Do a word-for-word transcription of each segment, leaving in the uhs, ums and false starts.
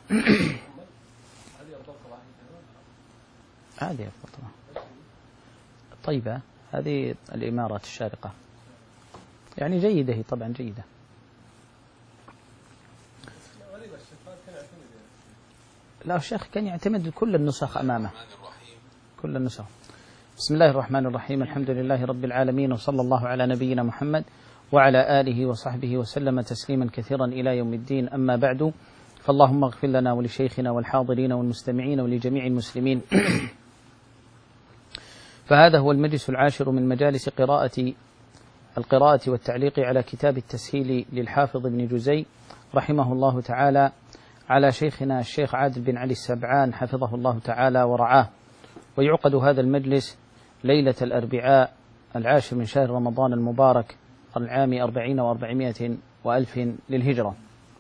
هذه أفضل طيبة، هذه الإمارات الشارقة يعني جيدة، هي طبعا جيدة. لا الشيخ كان يعتمد كل النسخ أمامه، كل النسخ. بسم الله الرحمن الرحيم، الحمد لله رب العالمين، وصلى الله على نبينا محمد وعلى آله وصحبه وسلم تسليما كثيرا إلى يوم الدين. أما بعد، فاللهم اغفر لنا ولشيخنا والحاضرين والمستمعين ولجميع المسلمين. فهذا هو المجلس العاشر من مجالس قراءة القراءة والتعليق على كتاب التسهيل للحافظ ابن جزي رحمه الله تعالى، على شيخنا الشيخ عادل بن علي السبعان حفظه الله تعالى ورعاه. ويعقد هذا المجلس ليلة الأربعاء العاشر من شهر رمضان المبارك العام أربعين وأربعمائة وألف للهجرة.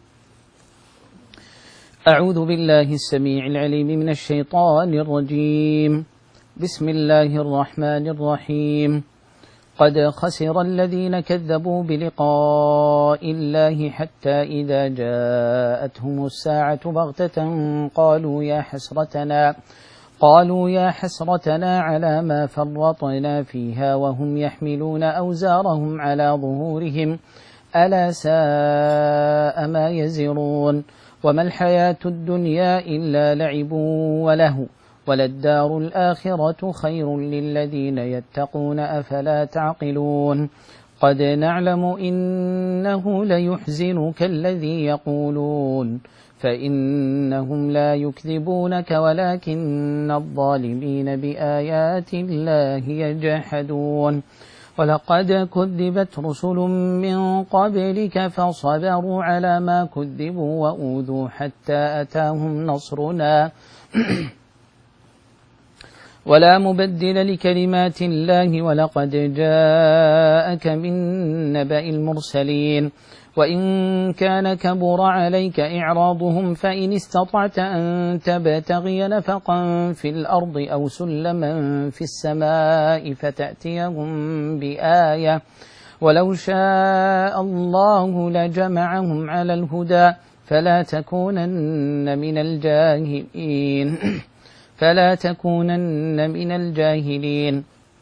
أعوذ بالله السميع العليم من الشيطان الرجيم. بسم الله الرحمن الرحيم. قد خسر الذين كذبوا بلقاء الله حتى إذا جاءتهم الساعة بغتة قالوا يا حسرتنا قالوا يا حسرتنا على ما فرطنا فيها وهم يحملون أوزارهم على ظهورهم ألا ساء ما يزرون. وما الحياة الدنيا إلا لعب وله وللدار الآخرة خير للذين يتقون أفلا تعقلون. قد نعلم إنه ليحزنك الذي يقولون فإنهم لا يكذبونك ولكن الظالمين بآيات الله يجحدون. ولقد كذبت رسل من قبلك فصبروا على ما كذبوا وأوذوا حتى أتاهم نصرنا ولا مبدل لكلمات الله ولقد جاءك من نبأ المرسلين. وإن كان كبر عليك إعراضهم فإن استطعت أن تبتغي نفقا في الأرض أو سلما في السماء فتأتيهم بآية ولو شاء الله لجمعهم على الهدى فلا تكونن من الجاهلين فلا تكونن من الجاهلين.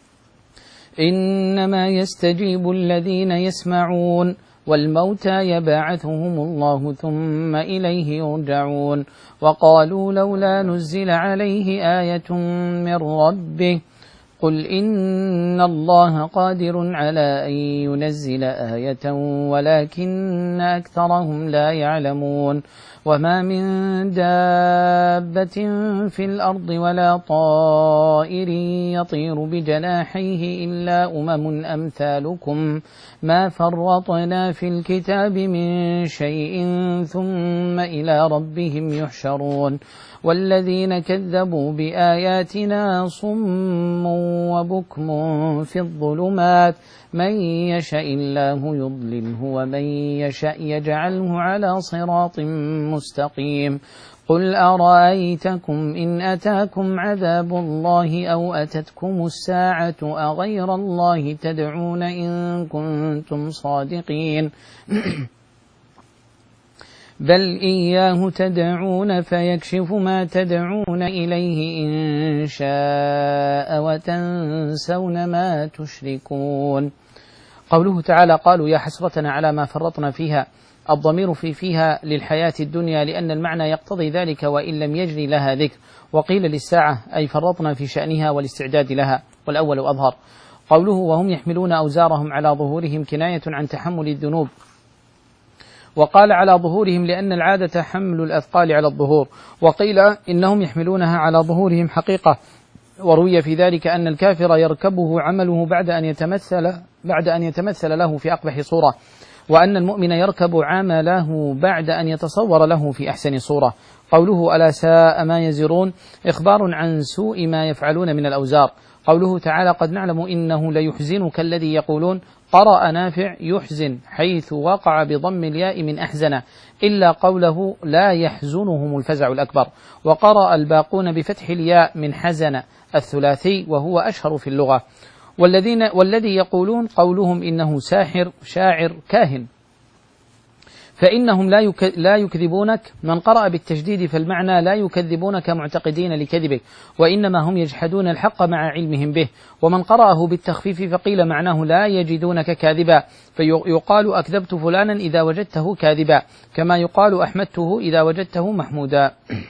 إنما يستجيب الذين يسمعون والموتى يبعثهم الله ثم إليه يرجعون. وقالوا لولا نزل عليه آية من ربه قل إن الله قادر على أن ينزل آية ولكن أكثرهم لا يعلمون. وما من دابة في الأرض ولا طائر يطير بجناحيه إلا أمم أمثالكم ما فرطنا في الكتاب من شيء ثم إلى ربهم يحشرون. والذين كذبوا بآياتنا صم وبكم في الظلمات من يشاء الله يضلله ومن يشاء يجعله على صراط مستقيم. قل أرأيتكم إن أتاكم عذاب الله أو أتتكم الساعة أغير الله تدعون إن كنتم صادقين بل إياه تدعون فيكشف ما تدعون إليه إن شاء وتنسون ما تشركون. قوله تعالى قالوا يا حسرتنا على ما فرطنا فيها، الضمير في فيها للحياة الدنيا لأن المعنى يقتضي ذلك وإن لم يجري لها ذكر. وقيل للساعة أي فرطنا في شأنها والاستعداد لها، والأول أظهر. قوله وهم يحملون أوزارهم على ظهورهم كناية عن تحمل الذنوب، وقال على ظهورهم لأن العادة حمل الأثقال على الظهور، وقيل إنهم يحملونها على ظهورهم حقيقة. وروي في ذلك أن الكافر يركبه عمله بعد أن يتمثل بعد أن يتمثل له في أقبح صورة، وأن المؤمن يركب عمله بعد أن يتصور له في أحسن صورة. قوله ألا ساء ما يزرون إخبار عن سوء ما يفعلون من الأوزار. قوله تعالى قد نعلم إنه ليحزنك الذي يقولون، قرأ نافع يحزن حيث وقع بضم الياء من أحزن إلا قوله لا يحزنهم الفزع الأكبر. وقرأ الباقون بفتح الياء من حزن الثلاثي وهو أشهر في اللغة. والذين والذي يقولون قولهم إنه ساحر شاعر كاهن. فإنهم لا لا يكذبونك. من قرأ بالتجديد فالمعنى لا يكذبونك معتقدين لكذبك، وإنما هم يجحدون الحق مع علمهم به. ومن قرأه بالتخفيف فقيل معناه لا يجدونك كاذبا، فيقال أكذبت فلانا إذا وجدته كاذبا، كما يقال أحمدته إذا وجدته محمودا.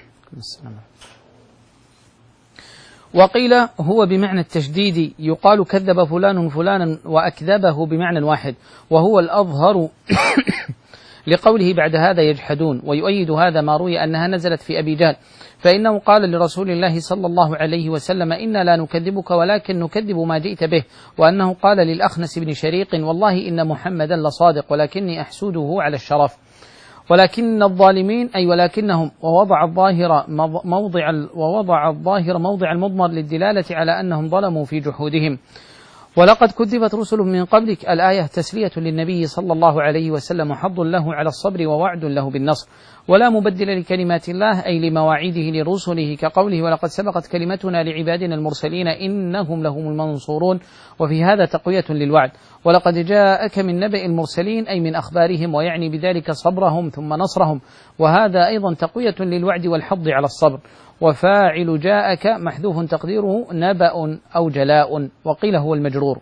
وقيل هو بمعنى التشديد، يقال كذب فلان فلانا وأكذبه بمعنى واحد، وهو الأظهر لقوله بعد هذا يجحدون. ويؤيد هذا ما روي أنها نزلت في أبي جهل، فإنه قال لرسول الله صلى الله عليه وسلم إنا لا نكذبك ولكن نكذب ما جئت به. وأنه قال للأخنس بن شريق والله إن محمدا لصادق ولكني أحسوده على الشرف. ولكن الظالمين أي ولكنهم ووضع الظاهر موضع ووضع الظاهر موضع المضمر للدلالة على أنهم ظلموا في جحودهم. ولقد كذبت رسل من قبلك الآية تسلية للنبي صلى الله عليه وسلم، حظ له على الصبر ووعد له بالنصر. ولا مبدل لكلمات الله أي لمواعيده لرسله، كقوله ولقد سبقت كلمتنا لعبادنا المرسلين إنهم لهم المنصورون، وفي هذا تقوية للوعد. ولقد جاءك من نبأ المرسلين أي من أخبارهم، ويعني بذلك صبرهم ثم نصرهم، وهذا أيضا تقوية للوعد والحظ على الصبر. وفاعل جاءك محذوف تقديره نبأ أو جلاء، وقيل هو المجرور.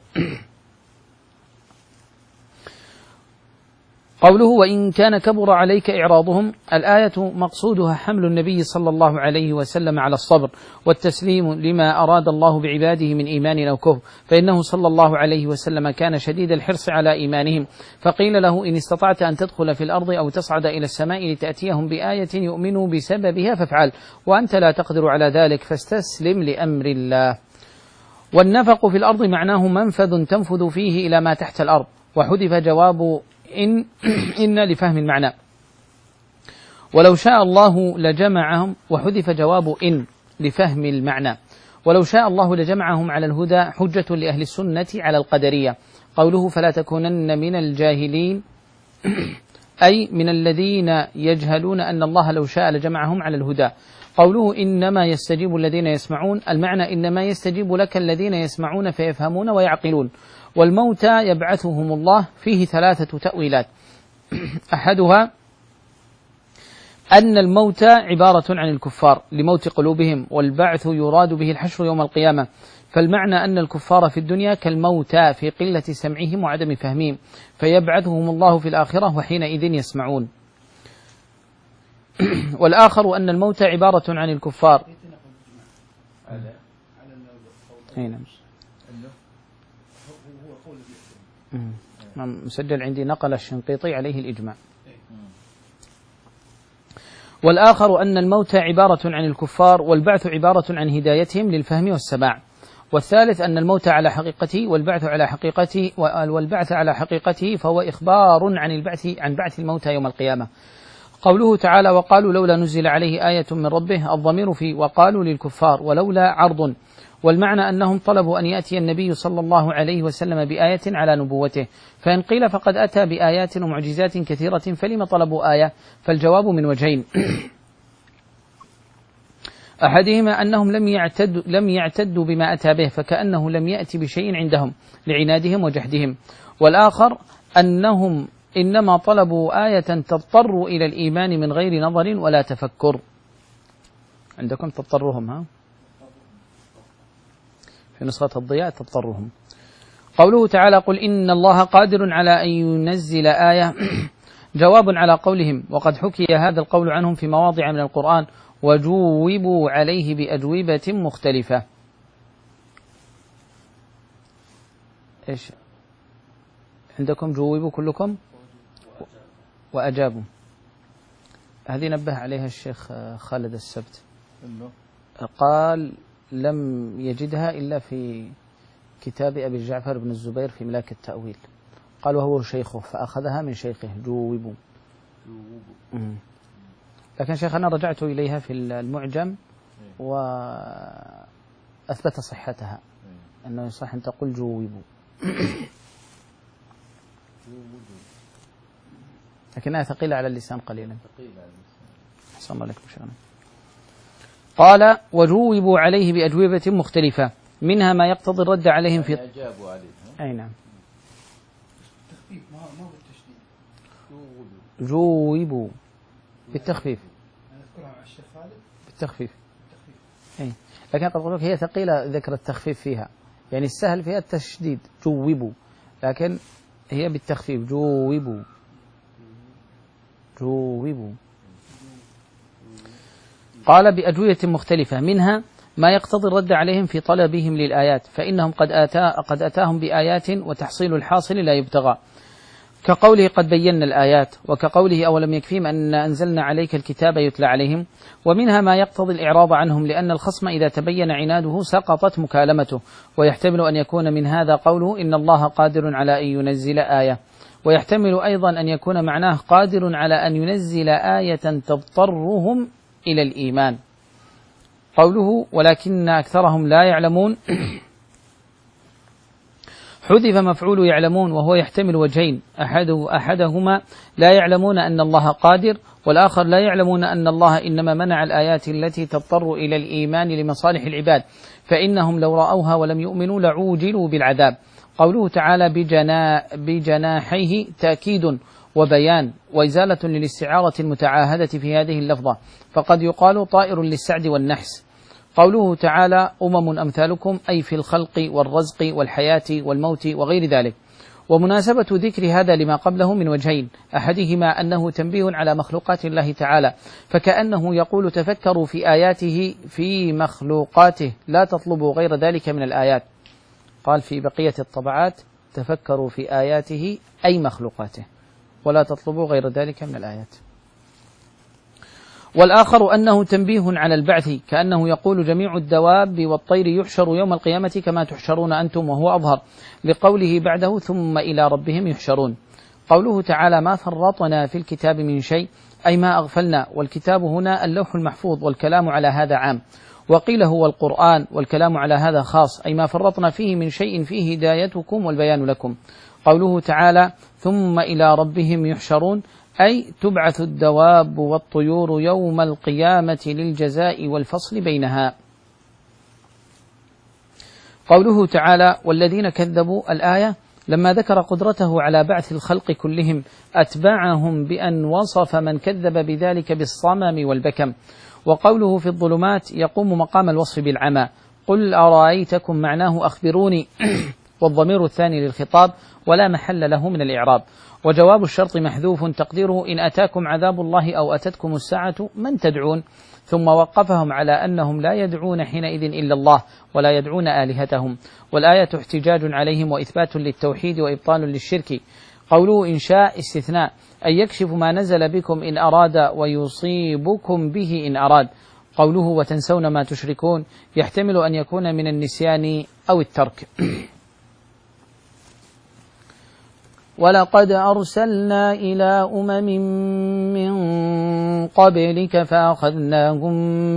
قوله وإن كان كبر عليك إعراضهم، الآية مقصودها حمل النبي صلى الله عليه وسلم على الصبر والتسليم لما أراد الله بعباده من إيمان أو كفر، فإنه صلى الله عليه وسلم كان شديد الحرص على إيمانهم. فقيل له إن استطعت أن تدخل في الأرض أو تصعد إلى السماء لتأتيهم بآية يؤمنوا بسببها فافعل، وأنت لا تقدر على ذلك فاستسلم لأمر الله. والنفق في الأرض معناه منفذ تنفذ فيه إلى ما تحت الأرض، وحذف جواب إن إن لفهم المعنى. ولو شاء الله لجمعهم، وحذف جواب إن لفهم المعنى. ولو شاء الله لجمعهم على الهدى حجة لأهل السنة على القدرية. قوله فلا تكونن من الجاهلين أي من الذين يجهلون أن الله لو شاء لجمعهم على الهدى. قوله إنما يستجيب الذين يسمعون، المعنى إنما يستجيب لك الذين يسمعون فيفهمون ويعقلون. والموتى يبعثهم الله فيه ثلاثة تأويلات، أحدها أن الموتى عبارة عن الكفار لموت قلوبهم، والبعث يراد به الحشر يوم القيامة. فالمعنى أن الكفار في الدنيا كالموتى في قلة سمعهم وعدم فهمهم، فيبعثهم الله في الآخرة وحينئذ يسمعون. والآخر أن الموتى عبارة عن الكفار. مسجل عندي نقل الشنقيطي عليه الإجماع. والآخر أن الموت عبارة عن الكفار، والبعث عبارة عن هدايتهم للفهم والسماع. والثالث أن الموت على حقيقته والبعث على حقيقته والبعث على حقيقته فهو إخبار عن البعث عن بعث الموتى يوم القيامة. قوله تعالى وقالوا لولا نزل عليه آية من ربه، الضمير في وقالوا للكفار، ولولا عرض. والمعنى أنهم طلبوا أن يأتي النبي صلى الله عليه وسلم بآية على نبوته، فإن قيل فقد أتى بآيات ومعجزات كثيرة فلما طلبوا آية؟ فالجواب من وجهين، أحدهما أنهم لم يعتدوا, لم يعتدوا بما أتى به، فكأنه لم يأتي بشيء عندهم لعنادهم وجحدهم. والآخر أنهم إنما طلبوا آية تضطر إلى الإيمان من غير نظر ولا تفكر. عندكم تضطرهم، ها؟ في نسخة الضياء تضطرهم. قوله تعالى قل إن الله قادر على أن ينزل آية، جواب على قولهم، وقد حكي هذا القول عنهم في مواضع من القرآن، وجوبوا عليه بأجوبة مختلفة. إيش عندكم؟ جوبوا كلكم وأجابوا. هذه نبه عليها الشيخ خالد السبت، قال لم يجدها إلا في كتاب أبي جعفر بن الزبير في ملاك التأويل، قال وهو شيخه فأخذها من شيخه جوبوا. لكن شيخنا رجعت إليها في المعجم وأثبت صحتها، أنه يصح أن تقول جوبوا، لكنها ثقيلة على اللسان قليلا. أحسن الله لكم شيخنا. قال وجوبوا عليه بأجوبة مختلفة، منها ما يقتضي الرد عليهم في أي نعم جوبوا بالتخفيف بالتخفيف أي. لكن قد أقول لك هي ثقيلة ذكر التخفيف فيها، يعني السهل فيها التشديد جوبوا، لكن هي بالتخفيف جوبوا جوبوا. قال بأجوية مختلفة، منها ما يقتضي الرد عليهم في طلبهم للآيات، فإنهم قد آتا قد أتاهم بآيات وتحصيل الحاصل لا يبتغى، كقوله قد بينا الآيات، وكقوله أولم يكفيهم أن أنزلنا عليك الكتاب يتلى عليهم. ومنها ما يقتضي الإعراض عنهم، لأن الخصم إذا تبين عناده سقطت مكالمته، ويحتمل أن يكون من هذا قوله إن الله قادر على أن ينزل آية، ويحتمل أيضا أن يكون معناه قادر على أن ينزل آية تضطرهم إلى الإيمان. قوله ولكن أكثرهم لا يعلمون حذف مفعول يعلمون، وهو يحتمل وجهين، أحد أحدهما لا يعلمون أن الله قادر، والآخر لا يعلمون أن الله إنما منع الآيات التي تضطر إلى الإيمان لمصالح العباد، فإنهم لو رأوها ولم يؤمنوا لعوجلوا بالعذاب. قوله تعالى بجنا بجناحيه تأكيد وبيان وإزالة للاستعارة المتعاهدة في هذه اللفظة، فقد يقال طائر للسعد والنحس. قوله تعالى أمم أمثالكم، أي في الخلق والرزق والحياة والموت وغير ذلك. ومناسبة ذكر هذا لما قبله من وجهين، أحدهما أنه تنبيه على مخلوقات الله تعالى، فكأنه يقول تفكروا في آياته في مخلوقاته لا تطلبوا غير ذلك من الآيات. قال في بقية الطبعات تفكروا في آياته أي مخلوقاته ولا تطلبوا غير ذلك من الآيات. والآخر أنه تنبيه على البعث، كأنه يقول جميع الدواب والطير يحشر يوم القيامة كما تحشرون أنتم، وهو أظهر لقوله بعده ثم إلى ربهم يحشرون. قوله تعالى ما فرطنا في الكتاب من شيء، أي ما أغفلنا، والكتاب هنا اللوح المحفوظ، والكلام على هذا عام. وقيل هو القرآن، والكلام على هذا خاص، أي ما فرطنا فيه من شيء فيه هدايتكم والبيان لكم. قوله تعالى ثم إلى ربهم يحشرون، أي تبعث الدواب والطيور يوم القيامة للجزاء والفصل بينها. قوله تعالى والذين كذبوا الآية، لما ذكر قدرته على بعث الخلق كلهم أتبعهم بأن وصف من كذب بذلك بالصمم والبكم. وقوله في الظلمات يقوم مقام الوصف بالعمى، قل أرأيتكم معناه أخبروني والضمير الثاني للخطاب ولا محل له من الإعراب. وجواب الشرط محذوف تقديره إن أتاكم عذاب الله أو أتتكم الساعة من تدعون، ثم وقفهم على أنهم لا يدعون حينئذ إلا الله ولا يدعون آلهتهم، والآية احتجاج عليهم وإثبات للتوحيد وإبطال للشرك. قوله إن شاء استثناء، أي يكشف ما نزل بكم إن أراد ويصيبكم به إن أراد. قوله وتنسون ما تشركون، يحتمل أن يكون من النسيان أو الترك. ولقد أرسلنا إلى أمم من قبلك فأخذناهم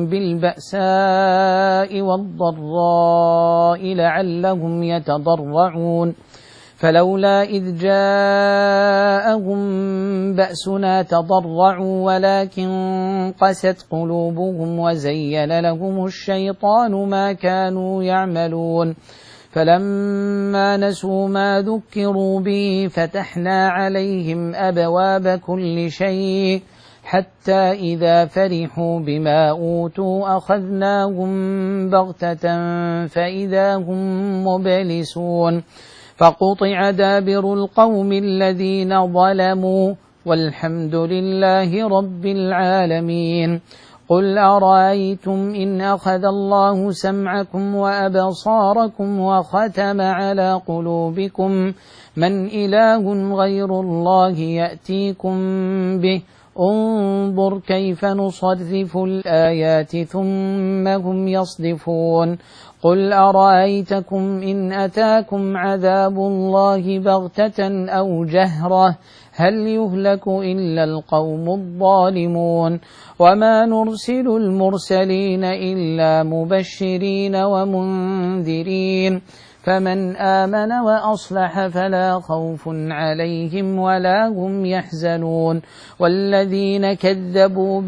بالبأساء والضراء لعلهم يتضرعون، فلولا إذ جاءهم بأسنا تضرعوا ولكن قست قلوبهم وزين لهم الشيطان ما كانوا يعملون، فلما نسوا ما ذكروا به فتحنا عليهم أبواب كل شيء حتى إذا فرحوا بما أوتوا أخذناهم بغتة فإذا هم مبلسون، فقطع دابر القوم الذين ظلموا والحمد لله رب العالمين. قل أرأيتم إن أخذ الله سمعكم وأبصاركم وختم على قلوبكم من إله غير الله يأتيكم به، انظر كيف نصرف الآيات ثم هم يصدفون. قل أرأيتكم إن أتاكم عذاب الله بغتة أو جهرة هل يهلك إلا القوم الظالمون، وما نرسل المرسلين إلا مبشرين ومنذرين، فمن آمن وأصلح فلا خوف عليهم ولا هم يحزنون، والذين كذبوا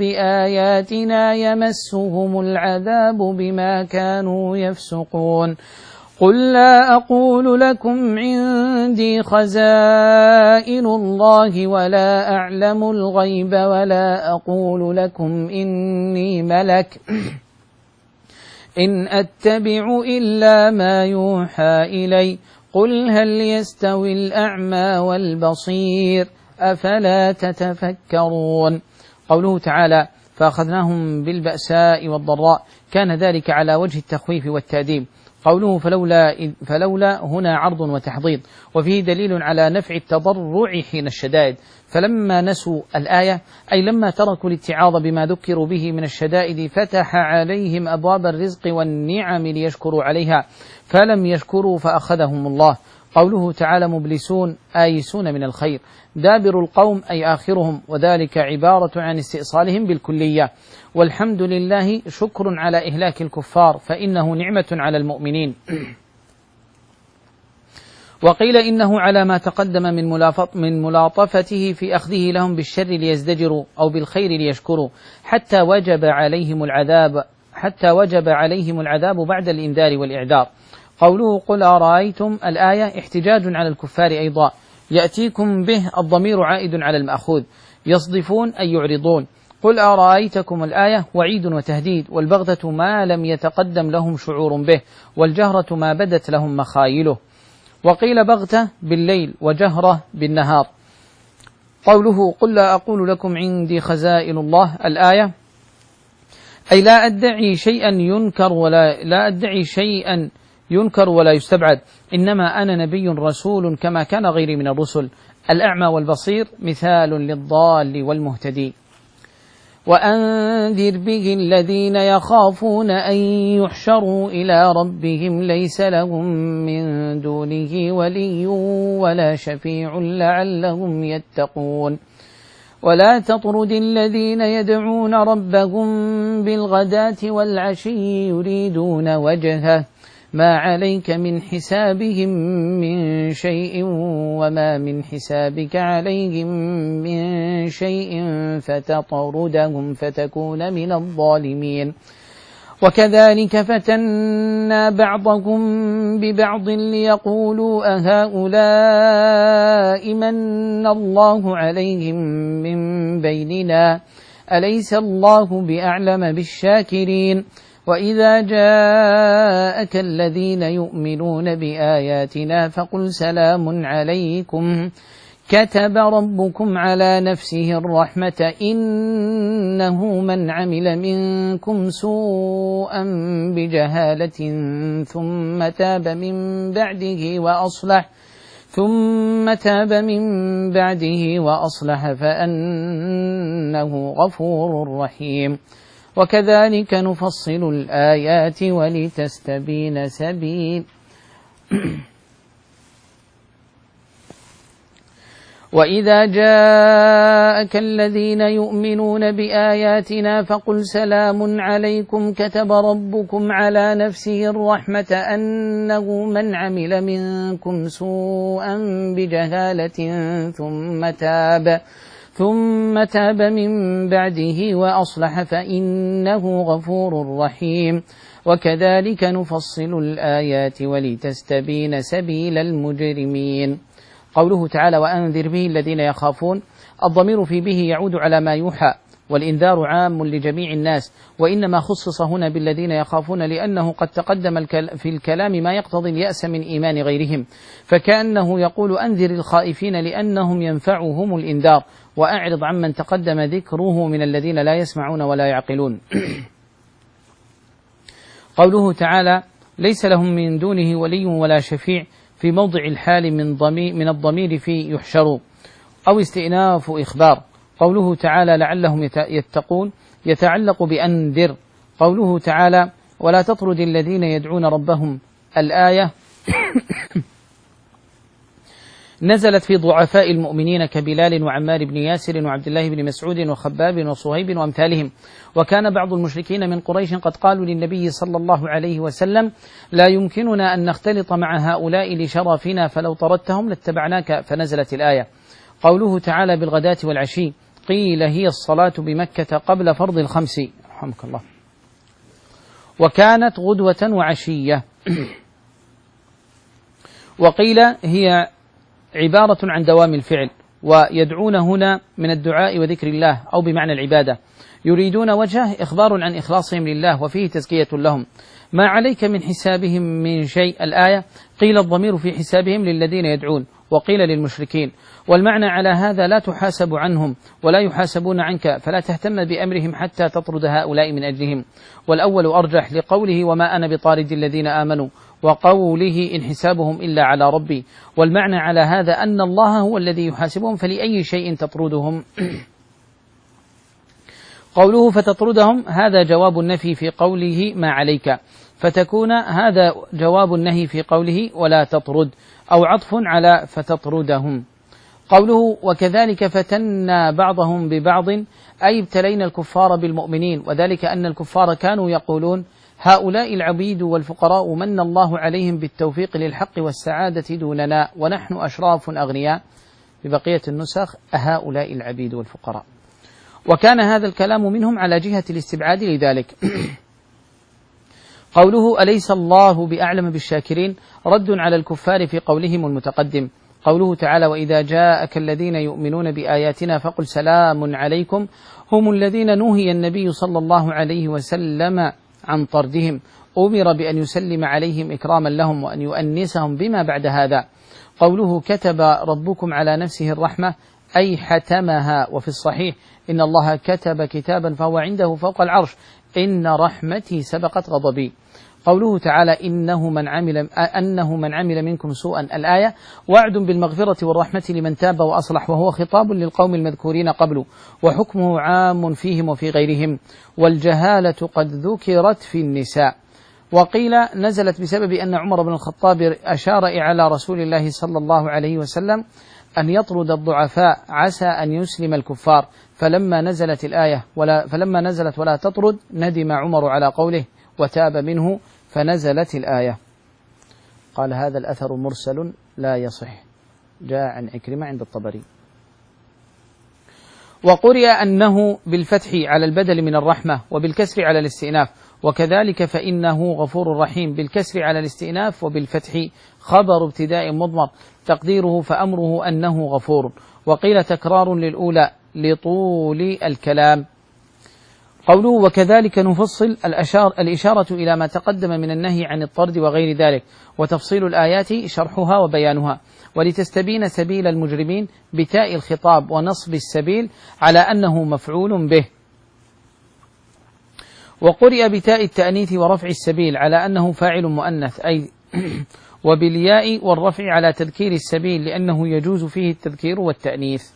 بآياتنا يمسهم العذاب بما كانوا يفسقون. قل لا أقول لكم عندي خزائن الله ولا أعلم الغيب ولا أقول لكم إني ملك إن أتبع إلا ما يوحى إلي قل هل يستوي الأعمى والبصير أفلا تتفكرون. قوله تعالى فأخذناهم بالبأساء والضراء كان ذلك على وجه التخويف والتأديب. قوله فلولا, فلولا هنا عرض وتحضيض، وفيه دليل على نفع التضرع حين الشدائد، فلما نسوا الآية أي لما تركوا الاتعاظ بما ذكروا به من الشدائد فتح عليهم أبواب الرزق والنعم ليشكروا عليها فلم يشكروا فأخذهم الله. قوله تعالى مبلسون آيسون من الخير، دابر القوم أي آخرهم، وذلك عبارة عن استئصالهم بالكلية. والحمد لله شكر على إهلاك الكفار فإنه نعمة على المؤمنين. وقيل إنه على ما تقدم من من ملاطفته في أخذه لهم بالشر ليزدجروا أو بالخير ليشكروا حتى وجب عليهم العذاب حتى وجب عليهم العذاب بعد الإنذار والإعذار. قوله قل أرأيتم الآية احتجاج على الكفار أيضا، يأتيكم به الضمير عائد على المأخوذ، يصدفون أي يعرضون. قل أرأيتكم الآية وعيد وتهديد، والبغتة ما لم يتقدم لهم شعور به، والجهرة ما بدت لهم مخايله. وقيل بغتة بالليل وجهرة بالنهار. قوله قل لا أقول لكم عندي خزائن الله الآية أي لا أدعي شيئا ينكر ولا لا أدعي شيئا ينكر ولا يستبعد، إنما أنا نبي رسول كما كان غيري من الرسل. الأعمى والبصير مثال للضال والمهتدي. وأنذر به الذين يخافون أن يحشروا إلى ربهم ليس لهم من دونه ولي ولا شفيع لعلهم يتقون. ولا تطرد الذين يدعون ربهم بالغداة والعشي يريدون وجهه ما عليك من حسابهم من شيء وما من حسابك عليهم من شيء فتطردهم فتكون من الظالمين. وكذلك فتنا بعضهم ببعض ليقولوا أهؤلاء من الله عليهم من بيننا أليس الله بأعلم بالشاكرين. وإذا جاءك الذين يؤمنون بآياتنا فقل سلام عليكم كتب ربكم على نفسه الرحمة إنه من عمل منكم سوءا بجهالة ثم تاب من بعده وأصلح ثم تاب من بعده وأصلح فأنه غفور رحيم. وكذلك نفصل الآيات ولتستبين سبيل وإذا جاءك الذين يؤمنون بآياتنا فقل سلام عليكم كتب ربكم على نفسه الرحمة أنه من عمل منكم سوءا بجهالة ثم تاب ثم تاب من بعده وأصلح فإنه غفور رحيم. وكذلك نفصل الآيات ولتستبين سبيل المجرمين. قوله تعالى وأنذر به الذين يخافون، الضمير في به يعود على ما يوحى، والإنذار عام لجميع الناس، وإنما خصص هنا بالذين يخافون لأنه قد تقدم في الكلام ما يقتضي اليأس من إيمان غيرهم، فكأنه يقول أنذر الخائفين لأنهم ينفعهم الإنذار، وأعرض عمن تقدم ذكره من الذين لا يسمعون ولا يعقلون. قوله تعالى ليس لهم من دونه ولي ولا شفيع في موضع الحال من ضمير من الضمير في يحشروا أو استئناف إخبار. قوله تعالى لعلهم يتقون يتعلق بأنذر. قوله تعالى ولا تطرد الذين يدعون ربهم الآية نزلت في ضعفاء المؤمنين كبلال وعمار بن ياسر وعبد الله بن مسعود وخباب وصهيب وأمثالهم. وكان بعض المشركين من قريش قد قالوا للنبي صلى الله عليه وسلم لا يمكننا أن نختلط مع هؤلاء لشرفنا فلو طردتهم لاتبعناك، فنزلت الآية. قوله تعالى بالغداة والعشي قيل هي الصلاة بمكة قبل فرض الخمس رحمك الله، وكانت غدوة وعشية. وقيل هي عبارة عن دوام الفعل، ويدعون هنا من الدعاء وذكر الله أو بمعنى العبادة، يريدون وجهه إخبار عن إخلاصهم لله وفيه تزكية لهم. ما عليك من حسابهم من شيء الآية قيل الضمير في حسابهم للذين يدعون، وقيل للمشركين، والمعنى على هذا لا تحاسب عنهم ولا يحاسبون عنك، فلا تهتم بأمرهم حتى تطرد هؤلاء من أجلهم. والأول أرجح لقوله وما أنا بطارد الذين آمنوا، وقوله إن حسابهم إلا على ربي، والمعنى على هذا أن الله هو الذي يحاسبهم، فلأي شيء تطردهم. قوله فتطردهم هذا جواب النفي في قوله ما عليك، فتكون هذا جواب النهي في قوله ولا تطرد، أو عطف على فتطردهم. قوله وكذلك فتنا بعضهم ببعض أي ابتلينا الكفار بالمؤمنين، وذلك أن الكفار كانوا يقولون هؤلاء العبيد والفقراء من الله عليهم بالتوفيق للحق والسعادة دوننا ونحن أشراف أغنياء، ببقية النسخ أهؤلاء العبيد والفقراء، وكان هذا الكلام منهم على جهة الاستبعاد لذلك. قوله أليس الله بأعلم بالشاكرين رد على الكفار في قولهم المتقدم. قوله تعالى وإذا جاءك الذين يؤمنون بآياتنا فقل سلام عليكم هم الذين نهي النبي صلى الله عليه وسلم عن طردهم، أمر بأن يسلم عليهم إكراما لهم وأن يؤنسهم بما بعد هذا. قوله كتب ربكم على نفسه الرحمة أي حتمها، وفي الصحيح إن الله كتب كتابا فهو عنده فوق العرش إن رحمتي سبقت غضبي. قوله تعالى إنه من عمل أنه من عمل منكم سوءا، الآية وعد بالمغفرة والرحمة لمن تاب وأصلح، وهو خطاب للقوم المذكورين قبله، وحكمه عام فيهم وفي غيرهم، والجهالة قد ذكرت في النساء. وقيل نزلت بسبب أن عمر بن الخطاب أشار على رسول الله صلى الله عليه وسلم أن يطرد الضعفاء عسى أن يسلم الكفار، فلما نزلت الآية ولا فلما نزلت ولا تطرد ندم عمر على قوله وتاب منه فنزلت الآية. قال هذا الأثر مرسل لا يصح، جاء عن عكرمة عند الطبري. وقرئ أنه بالفتح على البدل من الرحمة وبالكسر على الاستئناف، وكذلك فإنه غفور رحيم بالكسر على الاستئناف وبالفتح خبر ابتداء مضمر تقديره فأمره أنه غفور. وقيل تكرار للأولى لطول الكلام. قوله وكذلك نفصل الأشار الإشارة إلى ما تقدم من النهي عن الطرد وغير ذلك، وتفصيل الآيات شرحها وبيانها، ولتستبين سبيل المجرمين بتاء الخطاب ونصب السبيل على أنه مفعول به. وقرئ بتاء التأنيث ورفع السبيل على أنه فاعل مؤنث أي وبالياء والرفع على تذكير السبيل لأنه يجوز فيه التذكير والتأنيث.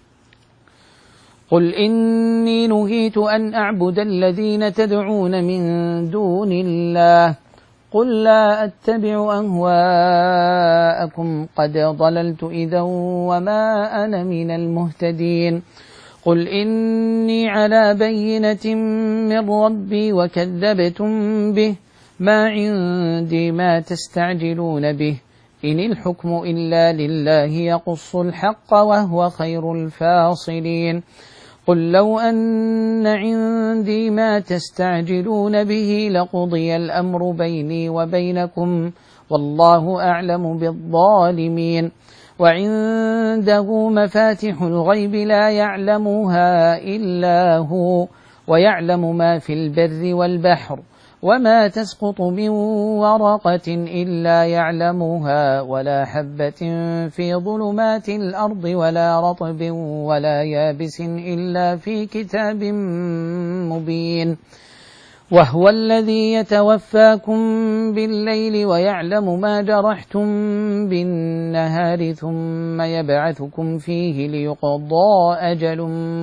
قل إني نهيت أن أعبد الذين تدعون من دون الله قل لا أتبع أهواءكم قد ضللت إذا وما أنا من المهتدين. قل إني على بينة من ربي وكذبتم به ما عندي ما تستعجلون به إن الحكم إلا لله يقص الحق وهو خير الفاصلين. قل لو أن عندي ما تستعجلون به لقضي الأمر بيني وبينكم والله أعلم بالظالمين. وعنده مفاتح الغيب لا يعلمها إلا هو ويعلم ما في البر والبحر وما تسقط من ورقة إلا يعلمها ولا حبة في ظلمات الأرض ولا رطب ولا يابس إلا في كتاب مبين. وهو الذي يتوفاكم بالليل ويعلم ما جرحتم بالنهار ثم يبعثكم فيه ليقضى أجل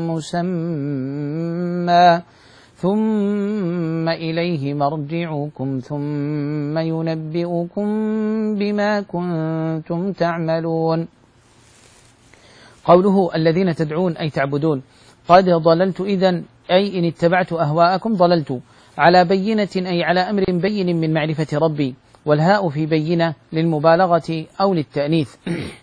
مسمى ثم إليه مرجعكم ثم ينبئكم بما كنتم تعملون. قوله الذين تدعون أي تعبدون قد ضللت إذن أي إن اتبعت أهواءكم ضللت على بينة أي على أمر بين من معرفة ربي، والهاء في بينة للمبالغة أو للتأنيث.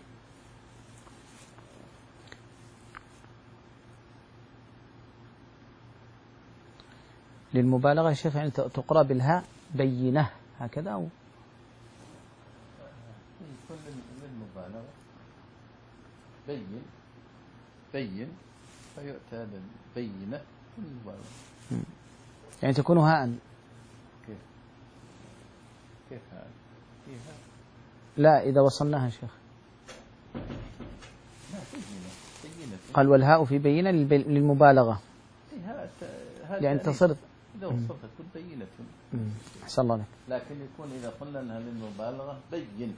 للمبالغة شيخ يعني تقرأ بالهاء بينة هكذا أو للمبالغة بين بين فيؤتى بالبينة للمبالغة. يعني تكون هاء. كيف كيف هاء فيها؟ لا إذا وصلناها شيخ. لا بينة بينة. قال والهاء في بينة للمبالغة. يعني تصير إذا وصلت تكون بينة. أحسن الله لك. لكن يكون إذا قلنا أنها للمبالغة بين.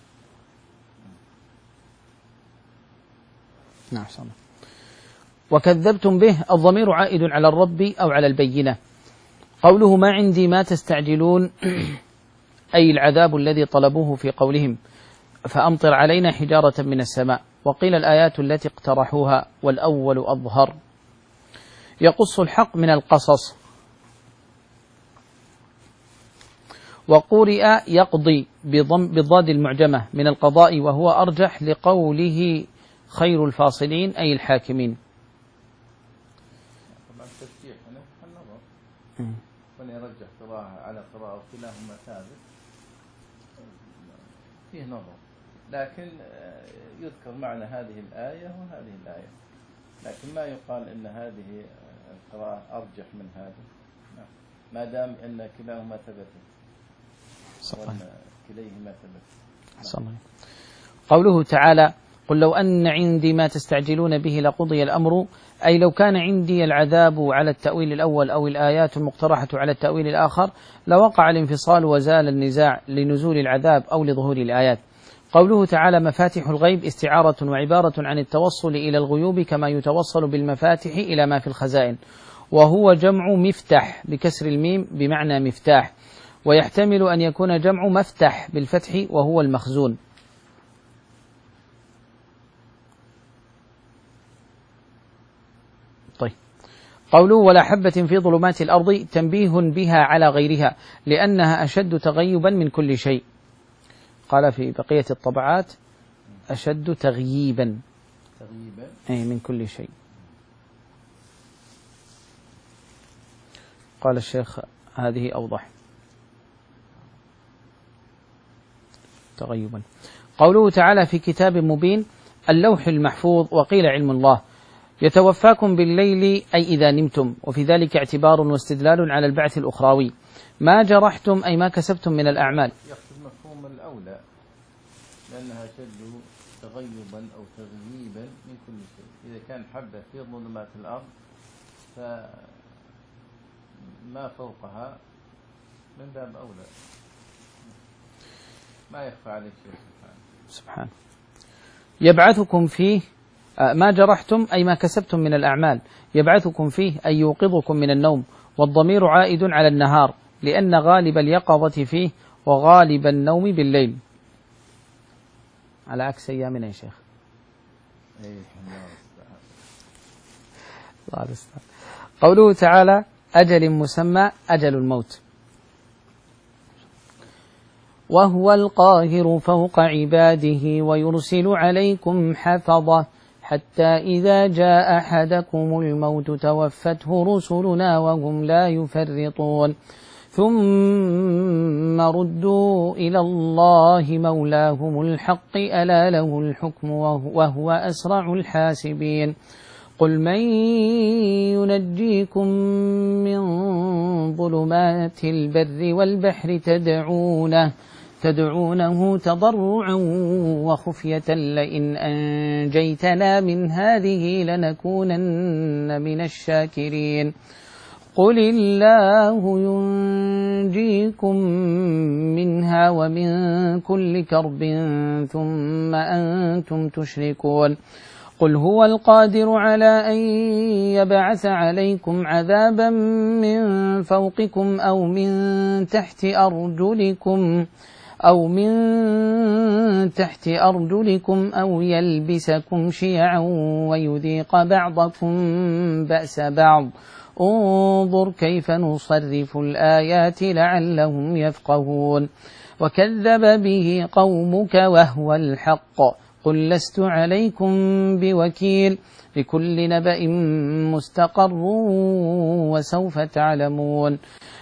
نعم أحسن الله. وكذبتم به الضمير عائد على الرب أو على البينة. قوله ما عندي ما تستعجلون أي العذاب الذي طلبوه في قولهم فأمطر علينا حجارة من السماء. وقيل الآيات التي اقترحوها والأول أظهر. يقص الحق من القصص. وقرئ يقضي بالضاد المعجمة من القضاء وهو أرجح لقوله خير الفاصلين أي الحاكمين. طبعا الترجيح هنا النظر من يرجح قراءة على قراءة وكلاهما ثابت فيه نظر، لكن يذكر معنى هذه الآية وهذه الآية، لكن ما يقال إن هذه القراءة أرجح من هذه ما دام أن كلاهما ثبت وأن كليهما ثبت. قوله تعالى قل لو أن عندي ما تستعجلون به لقضي الأمر أي لو كان عندي العذاب على التأويل الأول أو الآيات المقترحة على التأويل الآخر لوقع الانفصال وزال النزاع لنزول العذاب أو لظهور الآيات. قوله تعالى مفاتح الغيب استعارة وعبارة عن التوصل إلى الغيوب كما يتوصل بالمفاتح إلى ما في الخزائن، وهو جمع مفتح بكسر الميم بمعنى مفتاح، ويحتمل أن يكون جمع مفتح بالفتح وهو المخزون. طيب قوله ولا حبة في ظلمات الأرض تنبيه بها على غيرها لأنها أشد تغيبا من كل شيء. قال في بقية الطبعات أشد تغييبا تغييبا أي من كل شيء. قال الشيخ هذه أوضح تغيبا. قوله تعالى في كتاب مبين اللوح المحفوظ وقيل علم الله يتوفاكم بالليل أي إذا نمتم، وفي ذلك اعتبار واستدلال على البعث الأخراوي. ما جرحتم أي ما كسبتم من الأعمال. يقصد مفهوم الأولى لأنها أشد تغيبا أو تغييبا من كل شيء. إذا كان حبة في ظلمات الأرض فما فوقها من باب أولى، ما يخفى عليه شيء سبحانه. يبعثكم فيه ما جرحتم أي ما كسبتم من الأعمال، يبعثكم فيه أي يوقظكم من النوم، والضمير عائد على النهار لأن غالب اليقظة فيه وغالب النوم بالليل، على عكس أيامنا يا شيخ. الله المستعان. قوله تعالى أجل مسمى أجل الموت. وهو القاهر فوق عباده ويرسل عليكم حفظة حتى إذا جاء أحدكم الموت توفته رسلنا وهم لا يفرطون ثم ردوا إلى الله مولاهم الحق ألا له الحكم وهو أسرع الحاسبين. قل من ينجيكم من ظلمات البر والبحر تدعونه تدعونه تضرعا وخفية لئن أنجيتنا من هذه لنكونن من الشاكرين. قل الله ينجيكم منها ومن كل كرب ثم أنتم تشركون. قل هو القادر على أن يبعث عليكم عذابا من فوقكم أو من تحت أرجلكم أو من تحت أرجلكم أو يلبسكم شيعا ويذيق بعضكم بأس بعض انظر كيف نصرف الآيات لعلهم يفقهون. وكذب به قومك وهو الحق قل لست عليكم بوكيل لكل نبأ مستقر وسوف تعلمون.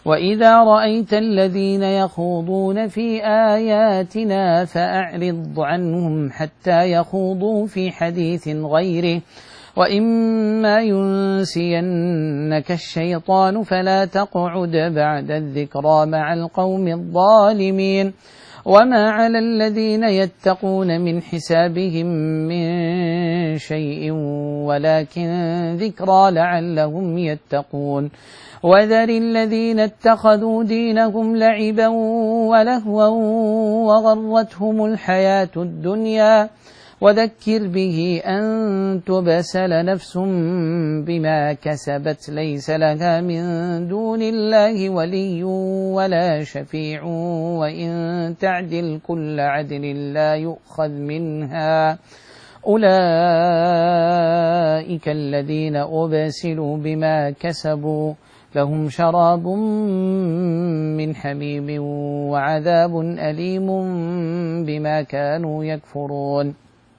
وإذا رأيت الذين يخوضون في آياتنا فأعرض عنهم حتى يخوضوا في حديث غيره وإما ينسينك الشيطان فلا تقعد بعد الذكرى مع القوم الظالمين وما على الذين يتقون من حسابهم من شيء ولكن ذكرى لعلهم يتقون وذر الذين اتخذوا دينهم لعبا ولهوا وغرتهم الحياة الدنيا وذكر به أن تبسل نفس بما كسبت ليس لها من دون الله ولي ولا شفيع وإن تعدل كل عدل لا يؤخذ منها أولئك الذين أبسلوا بما كسبوا لهم شراب من حميم وعذاب أليم بما كانوا يكفرون.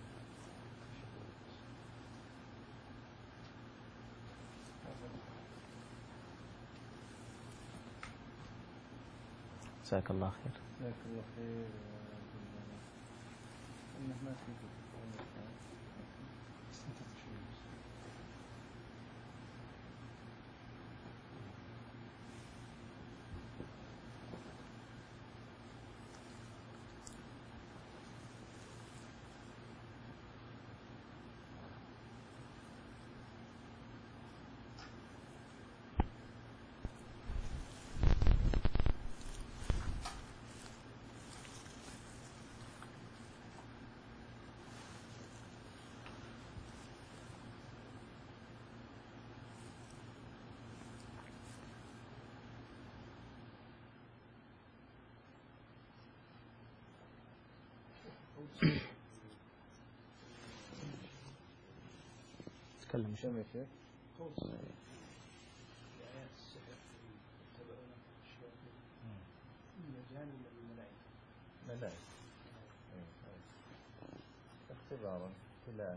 جزاك الله خير. جزاك الله خير. تكلم شو يا شيخ؟ ملائكة اختبارا ابتلاء.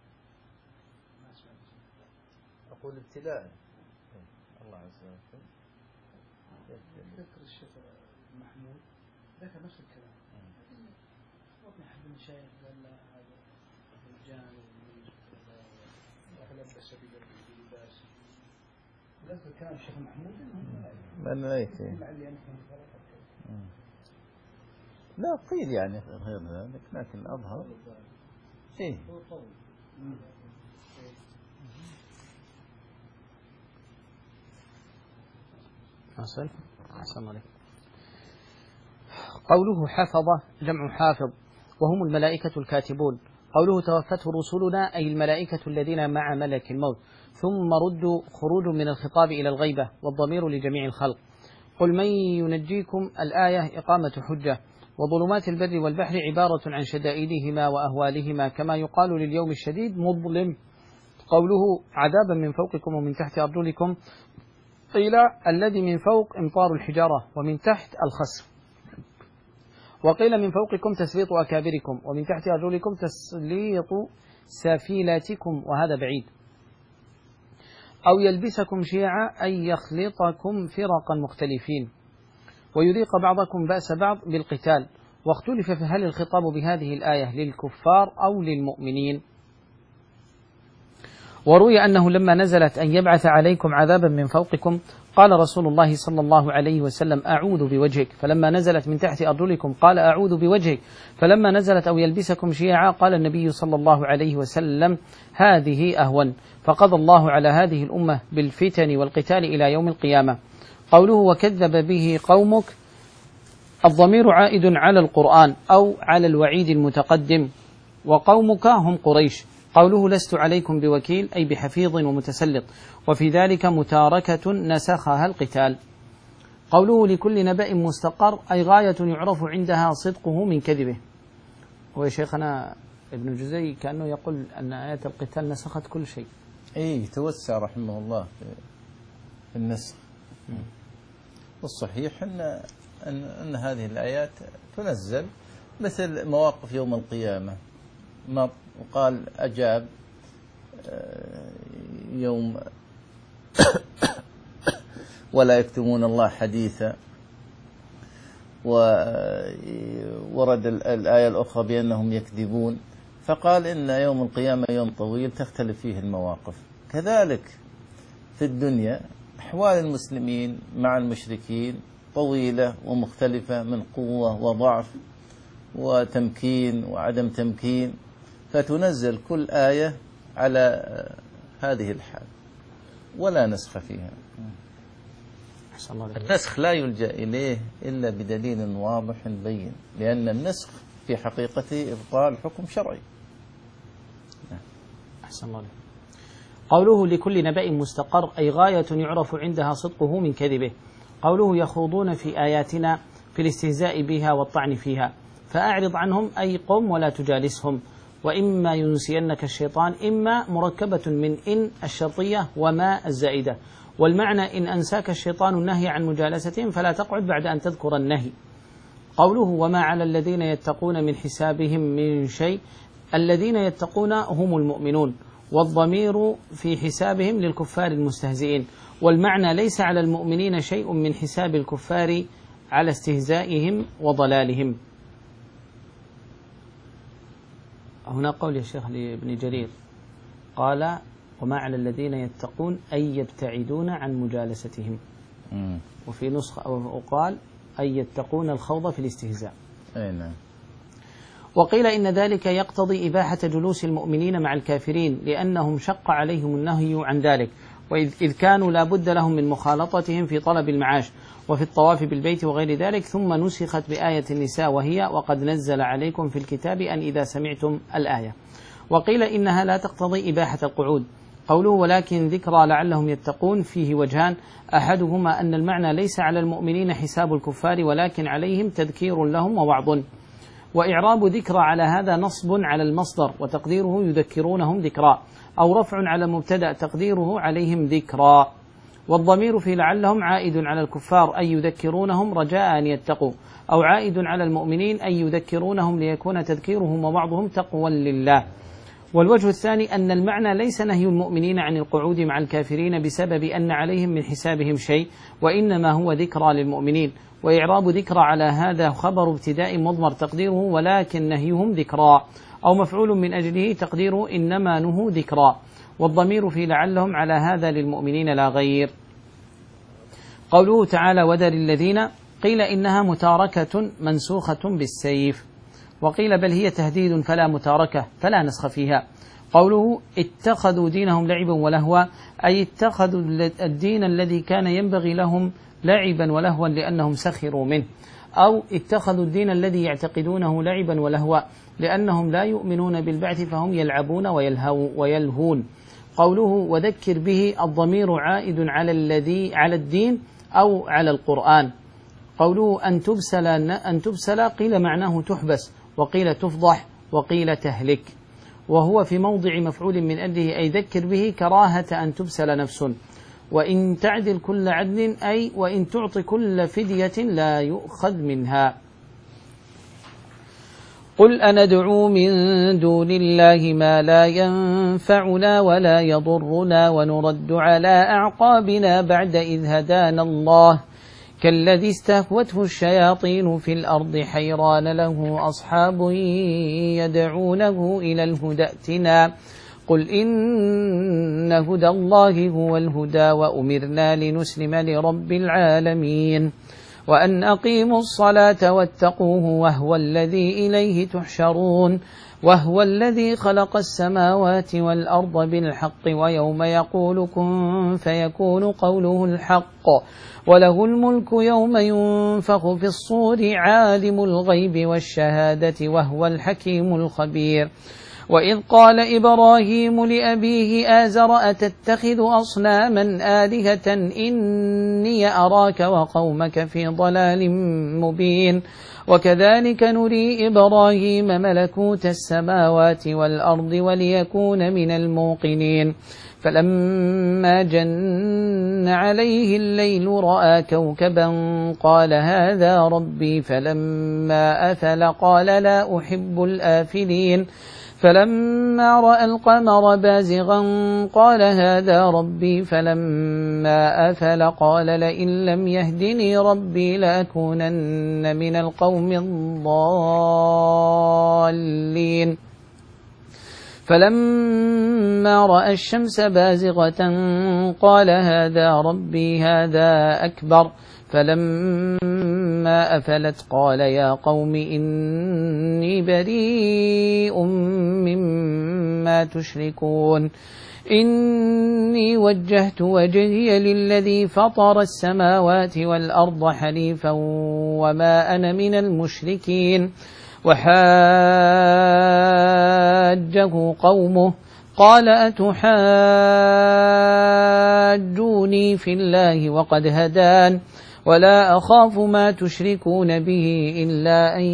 أقول ابتلاء الله عز وجل. ذكر الشيخ محمود ذكر نفس الكلام. وطني أحد المشايخ قال له هذا الرجال ولبس بلباس. ذكر كلام الشيخ محمود من ملائكة. لا قيل يعني غير ذلك لكن أظهر إيه. أحسن أحسن عليك. قوله حفظ جمع حافظ وهم الملائكة الكاتبون. قوله توفته رسلنا أي الملائكة الذين مع ملك الموت ثم ردوا خروج من الخطاب إلى الغيبة والضمير لجميع الخلق. قل من ينجيكم الآية إقامة حجة. وظلمات البر والبحر عبارة عن شدائدهما وأهوالهما كما يقال لليوم الشديد مظلم. قوله عذابا من فوقكم ومن تحت أرجلكم قيل الذي من فوق إمطار الحجارة ومن تحت الخسف. وقيل من فوقكم تسليط أكابركم ومن تحت أرجلكم تسليط سفيلاتكم وهذا بعيد. أو يلبسكم شيعا أي يخلطكم فرقا مختلفين ويذيق بعضكم بأس بعض بالقتال. واختلف فهل الخطاب بهذه الآية للكفار أو للمؤمنين. وروي أنه لما نزلت أن يبعث عليكم عذابا من فوقكم قال رسول الله صلى الله عليه وسلم أعوذ بوجهك. فلما نزلت من تحت أرجلكم قال أعوذ بوجهك. فلما نزلت أو يلبسكم شيعا قال النبي صلى الله عليه وسلم هذه أهون. فقضى الله على هذه الأمة بالفتن والقتال إلى يوم القيامة. قوله وكذب به قومك الضمير عائد على القرآن أو على الوعيد المتقدم وقومك هم قريش. قوله لست عليكم بوكيل أي بحفيظ ومتسلط وفي ذلك متاركة نسخها القتال. قوله لكل نبأ مستقر أي غاية يعرف عندها صدقه من كذبه. ويا شيخنا ابن الجزي كأنه يقول أن آيات القتال نسخت كل شيء. إيه توسع رحمه الله في النسخ. والصحيح أن, أن, أن هذه الآيات تنزل مثل مواقف يوم القيامة. ما وقال أجاب يوم ولا يكتمون الله حديثا. وورد الآية الأخرى بأنهم يكذبون، فقال إن يوم القيامة يوم طويل تختلف فيه المواقف. كذلك في الدنيا أحوال المسلمين مع المشركين طويلة ومختلفة من قوة وضعف وتمكين وعدم تمكين، فتنزل كل آية على هذه الحال ولا نسخ فيها. النسخ لا يلجأ إليه إلا بدليل واضح بين، لأن النسخ في حقيقته إبطال حكم شرعي. أحسن الله عليك. قوله لكل نبأ مستقر أي غاية يعرف عندها صدقه من كذبه. قوله يخوضون في آياتنا في الاستهزاء بها والطعن فيها، فأعرض عنهم أي قم ولا تجالسهم. وإما ينسينك الشيطان، إما مركبة من إن الشرطية وما الزائدة، والمعنى إن أنساك الشيطان النهي عن مجالستهم فلا تقعد بعد أن تذكر النهي. قوله وما على الذين يتقون من حسابهم من شيء، الذين يتقون هم المؤمنون، والضمير في حسابهم للكفار المستهزئين، والمعنى ليس على المؤمنين شيء من حساب الكفار على استهزائهم وضلالهم. هنا قول يا شيخ لابن جرير قال وما على الذين يتقون أي يبتعدون عن مجالستهم، م. وفي نسخة أو قال أي يتقون الخوض في الاستهزاء. أي نعم. وقيل إن ذلك يقتضي إباحة جلوس المؤمنين مع الكافرين، لأنهم شق عليهم النهي عن ذلك، وإذ كانوا لا بد لهم من مخالطتهم في طلب المعاش وفي الطواف بالبيت وغير ذلك، ثم نسخت بآية النساء وهي وقد نزل عليكم في الكتاب أن إذا سمعتم الآية. وقيل إنها لا تقتضي إباحة القعود. قوله ولكن ذكرى لعلهم يتقون فيه وجهان، أحدهما أن المعنى ليس على المؤمنين حساب الكفار ولكن عليهم تذكير لهم ووعظ. وإعراب ذكرى على هذا نصب على المصدر وتقديره يذكرونهم ذكرى، أو رفع على مبتدأ تقديره عليهم ذكرى. والضمير في لعلهم عائد على الكفار أي يذكرونهم رجاء أن يتقوا، أو عائد على المؤمنين أي يذكرونهم ليكون تذكيرهم وبعضهم تقوى لله. والوجه الثاني أن المعنى ليس نهي المؤمنين عن القعود مع الكافرين بسبب أن عليهم من حسابهم شيء، وإنما هو ذكرى للمؤمنين. وإعراب ذكرى على هذا خبر ابتداء مضمر تقديره ولكن نهيهم ذكرى، أو مفعول من أجله تقديره إنما نهوا ذكرى. والضمير في لعلهم على هذا للمؤمنين لا غير. قوله تعالى وذر الذين، قيل إنها متاركة منسوخة بالسيف، وقيل بل هي تهديد فلا متاركة فلا نسخ فيها. قوله اتخذوا دينهم لعبا ولهوا أي اتخذوا الدين الذي كان ينبغي لهم لعبا ولهوا لأنهم سخروا منه، أو اتخذوا الدين الذي يعتقدونه لعبا ولهوا لأنهم لا يؤمنون بالبعث فهم يلعبون ويلهون. قوله وذكر به الضمير عائد على الذي على الدين أو على القرآن. قوله أن تبسل أن تبسل قيل معناه تحبس، وقيل تفضح، وقيل تهلك، وهو في موضع مفعول من أجله أي ذكر به كراهة أن تبسل نفس. وإن تعدل كل عدل أي وإن تعطي كل فدية لا يؤخذ منها. قل أندعو من دون الله ما لا ينفعنا ولا يضرنا ونرد على أعقابنا بعد إذ هدانا الله كالذي استهوته الشياطين في الأرض حيران له أصحاب يدعونه إلى الهدى ائتنا قل إن هدى الله هو الهدى وأمرنا لنسلم لرب العالمين وأن أقيموا الصلاة واتقوه وهو الذي إليه تحشرون وهو الذي خلق السماوات والأرض بالحق ويوم يقول كن فيكون قوله الحق وله الملك يوم ينفخ في الصور عالم الغيب والشهادة وهو الحكيم الخبير. وإذ قال إبراهيم لأبيه آزر أتتخذ أصناما آلهة إني أراك وقومك في ضلال مبين وكذلك نري إبراهيم ملكوت السماوات والأرض وليكون من الموقنين فلما جن عليه الليل رأى كوكبا قال هذا ربي فلما أفل قال لا أحب الآفلين فلما رأى القمر بازغا قال هذا ربي فلما أفل قال لئن لم يهدني ربي لأكونن من القوم الضالين فلما رأى الشمس بازغة قال هذا ربي هذا أكبر فلما أفلت قال يا قوم إني بريء مما تشركون إني وجهت وجهي للذي فطر السماوات والأرض حنيفا وما أنا من المشركين وحاجه قومه قال أتحاجوني في الله وقد هدان ولا أخاف ما تشركون به إلا أن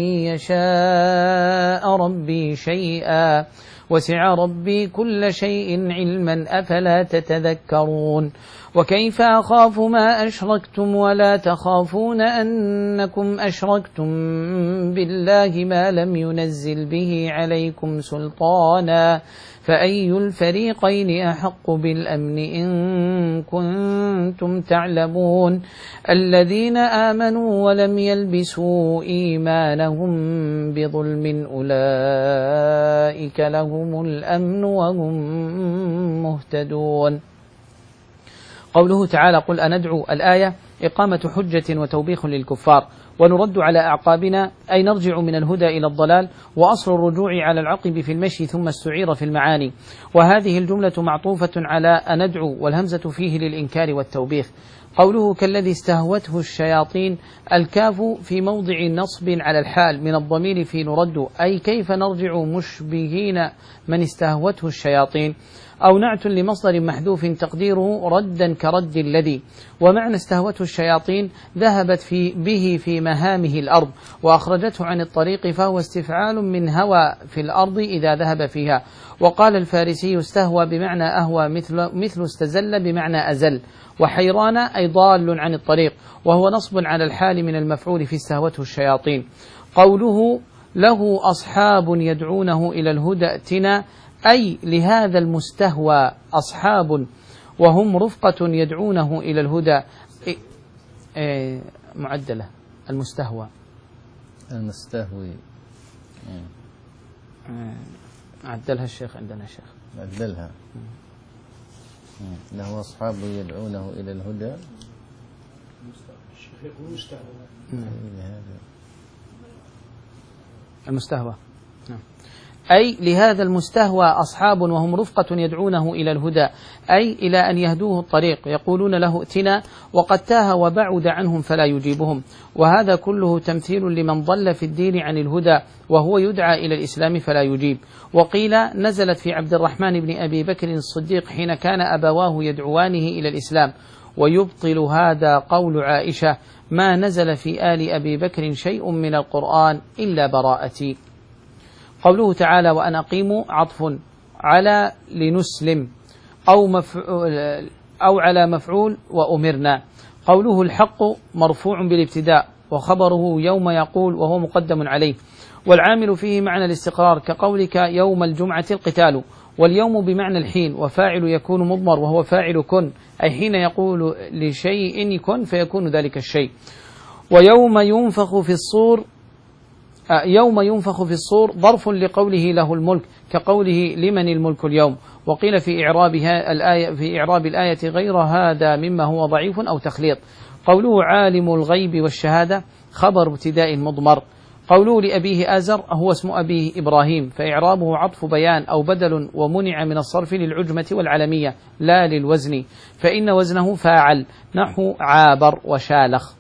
يشاء ربي شيئا وسع ربي كل شيء علما أفلا تتذكرون وكيف أخاف ما أشركتم ولا تخافون أنكم أشركتم بالله ما لم ينزل به عليكم سلطانا فأي الفريقين أحق بالأمن إن كنتم تعلمون الذين آمنوا ولم يلبسوا إيمانهم بظلم أولئك لهم الأمن وهم مهتدون. قوله تعالى قل أندعو الآية إقامة حجة وتوبيخ للكفار ونرد على أعقابنا أي نرجع من الهدى إلى الضلال وأصل الرجوع على العقب في المشي ثم استعير في المعاني وهذه الجملة معطوفة على أندعو والهمزة فيه للإنكار والتوبيخ. قوله كالذي استهوته الشياطين الكاف في موضع نصب على الحال من الضمير في نرد أي كيف نرجع مشبهين من استهوته الشياطين أو نعت لمصدر محذوف تقديره ردا كرد الذي ومعنى استهوته الشياطين ذهبت في به في مهامه الأرض وأخرجته عن الطريق فهو استفعال من هوى في الأرض إذا ذهب فيها. وقال الفارسي استهوى بمعنى أهوى مثل, مثل استزل بمعنى أزل وحيران أي ضال عن الطريق وهو نصب على الحال من المفعول في استهوته الشياطين. قوله له أصحاب يدعونه إلى الهدى ائتنا أي لهذا المستهوى أصحاب وهم رفقة يدعونه إلى الهدى معدلة المستهوى المستهوي عدلها الشيخ عندنا شيخ عدلها له أصحاب يدعونه إلى الهدى الشيخ يقول مستهوى المستهوى أي لهذا المستهوى أصحاب وهم رفقة يدعونه إلى الهدى أي إلى أن يهدوه الطريق يقولون له ائتنا وقد تاه وبعد عنهم فلا يجيبهم وهذا كله تمثيل لمن ضل في الدين عن الهدى وهو يدعى إلى الإسلام فلا يجيب. وقيل نزلت في عبد الرحمن بن أبي بكر الصديق حين كان أبواه يدعوانه إلى الإسلام ويبطل هذا قول عائشة ما نزل في آل أبي بكر شيء من القرآن إلا براءتي. قوله تعالى وأن أقيموا عطف على لنسلم أو, مفعول أو على مفعول وأمرنا. قوله الحق مرفوع بالابتداء وخبره يوم يقول وهو مقدم عليه والعامل فيه معنى الاستقرار كقولك يوم الجمعة القتال واليوم بمعنى الحين وفاعل يكون مضمر وهو فاعل كن أي حين يقول لشيء كن فيكون ذلك الشيء. ويوم ينفخ في الصور يوم ينفخ في الصور ظرف لقوله له الملك كقوله لمن الملك اليوم. وقيل في إعرابها الآية في إعراب الآية غير هذا مما هو ضعيف أو تخليط. قوله عالم الغيب والشهادة خبر ابتداء مضمر. قوله لأبيه آزر هو اسم أبيه إبراهيم فإعرابه عطف بيان أو بدل ومنع من الصرف للعجمة والعلمية لا للوزن فإن وزنه فاعل نحو عابر وشالخ.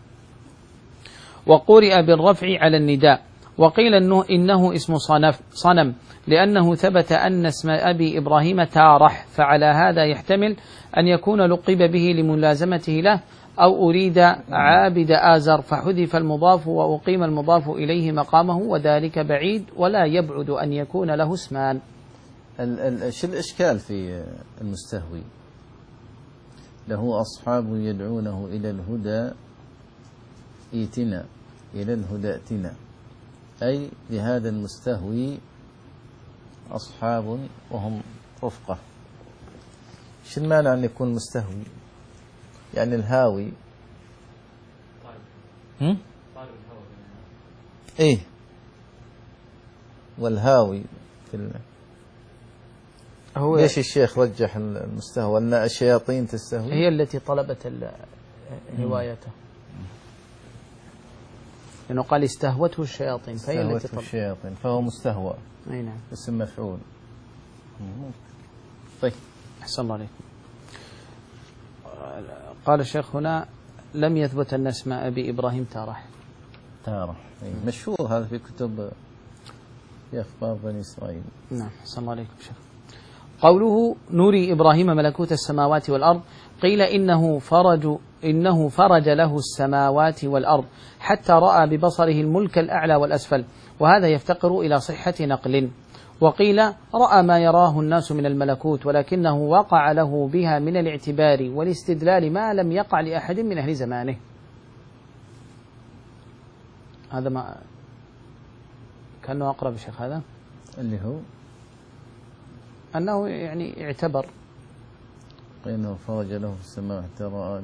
وقرئ بالرفع على النداء. وقيل إنه, إنه اسم صنف صنم لأنه ثبت أن اسم أبي إبراهيم تارح فعلى هذا يحتمل أن يكون لقب به لملازمته له أو أريد عابد آزر فحذف المضاف وأقيم المضاف إليه مقامه وذلك بعيد ولا يبعد أن يكون له اسمان. شو الإشكال في المستهوي له أصحاب يدعونه إلى الهدى ائتنا إلى الهدى ائتنا أي لهذا المستهوي أصحاب وهم رفقة. إيش المانع أن يكون مستهوي؟ يعني الهاوي هم؟ إيه والهاوي في ال... هو ليش الشيخ رجح المستهوى؟ أن الشياطين تستهوي، هي التي طلبت هوايته، لأنه قال استهوته الشياطين، فهي التي طلبت الشياطين فهو مستهوى. أي نعم، اسم مفعول. طيب أحسن الله عليكم. قال الشيخ هنا لم يثبت أن اسم أبي إبراهيم تارح. تارح مشهور هذا في كتب في أخبار بني إسرائيل. نعم أحسن الله عليكم شيخ. قوله نوري إبراهيم ملكوت السماوات والأرض، قيل إنه فرج إنه فرج له السماوات والأرض حتى رأى ببصره الملك الأعلى والأسفل، وهذا يفتقر إلى صحة نقل. وقيل رأى ما يراه الناس من الملكوت، ولكنه وقع له بها من الاعتبار والاستدلال ما لم يقع لأحد من أهل زمانه. هذا ما كأنه أقرب شيخ، هذا اللي هو أنه يعني اعتبر إنه فرج له في السماء حتى رأى.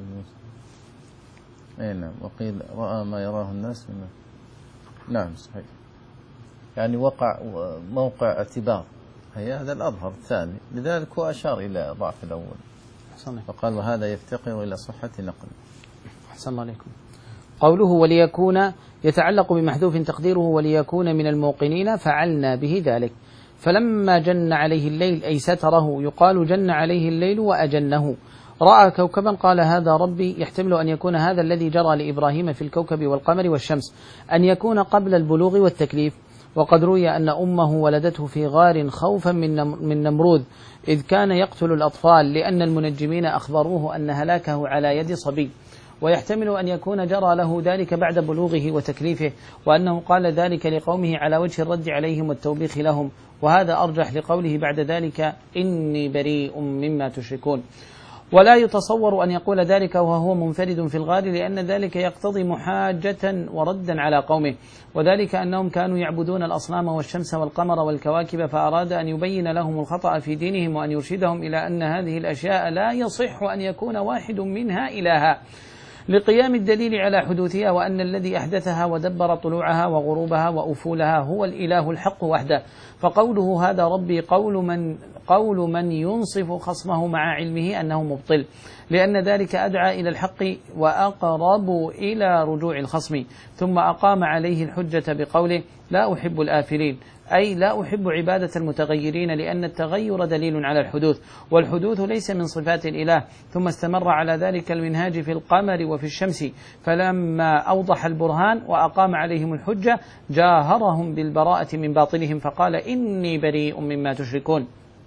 أي نعم. وقيل رأى ما يراه الناس منه. نعم صحيح، يعني وقع موقع اعتبار، هي هذا الأظهر الثاني، لذلك هو أشار إلى ضعف الأول فقال وهذا يفتقر إلى صحة نقل. أحسن الله عليكم. قوله وليكون يتعلق بمحذوف تقديره وليكون من الموقنين، فعلنا به ذلك. فلما جن عليه الليل أي ستره، يقال جن عليه الليل وأجنه. رأى كوكبا قال هذا ربي، يحتمل أن يكون هذا الذي جرى لإبراهيم في الكوكب والقمر والشمس أن يكون قبل البلوغ والتكليف. وقد روي أن أمه ولدته في غار خوفا من نمرود إذ كان يقتل الأطفال، لأن المنجمين أخبروه أن هلاكه على يد صبي. ويحتمل أن يكون جرى له ذلك بعد بلوغه وتكليفه، وأنه قال ذلك لقومه على وجه الرد عليهم والتوبيخ لهم، وهذا أرجح لقوله بعد ذلك إني بريء مما تشركون. ولا يتصور أن يقول ذلك وهو منفرد في الغار، لأن ذلك يقتضي محاجة وردا على قومه، وذلك أنهم كانوا يعبدون الأصنام والشمس والقمر والكواكب، فأراد أن يبين لهم الخطأ في دينهم وأن يرشدهم إلى أن هذه الأشياء لا يصح أن يكون واحد منها إلها، لقيام الدليل على حدوثها، وأن الذي أحدثها ودبر طلوعها وغروبها وأفولها هو الإله الحق وحده. فقوله هذا ربي قول من قول من ينصف خصمه مع علمه أنه مبطل، لأن ذلك أدعى إلى الحق وأقرب إلى رجوع الخصم. ثم أقام عليه الحجة بقوله لا أحب الآفلين، أي لا أحب عبادة المتغيرين، لأن التغير دليل على الحدوث، والحدوث ليس من صفات الإله. ثم استمر على ذلك المنهاج في القمر وفي الشمس، فلما أوضح البرهان وأقام عليهم الحجة جاهرهم بالبراءة من باطلهم، فقال إني بريء مما تشركون.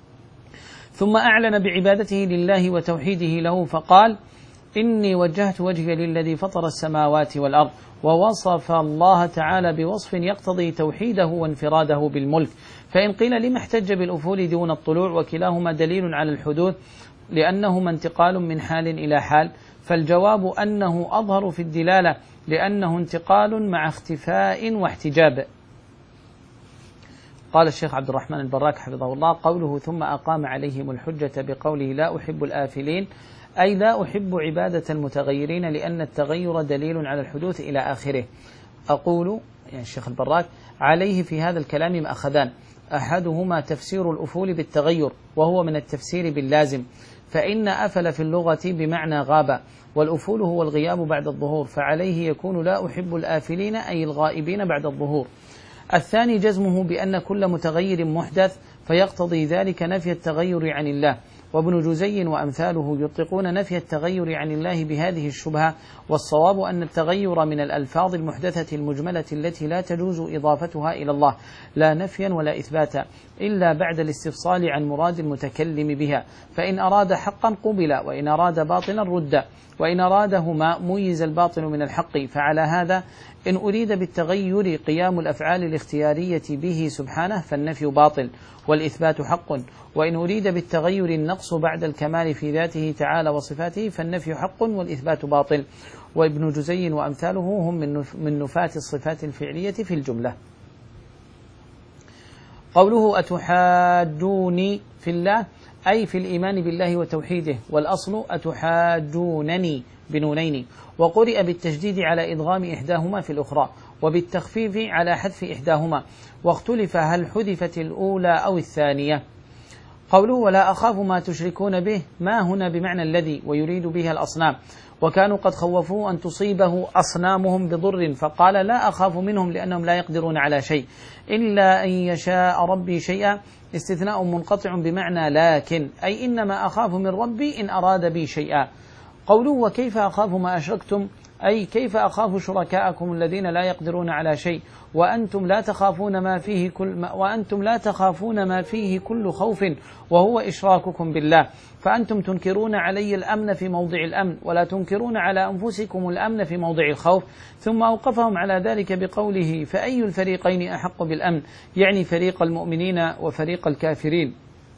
ثم أعلن بعبادته لله وتوحيده له، فقال إني وجهت وجهي للذي فطر السماوات والأرض، ووصف الله تعالى بوصف يقتضي توحيده وانفراده بالملك. فإن قيل لما احتج بالأفول دون الطلوع وكلاهما دليل على الحدوث لأنهما انتقال من حال إلى حال، فالجواب أنه أظهر في الدلالة، لأنه انتقال مع اختفاء واحتجاب. قال الشيخ عبد الرحمن البراك حفظه الله قوله ثم أقام عليهم الحجة بقوله لا أحب الآفلين، أي لا أحب عبادة المتغيرين، لأن التغير دليل على الحدوث إلى آخره. أقول يعني الشيخ البراك عليه في هذا الكلام مأخذان، أحدهما تفسير الأفول بالتغير، وهو من التفسير باللازم، فإن أفل في اللغة بمعنى غاب، والأفول هو الغياب بعد الظهور، فعليه يكون لا أحب الآفلين أي الغائبين بعد الظهور. الثاني جزمه بأن كل متغير محدث، فيقتضي ذلك نفي التغير عن الله. وابن جزي وأمثاله يطلقون نفي التغير عن الله بهذه الشبهة، والصواب أن التغير من الألفاظ المحدثة المجملة التي لا تجوز إضافتها إلى الله لا نفيا ولا إثباتا إلا بعد الاستفصال عن مراد المتكلم بها، فإن أراد حقا قبل، وإن أراد باطلا رد، وإن أرادهما ميز الباطل من الحق. فعلى هذا إن أريد بالتغير قيام الأفعال الاختيارية به سبحانه فالنفي باطل والإثبات حق، وإن أريد بالتغير النقص بعد الكمال في ذاته تعالى وصفاته فالنفي حق والإثبات باطل. وابن جزي وأمثاله هم من نفاة الصفات الفعلية في الجملة. قوله أتحاجوني في الله أي في الإيمان بالله وتوحيده، والأصل أتحاجونني بنونين، وقرئ بالتشديد على إدغام إحداهما في الأخرى وبالتخفيف على حذف إحداهما، واختلف هل حذفت الأولى أو الثانية. قوله ولا أخاف ما تشركون به، ما هنا بمعنى الذي ويريد بها الأصنام، وكانوا قد خوفوا أن تصيبه أصنامهم بضر فقال لا أخاف منهم لأنهم لا يقدرون على شيء إلا أن يشاء ربي شيئا، استثناء منقطع بمعنى لكن، أي إنما أخاف من ربي إن أراد بي شيئا. قوله وكيف أخاف ما أشركتم، أي كيف أخاف شركاءكم الذين لا يقدرون على شيء وأنتم لا تخافون ما فيه كل وأنتم لا تخافون ما فيه كل خوف وهو إشراككم بالله، فأنتم تنكرون علي الأمن في موضع الأمن ولا تنكرون على أنفسكم الأمن في موضع الخوف. ثم أوقفهم على ذلك بقوله فأي الفريقين أحق بالأمن، يعني فريق المؤمنين وفريق الكافرين.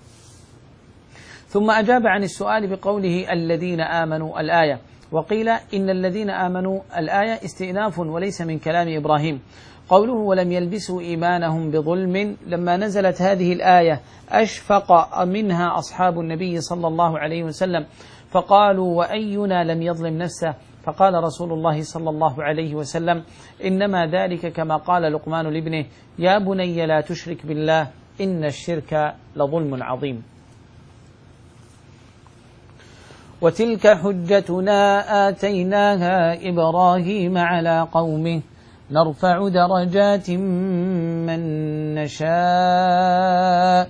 ثم أجاب عن السؤال بقوله الذين آمنوا الآية، وقيل إن الذين آمنوا الآية استئناف وليس من كلام إبراهيم. قوله ولم يلبسوا إيمانهم بظلم، لما نزلت هذه الآية أشفق منها أصحاب النبي صلى الله عليه وسلم فقالوا وأينا لم يظلم نفسه، فقال رسول الله صلى الله عليه وسلم إنما ذلك كما قال لقمان لابنه يا بني لا تشرك بالله إن الشرك لظلم عظيم. وتلك حجتنا آتيناها إبراهيم على قومه نرفع درجات من نشاء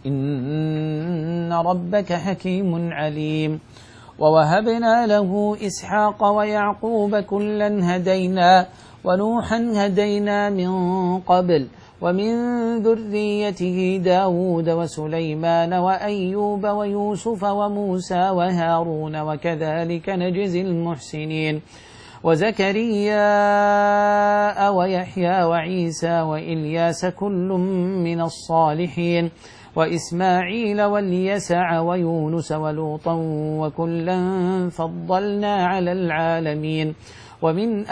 إن ربك حكيم عليم. ووهبنا له إسحاق ويعقوب كلا هدينا ونوحا هدينا من قبل ومن ذريته داود وسليمان وأيوب ويوسف وموسى وهارون وكذلك نجزي المحسنين. وزكريا ويحيى وعيسى وإلياس كل من الصالحين وإسماعيل واليسع ويونس ولوطا وكلا فضلنا على العالمين. ومن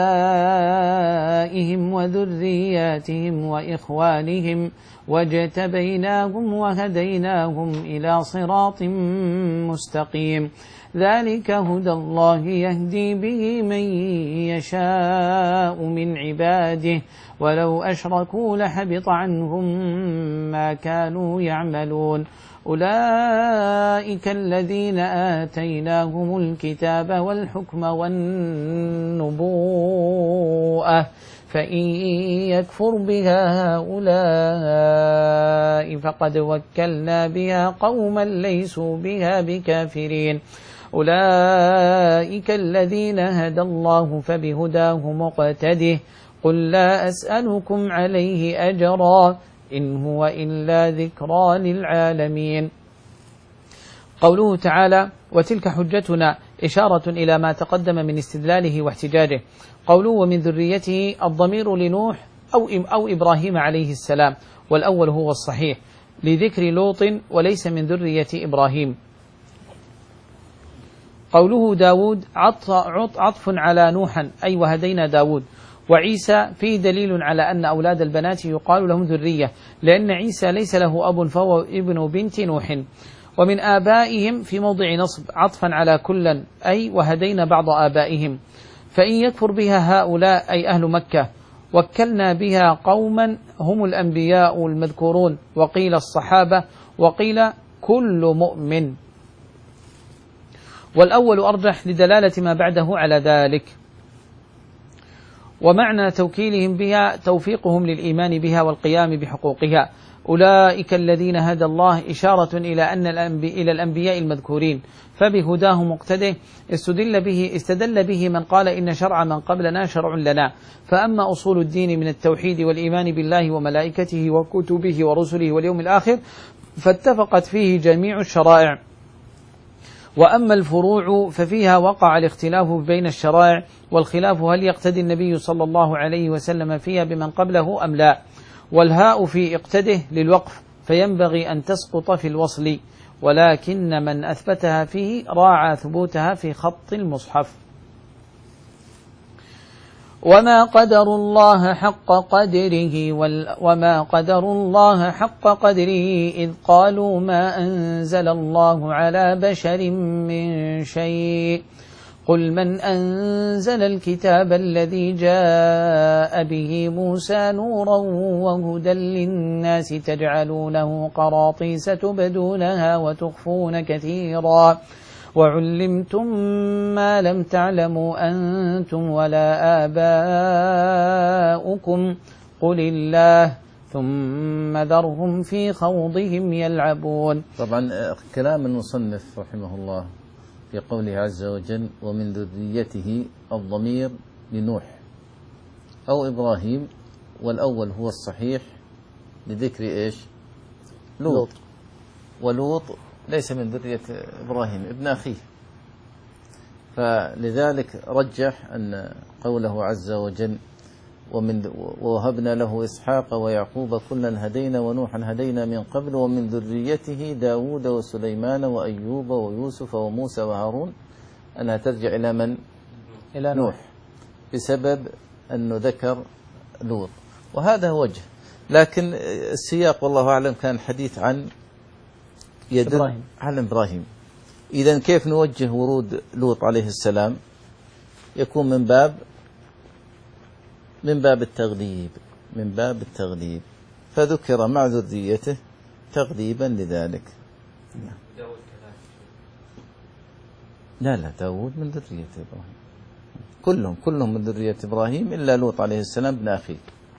آبائهم وذرياتهم وإخوانهم واجتبيناهم وهديناهم إلى صراط مستقيم. ذلك هدى الله يهدي به من يشاء من عباده ولو أشركوا لحبط عنهم ما كانوا يعملون. أولئك الذين آتيناهم الكتاب والحكم والنبوءة فإن يكفر بها هؤلاء فقد وكلنا بها قوما ليسوا بها بكافرين. أولئك الذين هدى الله فبهداه مقتده قل لا أسألكم عليه أجرا إن هو إلا ذكرى للعالمين. قوله تعالى وتلك حجتنا إشارة إلى ما تقدم من استدلاله واحتجاجه. قوله ومن ذريته الضمير لنوح أو, أو إبراهيم عليه السلام، والأول هو الصحيح لذكر لوط وليس من ذرية إبراهيم. قوله داود عطف على نوحا أي وهدينا داود. وعيسى فيه دليل على أن أولاد البنات يقال لهم ذرية لأن عيسى ليس له أب فهو ابن بنت نوح. ومن آبائهم في موضع نصب عطفا على كلا أي وهدينا بعض آبائهم. فإن يكفر بها هؤلاء أي أهل مكة وكلنا بها قوما هم الأنبياء المذكورون، وقيل الصحابة وقيل كل مؤمن، والأول أرجح لدلالة ما بعده على ذلك. ومعنى توكيلهم بها توفيقهم للإيمان بها والقيام بحقوقها. أولئك الذين هدى الله إشارة إلى أن الأنبياء إلى الأنبياء المذكورين فبهداه مقتده استدل به استدل به من قال إن شرع من قبلنا شرع لنا. فأما أصول الدين من التوحيد والإيمان بالله وملائكته وكتبه ورسله واليوم الآخر فاتفقت فيه جميع الشرائع. وأما الفروع ففيها وقع الاختلاف بين الشرائع، والخلاف هل يقتدي النبي صلى الله عليه وسلم فيها بمن قبله أم لا. والهاء في اقتده للوقف فينبغي أن تسقط في الوصل، ولكن من أثبتها فيه راعى ثبوتها في خط المصحف. وما قدر الله حق قدره وما قدر الله حق قدره إذ قالوا ما أنزل الله على بشر من شيء قل من أنزل الكتاب الذي جاء به موسى نورا وهدى للناس تجعلونه قراطيس تبدونها وتخفون كثيرا وعلمتم ما لم تعلموا أنتم ولا آباؤكم قل الله ثم ذرهم في خوضهم يلعبون. طبعا كلام المصنف رحمه الله في قوله عز وجل ومن ذريته الضمير لنوح أو إبراهيم، والأول هو الصحيح لذكر إيش؟ لوط. ولوط ليس من ذرية إبراهيم ابن أخيه، فلذلك رجح أن قوله عز وجل ومن ووهبنا له إسحاق ويعقوب كلا هدينا ونوحا هدينا من قبل ومن ذريته داود وسليمان وأيوب ويوسف وموسى وهارون، أنها ترجع إلى من؟ إلى نوح، بسبب أنه ذكر لوط، وهذا هو وجه. لكن السياق والله أعلم كان حديث عن يدل إبراهيم. عن إبراهيم. إذن كيف نوجه ورود لوط عليه السلام؟ يكون من باب من باب التغليب من باب التغليب فذكر مع ذريته تغليبا لذلك. لا لا داود من ذرية إبراهيم، كلهم كلهم من ذرية إبراهيم إلا لوط عليه السلام ابن أخيه.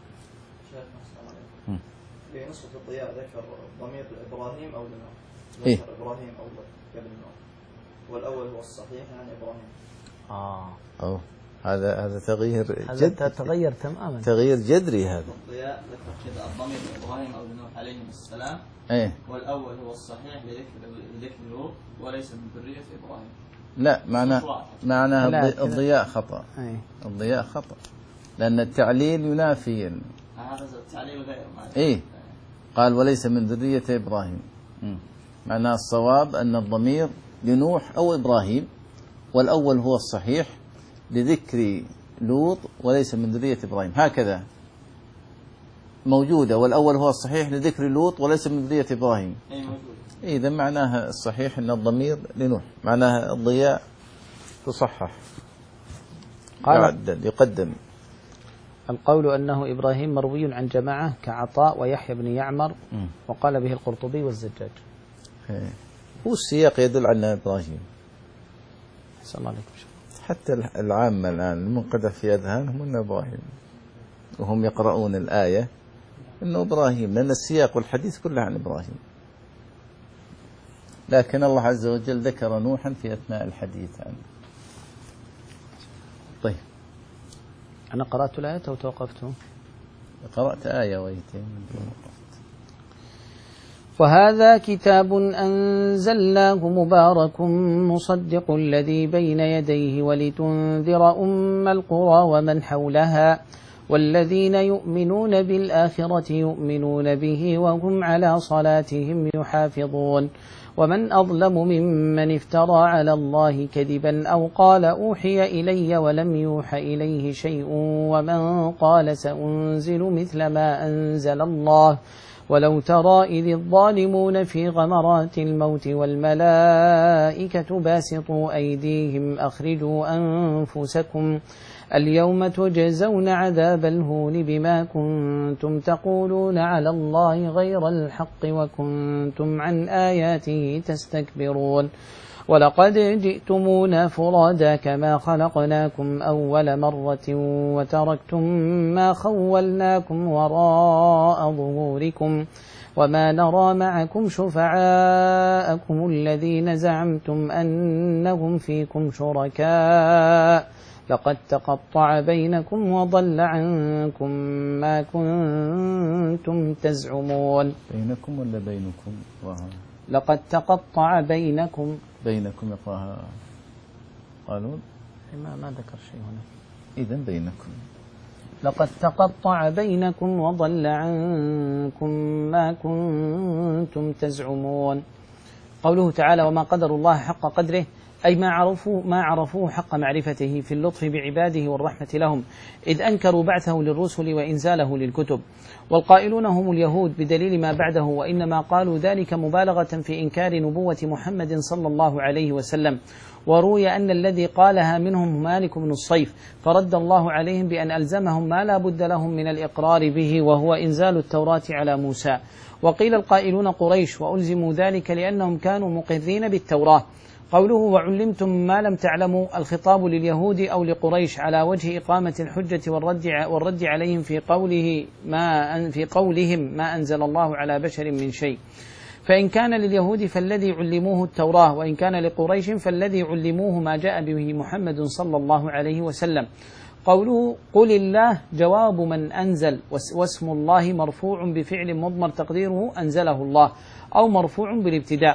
في نصف الضياء ذكر ضمير إبراهيم أو لنوح، إيه؟ إبراهيم أو قبل نوح، والأول هو الصحيح عن إبراهيم. آه أو هذا هذا تغيير هذا تغير تماما، تغيير جذري. هذا الضياء ذكر كذا الضمير إبراهيم أو لنوح عليهم السلام، إيه؟ والأول هو الصحيح لذكر لذكر لوط وليس من ذرية إبراهيم. لا معناه معناه الضياء خطأ. أي. الضياء خطأ لأن التعليل ينافي هذا التعليل غير إيه؟ قال وليس من ذرية إبراهيم، معناه الصواب أن الضمير لنوح أو إبراهيم، والأول هو الصحيح لذكر لوط وليس من ذرية إبراهيم، هكذا موجودة، والأول هو الصحيح لذكر لوط وليس من ذرية إبراهيم. إذا معناها الصحيح أن الضمير لنوح، معناها الضياء تصحح يعدل يقدم. القول أنه إبراهيم مروي عن جماعة كعطاء ويحيى بن يعمر، وقال به القرطبي والزجاج. هو السياق يدل على إبراهيم. أحسن الله عليكم. حتى العامة الآن المنقدح في أذهانهم أنه إبراهيم، وهم يقرؤون الآية أنه إبراهيم، لأن السياق والحديث كله عن إبراهيم، لكن الله عز وجل ذكر نوحا في أثناء الحديث عنه. طيب أنا قرأت الآية وتوقفت. قرأت آية ويتين. وهذا كتاب أنزلناه مبارك مصدق الذي بين يديه ولتنذر أم القرى ومن حولها والذين يؤمنون بالآخرة يؤمنون به وهم على صلاتهم يحافظون. ومن أظلم ممن افترى على الله كذبا أو قال أوحي إلي ولم يوح إليه شيء ومن قال سأنزل مثل ما أنزل الله ولو ترى إذ الظالمون في غمرات الموت والملائكة باسطوا أيديهم أخرجوا أنفسكم اليوم تجزون عذاب الهون بما كنتم تقولون على الله غير الحق وكنتم عن آياته تستكبرون. ولقد جئتمونا فرادا كما خلقناكم أول مرة وتركتم ما خولناكم وراء ظهوركم وما نرى معكم شفعاءكم الذين زعمتم أنهم فيكم شركاء لقد تقطع بينكم وضل عنكم ما كنتم تزعمون. بينكم ولا بينكم؟ وها. لقد تقطع بينكم. بينكم يقراها قالون؟ ما, ما ذكر شيء هنا. إذن بينكم. لقد تقطع بينكم وضل عنكم ما كنتم تزعمون. قوله تعالى وما قدر الله حق قدره، أي ما عرفوا ما عرفوه حق معرفته في اللطف بعباده والرحمة لهم، إذ أنكروا بعثه للرسل وإنزاله للكتب. والقائلون هم اليهود بدليل ما بعده، وإنما قالوا ذلك مبالغة في إنكار نبوة محمد صلى الله عليه وسلم. وروي أن الذي قالها منهم مالك بن الصيف، فرد الله عليهم بأن ألزمهم ما لا بد لهم من الإقرار به، وهو إنزال التوراة على موسى. وقيل القائلون قريش، وألزموا ذلك لأنهم كانوا مقرين بالتوراة. قوله وعلمتم ما لم تعلموا، الخطاب لليهود أو لقريش على وجه إقامة الحجة والرد والرد عليهم في قوله ما في قولهم ما أنزل الله على بشر من شيء. فإن كان لليهود فالذي علموه التوراة، وإن كان لقريش فالذي علموه ما جاء به محمد صلى الله عليه وسلم. قوله قل الله جواب من أنزل، واسم الله مرفوع بفعل مضمر تقديره أنزله الله، أو مرفوع بالابتداء.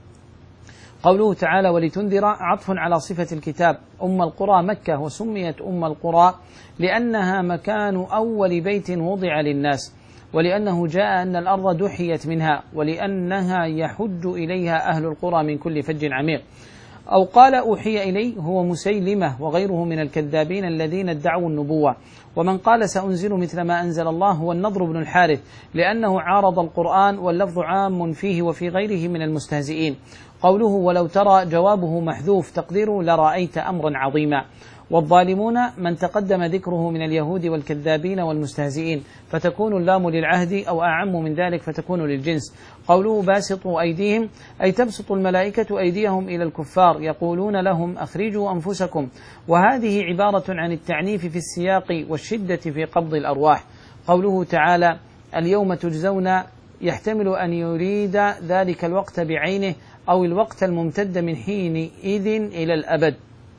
قوله تعالى ولتنذر عطف على صفة الكتاب. أم القرى مكة، وسميت أم القرى لأنها مكان أول بيت وضع للناس، ولأنه جاء أن الأرض دحيت منها، ولأنها يحج إليها أهل القرى من كل فج عميق. أو قال أوحي إليه هو مسيلمة وغيره من الكذابين الذين ادعوا النبوة. ومن قال سأنزل مثل ما أنزل الله هو النضر بن الحارث، لأنه عارض القرآن واللفظ عام فيه وفي غيره من المستهزئين. قوله ولو ترى جوابه محذوف تقديره لرأيت أمرا عظيما. والظالمون من تقدم ذكره من اليهود والكذابين والمستهزئين، فتكون اللام للعهد، أو أعم من ذلك فتكون للجنس. قوله باسطوا أيديهم، أي تبسط الملائكة أيديهم إلى الكفار يقولون لهم أخرجوا أنفسكم، وهذه عبارة عن التعنيف في السياق والشدة في قبض الأرواح. قوله تعالى اليوم تجزون، يحتمل أن يريد ذلك الوقت بعينه، أو الوقت الممتد من حين إذن إلى الأبد.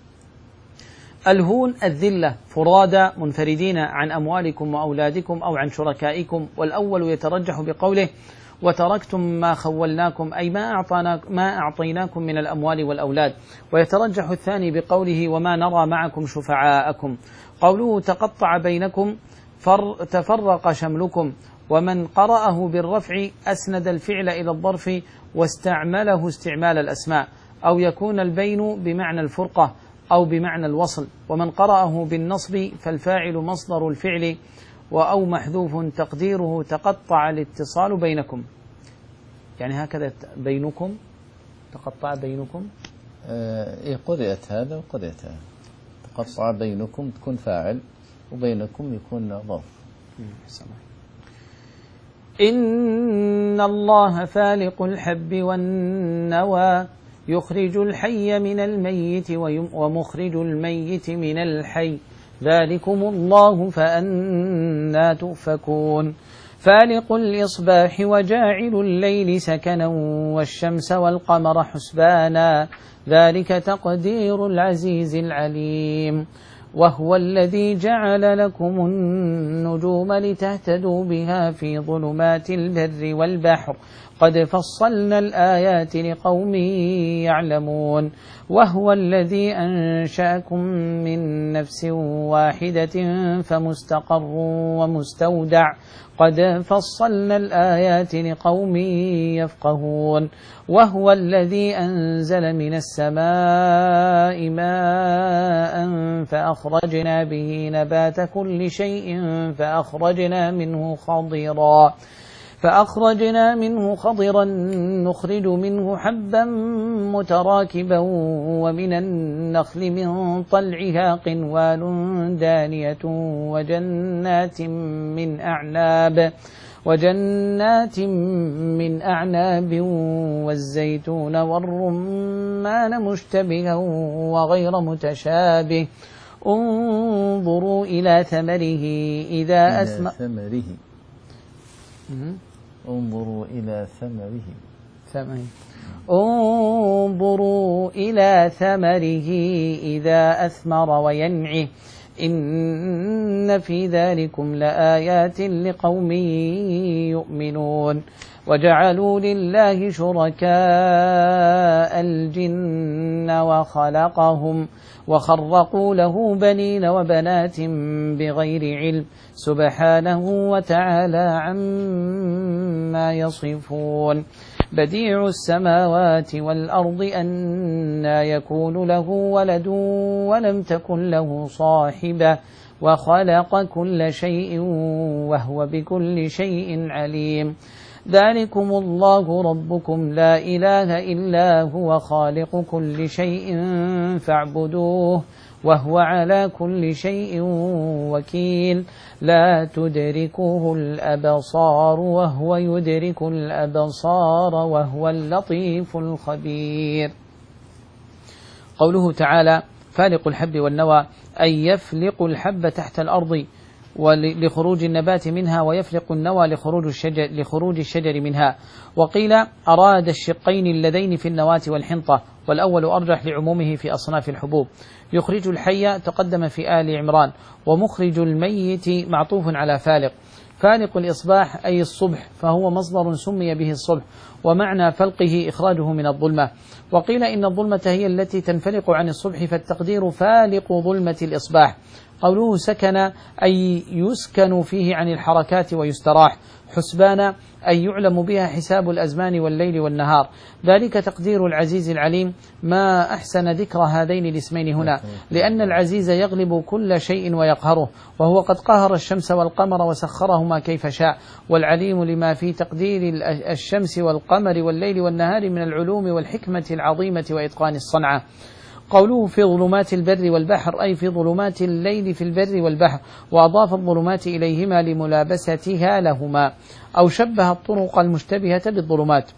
الهون الذلة فرادى منفردين عن أموالكم وأولادكم أو عن شركائكم، والأول يترجح بقوله وتركتم ما خولناكم، أي ما أعطيناكم, ما أعطيناكم من الأموال والأولاد، ويترجح الثاني بقوله وما نرى معكم شفعاءكم. قوله تقطع بينكم تفرق شملكم. ومن قرأه بالرفع أسند الفعل إلى الظرف واستعمله استعمال الأسماء، أو يكون البين بمعنى الفرقة أو بمعنى الوصل. ومن قرأه بالنصب فالفاعل مصدر الفعل، وأو محذوف تقديره تقطع الاتصال بينكم. يعني هكذا بينكم، تقطع بينكم. إيه قرأت هذا وقرأت هذا. تقطع بينكم تكون فاعل، وبينكم يكون ظرف. إن الله فالق الحب والنوى، يخرج الحي من الميت ومخرج الميت من الحي، ذلكم الله فأنى تؤفكون. فالق الإصباح وجاعل الليل سكنا والشمس والقمر حسبانا، ذلك تقدير العزيز العليم. وهو الذي جعل لكم النجوم لتهتدوا بها في ظلمات البر والبحر، قد فصلنا الآيات لقوم يعلمون. وهو الذي أنشأكم من نفس واحدة فمستقر ومستودع، قد فصلنا الآيات لقوم يفقهون. وهو الذي أنزل من السماء ماء فأخرجنا به نبات كل شيء فأخرجنا منه خضرا فأخرجنا منه خضرا نخرج منه حبا متراكبا ومن النخل من طلعها قنوان دانية وجنات من أعناب وجنات من أعناب والزيتون والرمان مشتبها وغير متشابه، انظروا إلى ثمره إذا أثمر انظروا إلى ثمره ثمره انظروا إلى ثمره إذا أثمر وينعه، إن في ذلكم لآيات لقوم يؤمنون. وجعلوا لله شركاء الجن وخلقهم وخرقوا له بنين وبنات بغير علم، سبحانه وتعالى عما يصفون. بديع السماوات والأرض أنى يكون له ولد ولم تكن له صاحبة وخلق كل شيء وهو بكل شيء عليم ذلكم الله ربكم لا إله إلا هو خالق كل شيء فاعبدوه وهو على كل شيء وكيل لا تدركه الأبصار وهو يدرك الأبصار وهو اللطيف الخبير. قوله تعالى فالق الحب والنوى أي يفلق الحب تحت الأرض ولخروج النبات منها ويفلق النوى لخروج الشجر, لخروج الشجر منها. وقيل أراد الشقين اللذين في النواة والحنطة والأول أرجح لعمومه في أصناف الحبوب. يخرج الحي تقدم في آل عمران ومخرج الميت معطوف على فالق. فالق الإصباح أي الصبح فهو مصدر سمي به الصبح ومعنى فلقه إخراجه من الظلمة. وقيل إن الظلمة هي التي تنفلق عن الصبح فالتقدير فالق ظلمة الإصباح. قوله سكن أي يسكن فيه عن الحركات ويستراح. حسبان أي يعلم بها حساب الأزمان والليل والنهار. ذلك تقدير العزيز العليم. ما أحسن ذكر هذين الاسمين هنا لأن العزيز يغلب كل شيء ويقهره وهو قد قهر الشمس والقمر وسخرهما كيف شاء والعليم لما في تقدير الشمس والقمر والليل والنهار من العلوم والحكمة العظيمة وإتقان الصنعة. قوله في ظلمات البر والبحر أي في ظلمات الليل في البر والبحر وأضاف الظلمات إليهما لملابستها لهما أو شبه الطرق المشتبهة بالظلمات.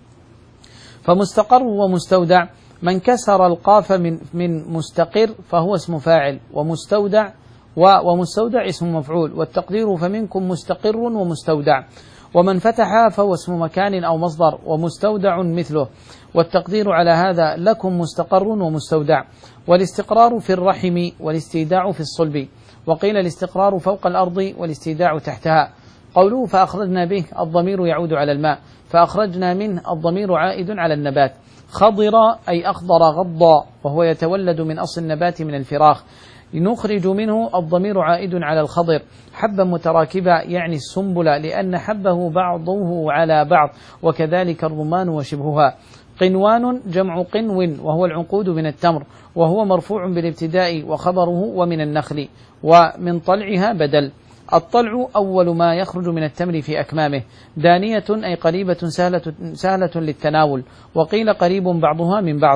فمستقر ومستودع من كسر القاف من, من مستقر فهو اسم فاعل ومستودع ومستودع اسم مفعول والتقدير فمنكم مستقر ومستودع. ومن فتح فهو اسم مكان أو مصدر ومستودع مثله والتقدير على هذا لكم مستقر ومستودع. والاستقرار في الرحم والاستيداع في الصلب. وقيل الاستقرار فوق الأرض والاستيداع تحتها. قوله فأخرجنا به الضمير يعود على الماء فأخرجنا منه الضمير عائد على النبات. خضر أي أخضر غضا وهو يتولد من أصل النبات من الفراخ. نخرج منه الضمير عائد على الخضر. حبا متراكبة يعني السنبلة لأن حبه بعضه على بعض وكذلك الرمان وشبهها. قنوان جمع قنو وهو العنقود من التمر وهو مرفوع بالابتداء وخبره ومن النخل ومن طلعها بدل. الطلع أول ما يخرج من التمر في أكمامه. دانية أي قريبة سهلة, سهلة للتناول وقيل قريب بعضها من بعض.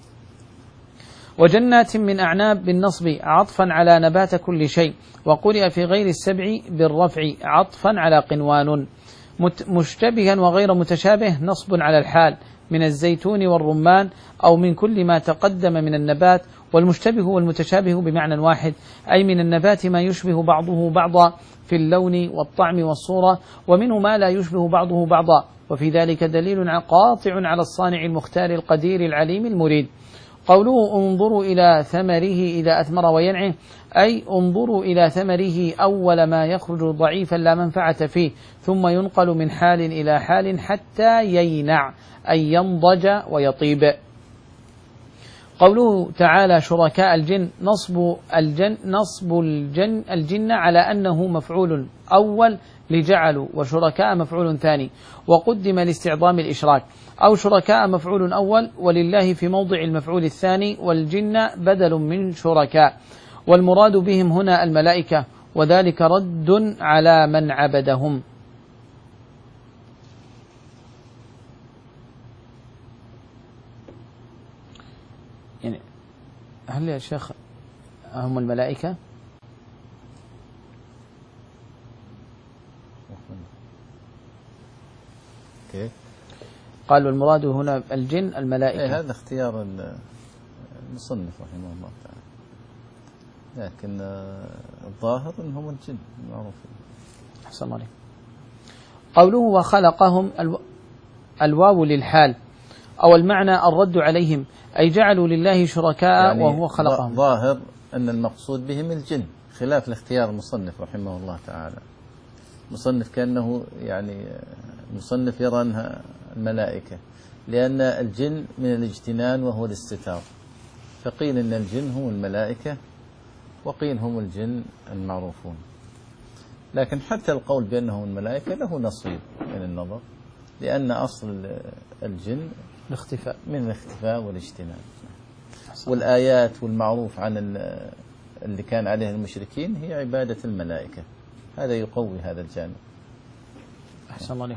وجنات من أعناب بالنصب عطفا على نبات كل شيء وقرئ في غير السبع بالرفع عطفا على قنوان. مشتبها وغير متشابه نصب على الحال من الزيتون والرمان أو من كل ما تقدم من النبات. والمشتبه والمتشابه بمعنى واحد أي من النبات ما يشبه بعضه بعضا في اللون والطعم والصورة ومنه ما لا يشبه بعضه بعضا وفي ذلك دليل قاطع على الصانع المختار القدير العليم المريد. قوله انظروا إلى ثمره إذا أثمر وينعه أي انظروا إلى ثمره أول ما يخرج ضعيفا لا منفعة فيه ثم ينقل من حال إلى حال حتى يينع أي ينضج ويطيب. قوله تعالى شركاء الجن نصب الجن نصب الجن الجن على أنه مفعول أول لجعلوا وشركاء مفعول ثاني وقدم لاستعظام الإشراك أو شركاء مفعول أول ولله في موضع المفعول الثاني والجن بدل من شركاء. والمراد بهم هنا الملائكة وذلك رد على من عبدهم. يعني هل يا شيخ هم الملائكة؟ كيف؟ قالوا المراد هنا الجن الملائكة. إيه هذا اختيار المصنف رحمه الله تعالى لكن الظاهر أنهم الجن معروفين. أحسن الله. قوله وخلقهم الو... الواو للحال أو المعنى الرد عليهم أي جعلوا لله شركاء يعني وهو خلقهم. ظاهر أن المقصود بهم الجن خلاف الاختيار المصنف رحمه الله تعالى. المصنف كأنه يعني المصنف يرى أنها الملائكة لأن الجن من الاجتنان وهو الاستتار فقيل أن الجن هم الملائكة وقيل هم الجن المعروفون. لكن حتى القول بأنهم الملائكة له نصيب من النظر لأن أصل الجن الاختفاء من الاختفاء والاجتناب. والآيات والمعروف عن اللي كان عليه المشركين هي عبادة الملائكة، هذا يقوي هذا الجانب. أحسن الله عليكم.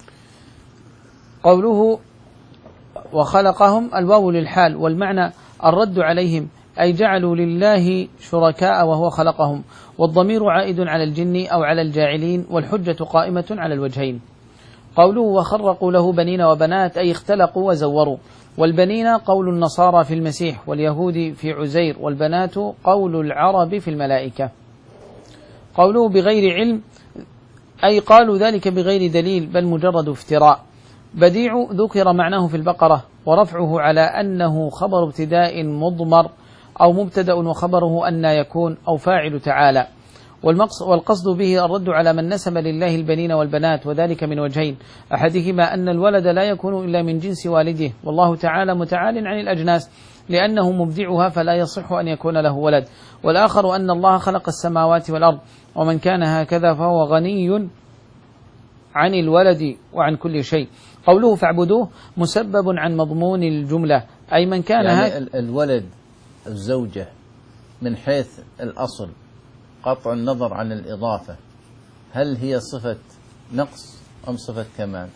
قوله وخلقهم الواو للحال، والمعنى الرد عليهم، أي جعلوا لله شركاء وهو خلقهم، والضمير عائد على الجن أو على الجاعلين، والحجة قائمة على الوجهين. قوله وخرقوا له بنين وبنات، أي اختلقوا وزوروا، والبنين قول النصارى في المسيح، واليهود في عزير، والبنات قول العرب في الملائكة. قوله بغير علم، أي قالوا ذلك بغير دليل بل مجرد افتراء. بديع ذكر معناه في البقرة، ورفعه على أنه خبر ابتداء مضمر، أو مبتدأ وخبره أن يكون، أو فاعل تعالى. والقصد به الرد على من نسب لله البنين والبنات، وذلك من وجهين: أحدهما أن الولد لا يكون إلا من جنس والده، والله تعالى متعال عن الأجناس لأنه مبدعها فلا يصح أن يكون له ولد. والآخر أن الله خلق السماوات والأرض، ومن كان هكذا فهو غني عن الولد وعن كل شيء. قوله فاعبدوه مسبب عن مضمون الجملة، أي من كان يعني الولد الزوجة من حيث الأصل قطع النظر عن الإضافة، هل هي صفة نقص أم صفة كمال؟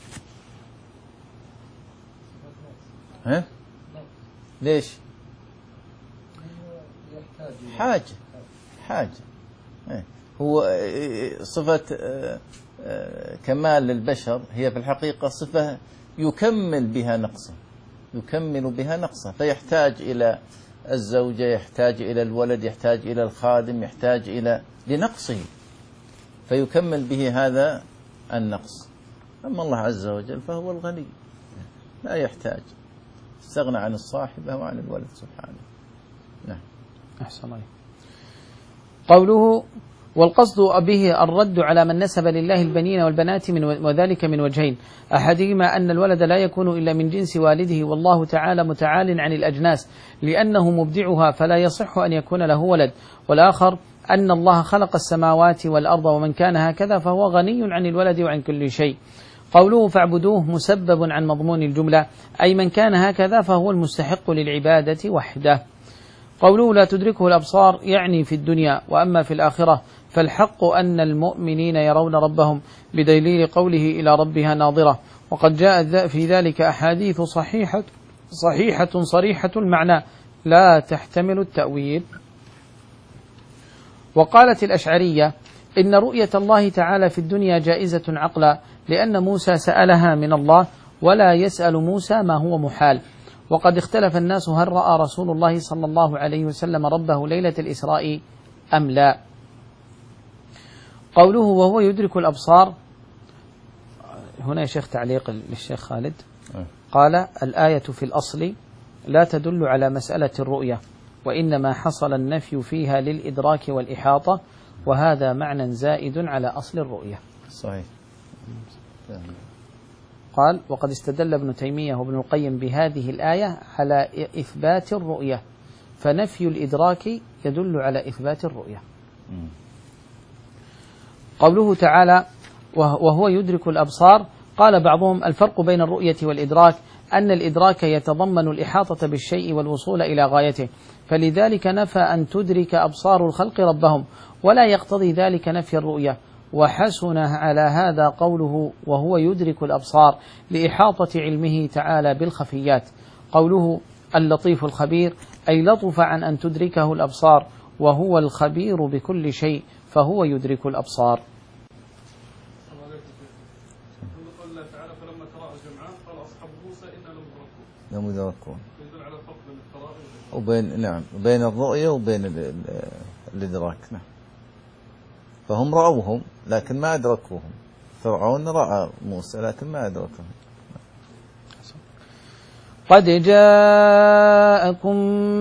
ها؟ ليش؟ حاجة حاجة هو صفة كمال للبشر، هي في الحقيقة صفة يكمل بها نقصه، يكمل بها نقصه، فيحتاج إلى الزوجة، يحتاج إلى الولد، يحتاج إلى الخادم، يحتاج إلى لنقصه فيكمل به هذا النقص. أما الله عز وجل فهو الغني لا يحتاج، استغنى عن الصاحبة وعن الولد سبحانه. نعم. أحسن الله. قوله والقصد به الرد على من نسب لله البنين والبنات من وذلك من وجهين: أحدهما أن الولد لا يكون إلا من جنس والده، والله تعالى متعال عن الأجناس لأنه مبدعها فلا يصح أن يكون له ولد. والآخر أن الله خلق السماوات والأرض، ومن كان هكذا فهو غني عن الولد وعن كل شيء. قوله فاعبدوه مسبب عن مضمون الجملة، أي من كان هكذا فهو المستحق للعبادة وحده. قوله لا تدركه الأبصار يعني في الدنيا، وأما في الآخرة فالحق أن المؤمنين يرون ربهم بدليل قوله إلى ربها ناظرة، وقد جاء في ذلك أحاديث صحيحة صحيحة صريحة المعنى لا تحتمل التأويل. وقالت الأشعرية إن رؤية الله تعالى في الدنيا جائزة عقلا، لأن موسى سألها من الله ولا يسأل موسى ما هو محال. وقد اختلف الناس هل رأى رسول الله صلى الله عليه وسلم ربه ليلة الإسراء أم لا. قوله وهو يدرك الأبصار، هنا يا شيخ تعليق للشيخ خالد، قال الآية في الأصل لا تدل على مسألة الرؤية، وإنما حصل النفي فيها للإدراك والإحاطة، وهذا معنى زائد على أصل الرؤية. صحيح. قال وقد استدل ابن تيمية وابن القيم بهذه الآية على إثبات الرؤية، فنفي الإدراك يدل على إثبات الرؤية. قوله تعالى وهو يدرك الأبصار، قال بعضهم الفرق بين الرؤية والإدراك أن الإدراك يتضمن الإحاطة بالشيء والوصول إلى غايته، فلذلك نفى أن تدرك أبصار الخلق ربهم، ولا يقتضي ذلك نفي الرؤية. وحسن على هذا قوله وهو يدرك الأبصار لإحاطة علمه تعالى بالخفيات. قوله اللطيف الخبير أي لطف عن أن تدركه الأبصار، وهو الخبير بكل شيء فهو يدرك الأبصار. لمدركون وبين نعم وبين الرؤية وبين الإدراك. نعم. فهم رأوهم لكن ما أدركوهم. فرعون رأى موسى لكن ما أدركهم. قد جاءكم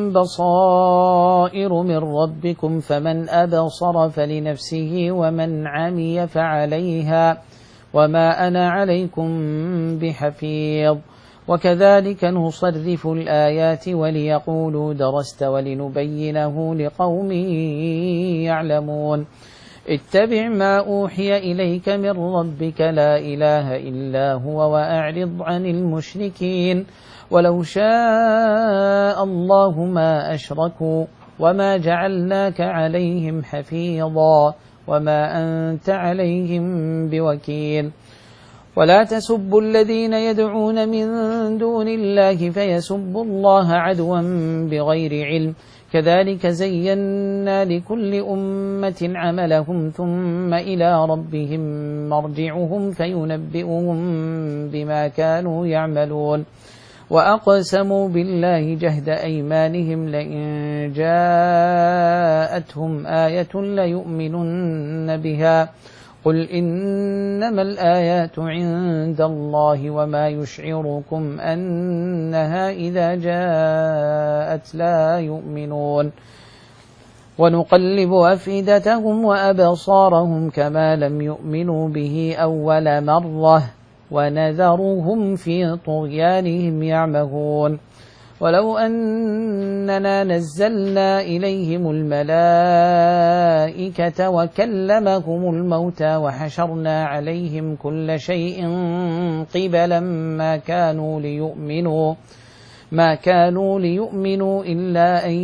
بصائر من ربكم فمن أبصر فلنفسه ومن عمي فعليها وما أنا عليكم بحفيظ. وكذلك نصرف الآيات وليقولوا درست ولنبينه لقوم يعلمون. اتبع ما أوحي إليك من ربك لا إله إلا هو وأعرض عن المشركين ولو شاء الله ما أشركوا وما جعلناك عليهم حفيظا وما أنت عليهم بوكيل ولا تسبوا الذين يدعون من دون الله فيسبوا الله عدوا بغير علم كذلك زينا لكل أمة عملهم ثم إلى ربهم مرجعهم فينبئهم بما كانوا يعملون وأقسموا بالله جهد أيمانهم لئن جاءتهم آية ليؤمنن بها قل إنما الآيات عند الله وما يشعركم أنها إذا جاءت لا يؤمنون ونقلب أفئدتهم وأبصارهم كما لم يؤمنوا به أول مرة ونذرهم في طغيانهم يعمهون ولو أننا نزلنا إليهم الملائكة وكلمهم الموتى وحشرنا عليهم كل شيء قبلا ما كانوا ليؤمنوا ما كانوا ليؤمنوا إلا أن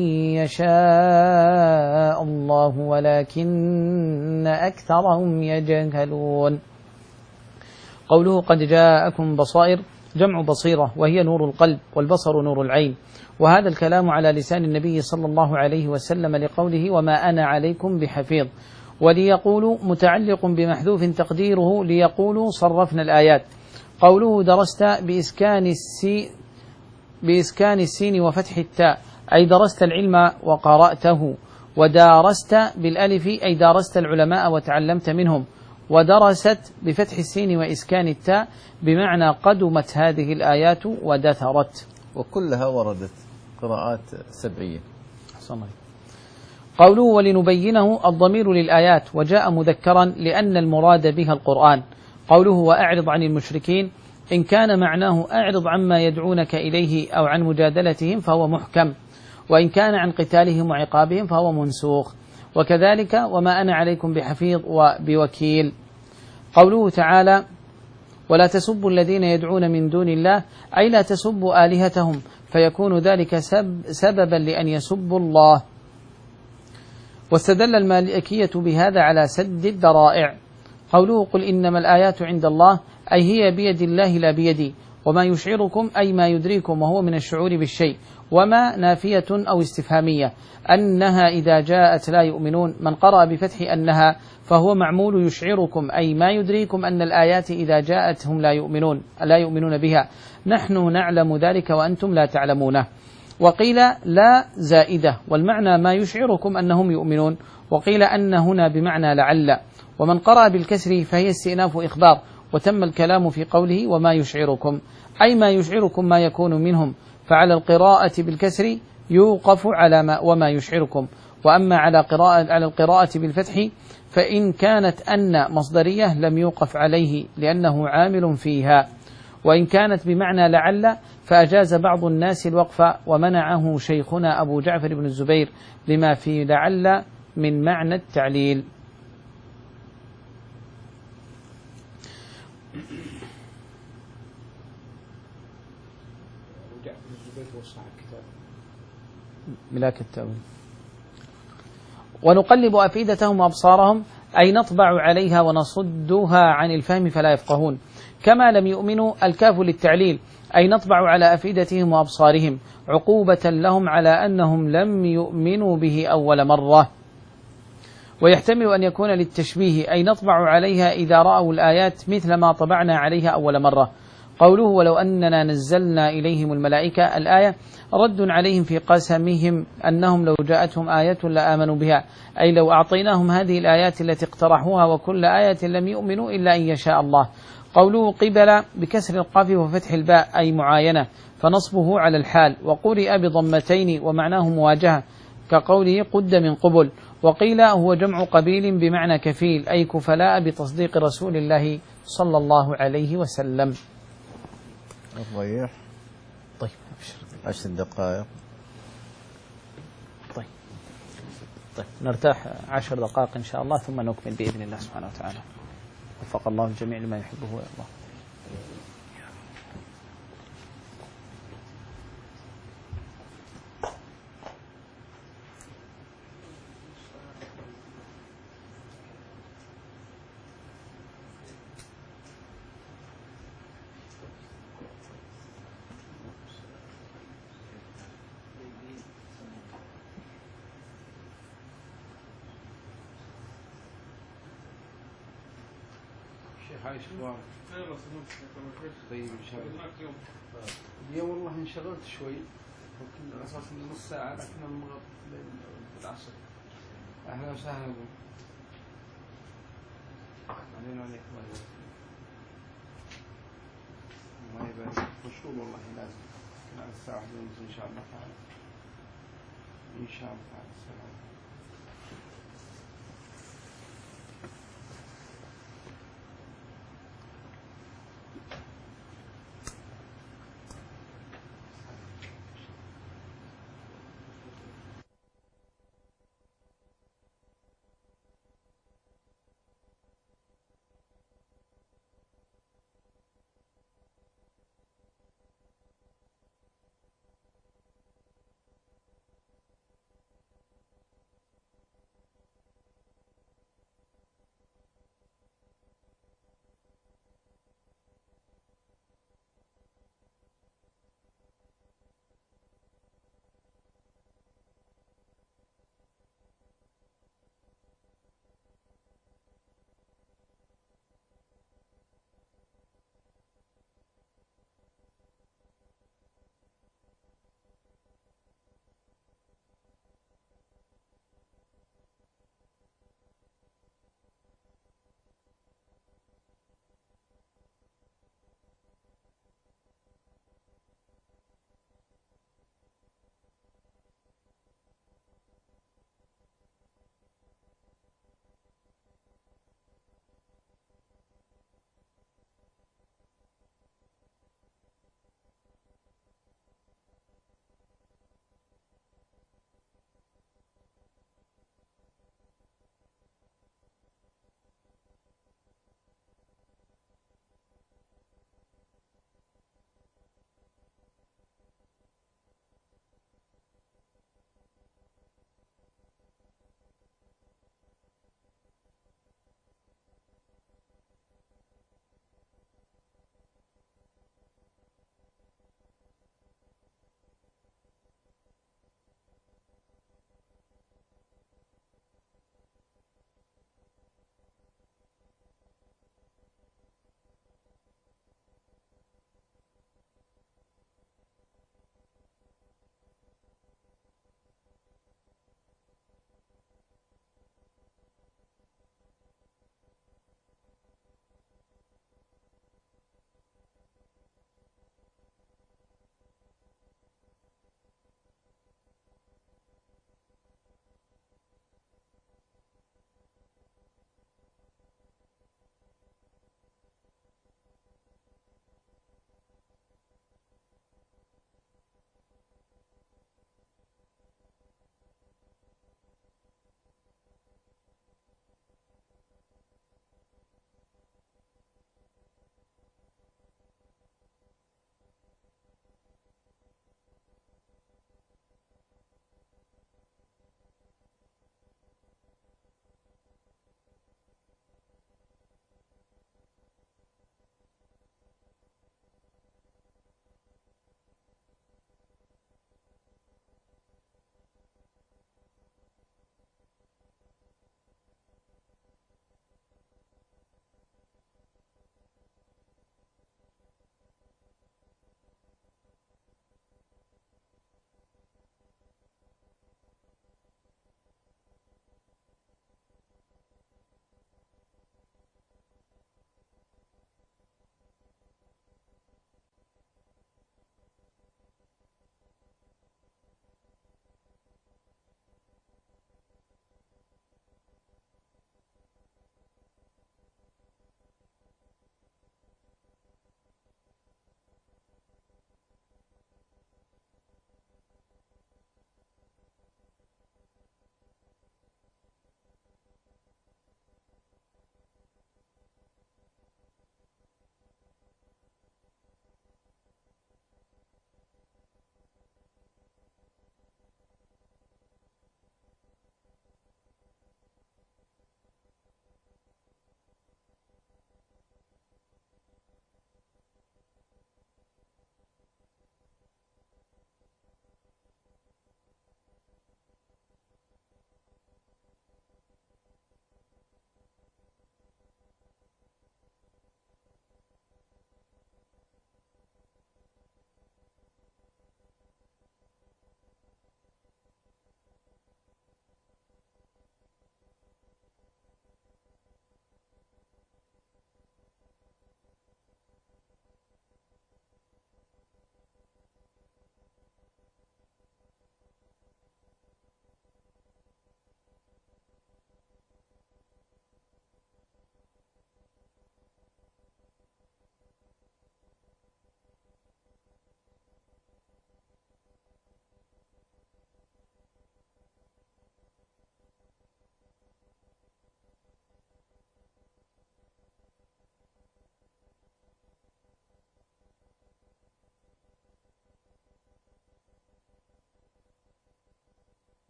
يشاء الله ولكن أكثرهم يجهلون. قوله قد جاءكم بصائر جمع بصيرة وهي نور القلب والبصر نور العين، وهذا الكلام على لسان النبي صلى الله عليه وسلم لقوله وما أنا عليكم بحفيظ، وليقولوا متعلق بمحذوف تقديره ليقولوا صرفنا الآيات. قوله درست بإسكان السين بإسكان السين وفتح التاء أي درست العلم وقرأته، ودارست بالألف أي دارست العلماء وتعلمت منهم، ودرست بفتح السين وإسكان التاء بمعنى قدمت هذه الآيات ودثرت. وكلها وردت قراءات سبعية. قوله ولنبينه الضمير للآيات وجاء مذكرا لأن المراد بها القرآن. قوله وأعرض عن المشركين إن كان معناه أعرض عما يدعونك إليه أو عن مجادلتهم فهو محكم، وإن كان عن قتالهم وعقابهم فهو منسوخ، وكذلك وما أنا عليكم بحفيظ وبوكيل. قوله تعالى ولا تسبوا الذين يدعون من دون الله أي لا تسبوا آلهتهم فيكون ذلك سب سببا لأن يسبوا الله. واستدل المالكية بهذا على سد الذرائع. قوله قل إنما الآيات عند الله أي هي بيد الله لا بيدي، وما يشعركم أي ما يدريكم وهو من الشعور بالشيء، وما نافية أو استفهامية أنها إذا جاءت لا يؤمنون. من قرأ بفتح أنها فهو معمول يشعركم أي ما يدريكم أن الآيات إذا جاءت هم لا يؤمنون لا يؤمنون بها، نحن نعلم ذلك وأنتم لا تعلمونه. وقيل لا زائدة والمعنى ما يشعركم أنهم يؤمنون، وقيل أن هنا بمعنى لعل. ومن قرأ بالكسر فهي استئناف إخبار، وتم الكلام في قوله وما يشعركم أي ما يشعركم ما يكون منهم، فعلى القراءة بالكسر يوقف على ما وما يشعركم. وأما على قراءة على القراءة بالفتح فإن كانت أن مصدرية لم يوقف عليه لأنه عامل فيها، وإن كانت بمعنى لعل فأجاز بعض الناس الوقف ومنعه شيخنا أبو جعفر بن الزبير لما في لعل من معنى التعليل. ملاك التأويل. ونقلب أفئدتهم وأبصارهم أي نطبع عليها ونصدها عن الفهم فلا يفقهون، كما لم يؤمنوا الكاف للتعليل أي نطبع على أفئدتهم وأبصارهم عقوبة لهم على أنهم لم يؤمنوا به أول مرة. ويحتمل أن يكون للتشبيه أي نطبع عليها إذا رأوا الآيات مثل ما طبعنا عليها أول مرة. قوله ولو أننا نزلنا إليهم الملائكة الآية رد عليهم في قسمهم أنهم لو جاءتهم آية لآمنوا بها، أي لو أعطيناهم هذه الآيات التي اقترحوها وكل آية لم يؤمنوا إلا أن يشاء الله. قوله قبل بكسر القاف وفتح الباء أي معاينة فنصبه على الحال، وقرئ بضمتين ومعناه مواجهة كقوله قد من قبل. وقيل هو جمع قبيل بمعنى كفيل أي كفلاء بتصديق رسول الله صلى الله عليه وسلم. الضيح طيب عشر دقائق. طيب طيب نرتاح عشر دقائق إن شاء الله ثم نكمل بإذن الله سبحانه وتعالى. وفق الله الجميع لما يحبه ويرضاه. عايش مبارك. طيب ان شاء الله. اليوم والله انشغلت شوي وكنا على اساس انه نص ساعه لكن المغرب بالعصر. اهلا وسهلا بكم. علينا عليك الله يبارك. الله يبارك. مشغول والله لازم. على الساعه واحدة ونص ان شاء الله تعالى. ان شاء الله تعالى. السلام.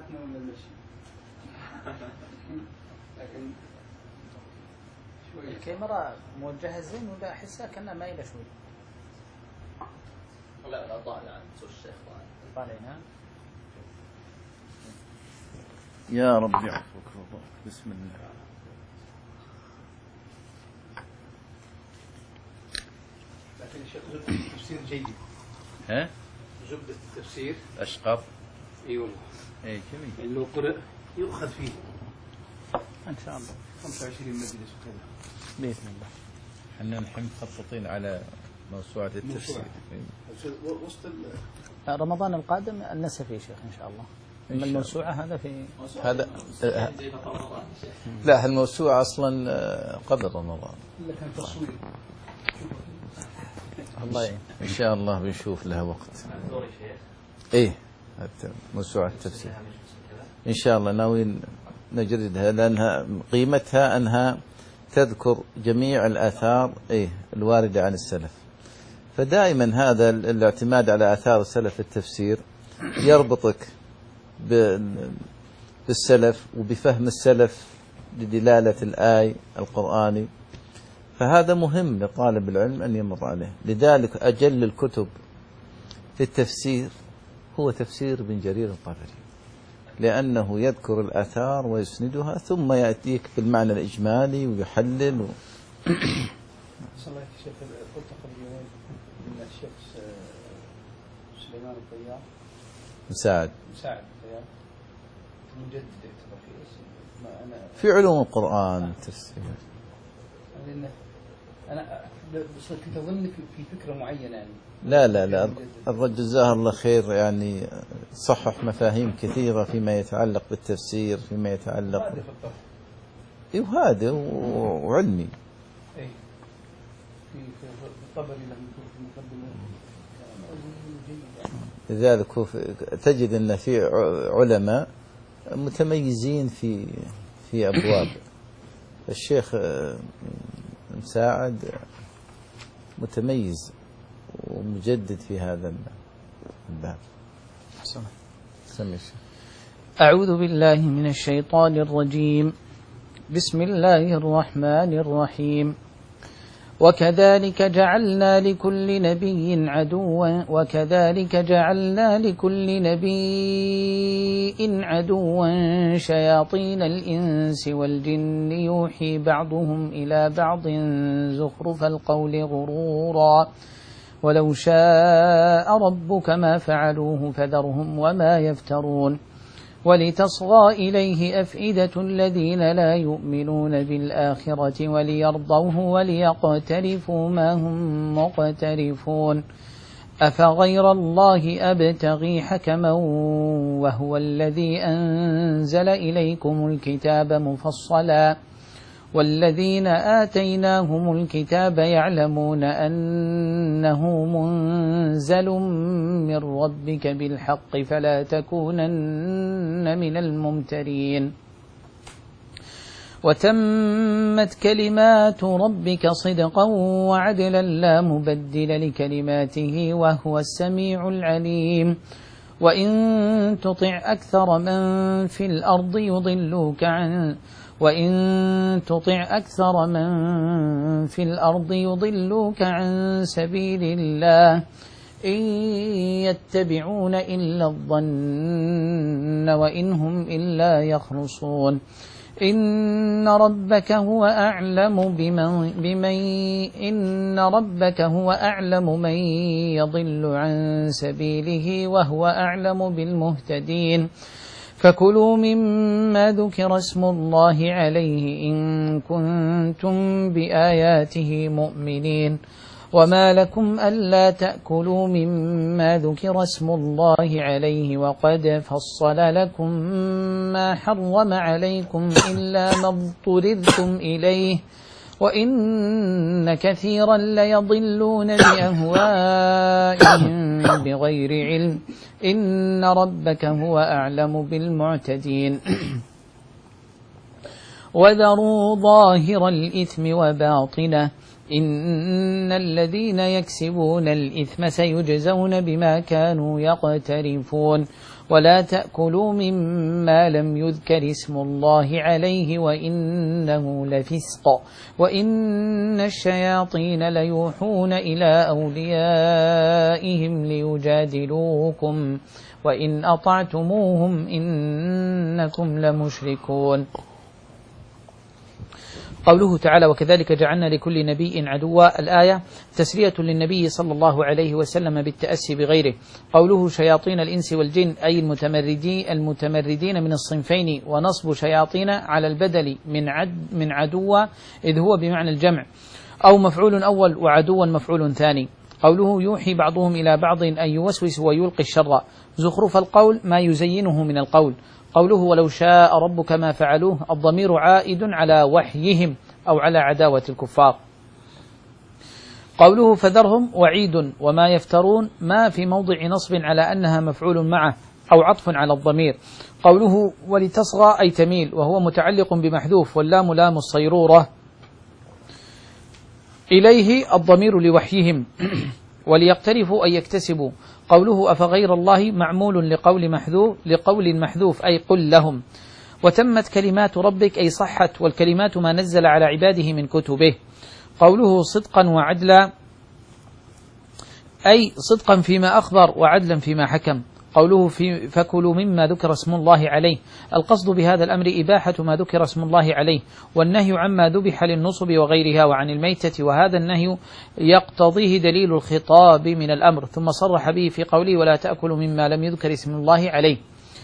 احنا ولا المشي. لكن شوي الكاميرا موجهة زين ولا أحسها كأنها مايلة شوي. لا لا طالع عن صوت الشيخ طالعين ها. يا رب يعفوك الله. بسم الله. لكن الشيخ زبدة التفسير جيد. ها؟ زبدة التفسير أشقر. اي والله. اي جميل. لو قرأ يؤخذ فيه. إن شاء الله. خمسة وعشرين مجلس وكذا. بإذن الله. احنا نحن مخططين على موسوعة التفسير. وسط رمضان القادم النسفي يا شيخ إن شاء الله. أما الموسوعة هذا في هذا لا الموسوعة أصلا قبل رمضان. إلا كان تصوير. الله يعين. إن شاء الله بنشوف لها وقت. إيه موسوعة التفسير إن شاء الله ناويين نجردها لأنها قيمتها أنها تذكر جميع الآثار إيه الواردة عن السلف. فدائما هذا الاعتماد على آثار السلف في التفسير يربطك بالسلف وبفهم السلف لدلالة الآية القرآني. فهذا مهم لطالب العلم أن يمر عليه. لذلك أجل الكتب في التفسير هو تفسير ابن جرير الطبري، لأنه يذكر الآثار ويسندها ثم يأتيك بالمعنى الإجمالي ويحلل و... صلى الله عليه وسلم. قلت قبل يومين أن الشيخ سليمان الطيار مساعد مساعد الطيار مجدد يعتبر في ما أنا في علوم القرآن تفسير. لأن أنا بس كنت أظن في فكرة معينة يعني. لا لا لا الرجل جزاه الله خير يعني صحح مفاهيم كثيرة فيما يتعلق بالتفسير فيما يتعلق هذا في الطرف. إيه وهذا وعلمي. إيه في في الطبري لما يكون في المقدمة لذلك تجد أن في علماء متميزين في في أبواب. الشيخ مساعد متميز ومجدد في هذا الباب. سمي. أعوذ بالله من الشيطان الرجيم. بسم الله الرحمن الرحيم. وكذلك جعلنا لكل نبي عدوا وكذلك جعلنا لكل نبي عدوا شياطين الإنس والجن يوحي بعضهم إلى بعض زخرف القول غرورا ولو شاء ربك ما فعلوه فذرهم وما يفترون ولتصغى إليه أفئدة الذين لا يؤمنون بالآخرة وليرضوه وليقترفوا ما هم مقترفون أفغير الله أبتغي حكما وهو الذي أنزل إليكم الكتاب مفصلا والذين آتيناهم الكتاب يعلمون أنه منزل من ربك بالحق فلا تكونن من الممترين وتمت كلمات ربك صدقا وعدلا لا مبدل لكلماته وهو السميع العليم وإن تطع أكثر من في الأرض يضلوك عن وإن تطع أكثر من في الأرض يضلوك عن سبيل الله إن يتبعون إلا الظن وإن هم إلا يخرصون إن ربك هو أعلم بمن, بمن إن ربك هو أعلم من يضل عن سبيله وهو أعلم بالمهتدين فكلوا مما ذكر اسم الله عليه إن كنتم بآياته مؤمنين وما لكم ألا تأكلوا مما ذكر اسم الله عليه وقد فصل لكم ما حرم عليكم إلا ما اضطررتم إليه وإن كثيرا ليضلون بأهوائهم بغير علم إن ربك هو أعلم بالمعتدين وذروا ظاهر الإثم وباطنه إن الذين يكسبون الإثم سيجزون بما كانوا يقترفون ولا تأكلوا مما لم يذكر اسم الله عليه وإنه لفسق وإن الشياطين ليوحون إلى أوليائهم ليجادلوكم وإن أطعتموهم إنكم لمشركون. قوله تعالى وكذلك جعلنا لكل نبي عدوا، الآية تسلية للنبي صلى الله عليه وسلم بالتأسي بغيره. قوله شياطين الإنس والجن أي المتمردين, المتمردين من الصنفين، ونصب شياطين على البدل من, عد من عدوا إذ هو بمعنى الجمع، أو مفعول أول وعدوا مفعول ثاني. قوله يوحي بعضهم إلى بعض أن يوسوس ويلقي الشر، زخرف القول ما يزينه من القول. قوله ولو شاء ربك ما فعلوه، الضمير عائد على وحيهم أو على عداوة الكفار. قوله فذرهم وعيد وما يفترون ما في موضع نصب على أنها مفعول معه أو عطف على الضمير. قوله ولتصغى أي تميل، وهو متعلق بمحذوف، واللام لام الصيرورة، إليه الضمير لوحيهم وليقترفوا أي يكتسبوا. قوله أفغير الله معمول لقول محذوف لقول محذوف أي قل لهم. وتمت كلمات ربك أي صحت، والكلمات ما نزل على عباده من كتبه. قوله صدقا وعدلا أي صدقا فيما أخبر وعدلا فيما حكم. قوله في فكلوا مما ذكر اسم الله عليه، القصد بهذا الأمر إباحة ما ذكر اسم الله عليه، والنهي عما ذبح للنصب وغيرها وعن الميتة، وهذا النهي يقتضيه دليل الخطاب من الأمر، ثم صرح به في قوله ولا تأكلوا مما لم يذكر اسم الله عليه.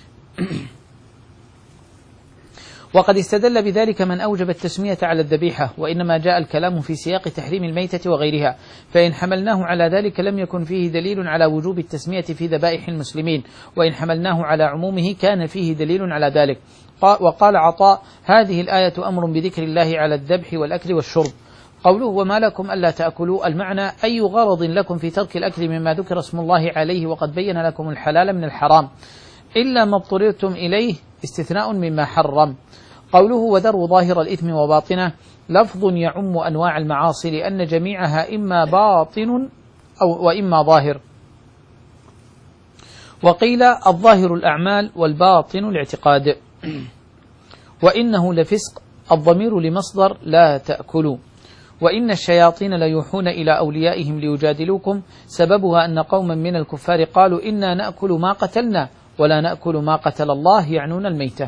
وقد استدل بذلك من أوجب التسمية على الذبيحة، وإنما جاء الكلام في سياق تحريم الميتة وغيرها، فإن حملناه على ذلك لم يكن فيه دليل على وجوب التسمية في ذبائح المسلمين، وإن حملناه على عمومه كان فيه دليل على ذلك. وقال عطاء هذه الآية أمر بذكر الله على الذبح والأكل والشرب. قوله وما لكم ألا تأكلوا، المعنى أي غرض لكم في ترك الأكل مما ذكر اسم الله عليه وقد بين لكم الحلال من الحرام إلا ما اضطررتم إليه، استثناء مما حرم. قوله وذروا ظاهر الإثم وباطنه، لفظ يعم أنواع المعاصي لأن جميعها إما باطن أو وإما ظاهر. وقيل الظاهر الأعمال والباطن الاعتقاد. وإنه لفسق، الضمير لمصدر لا تأكلوا. وإن الشياطين ليوحون إلى أوليائهم ليجادلوكم، سببها أن قوما من الكفار قالوا إنا نأكل ما قتلنا ولا نأكل ما قتل الله، يعنون الميتة.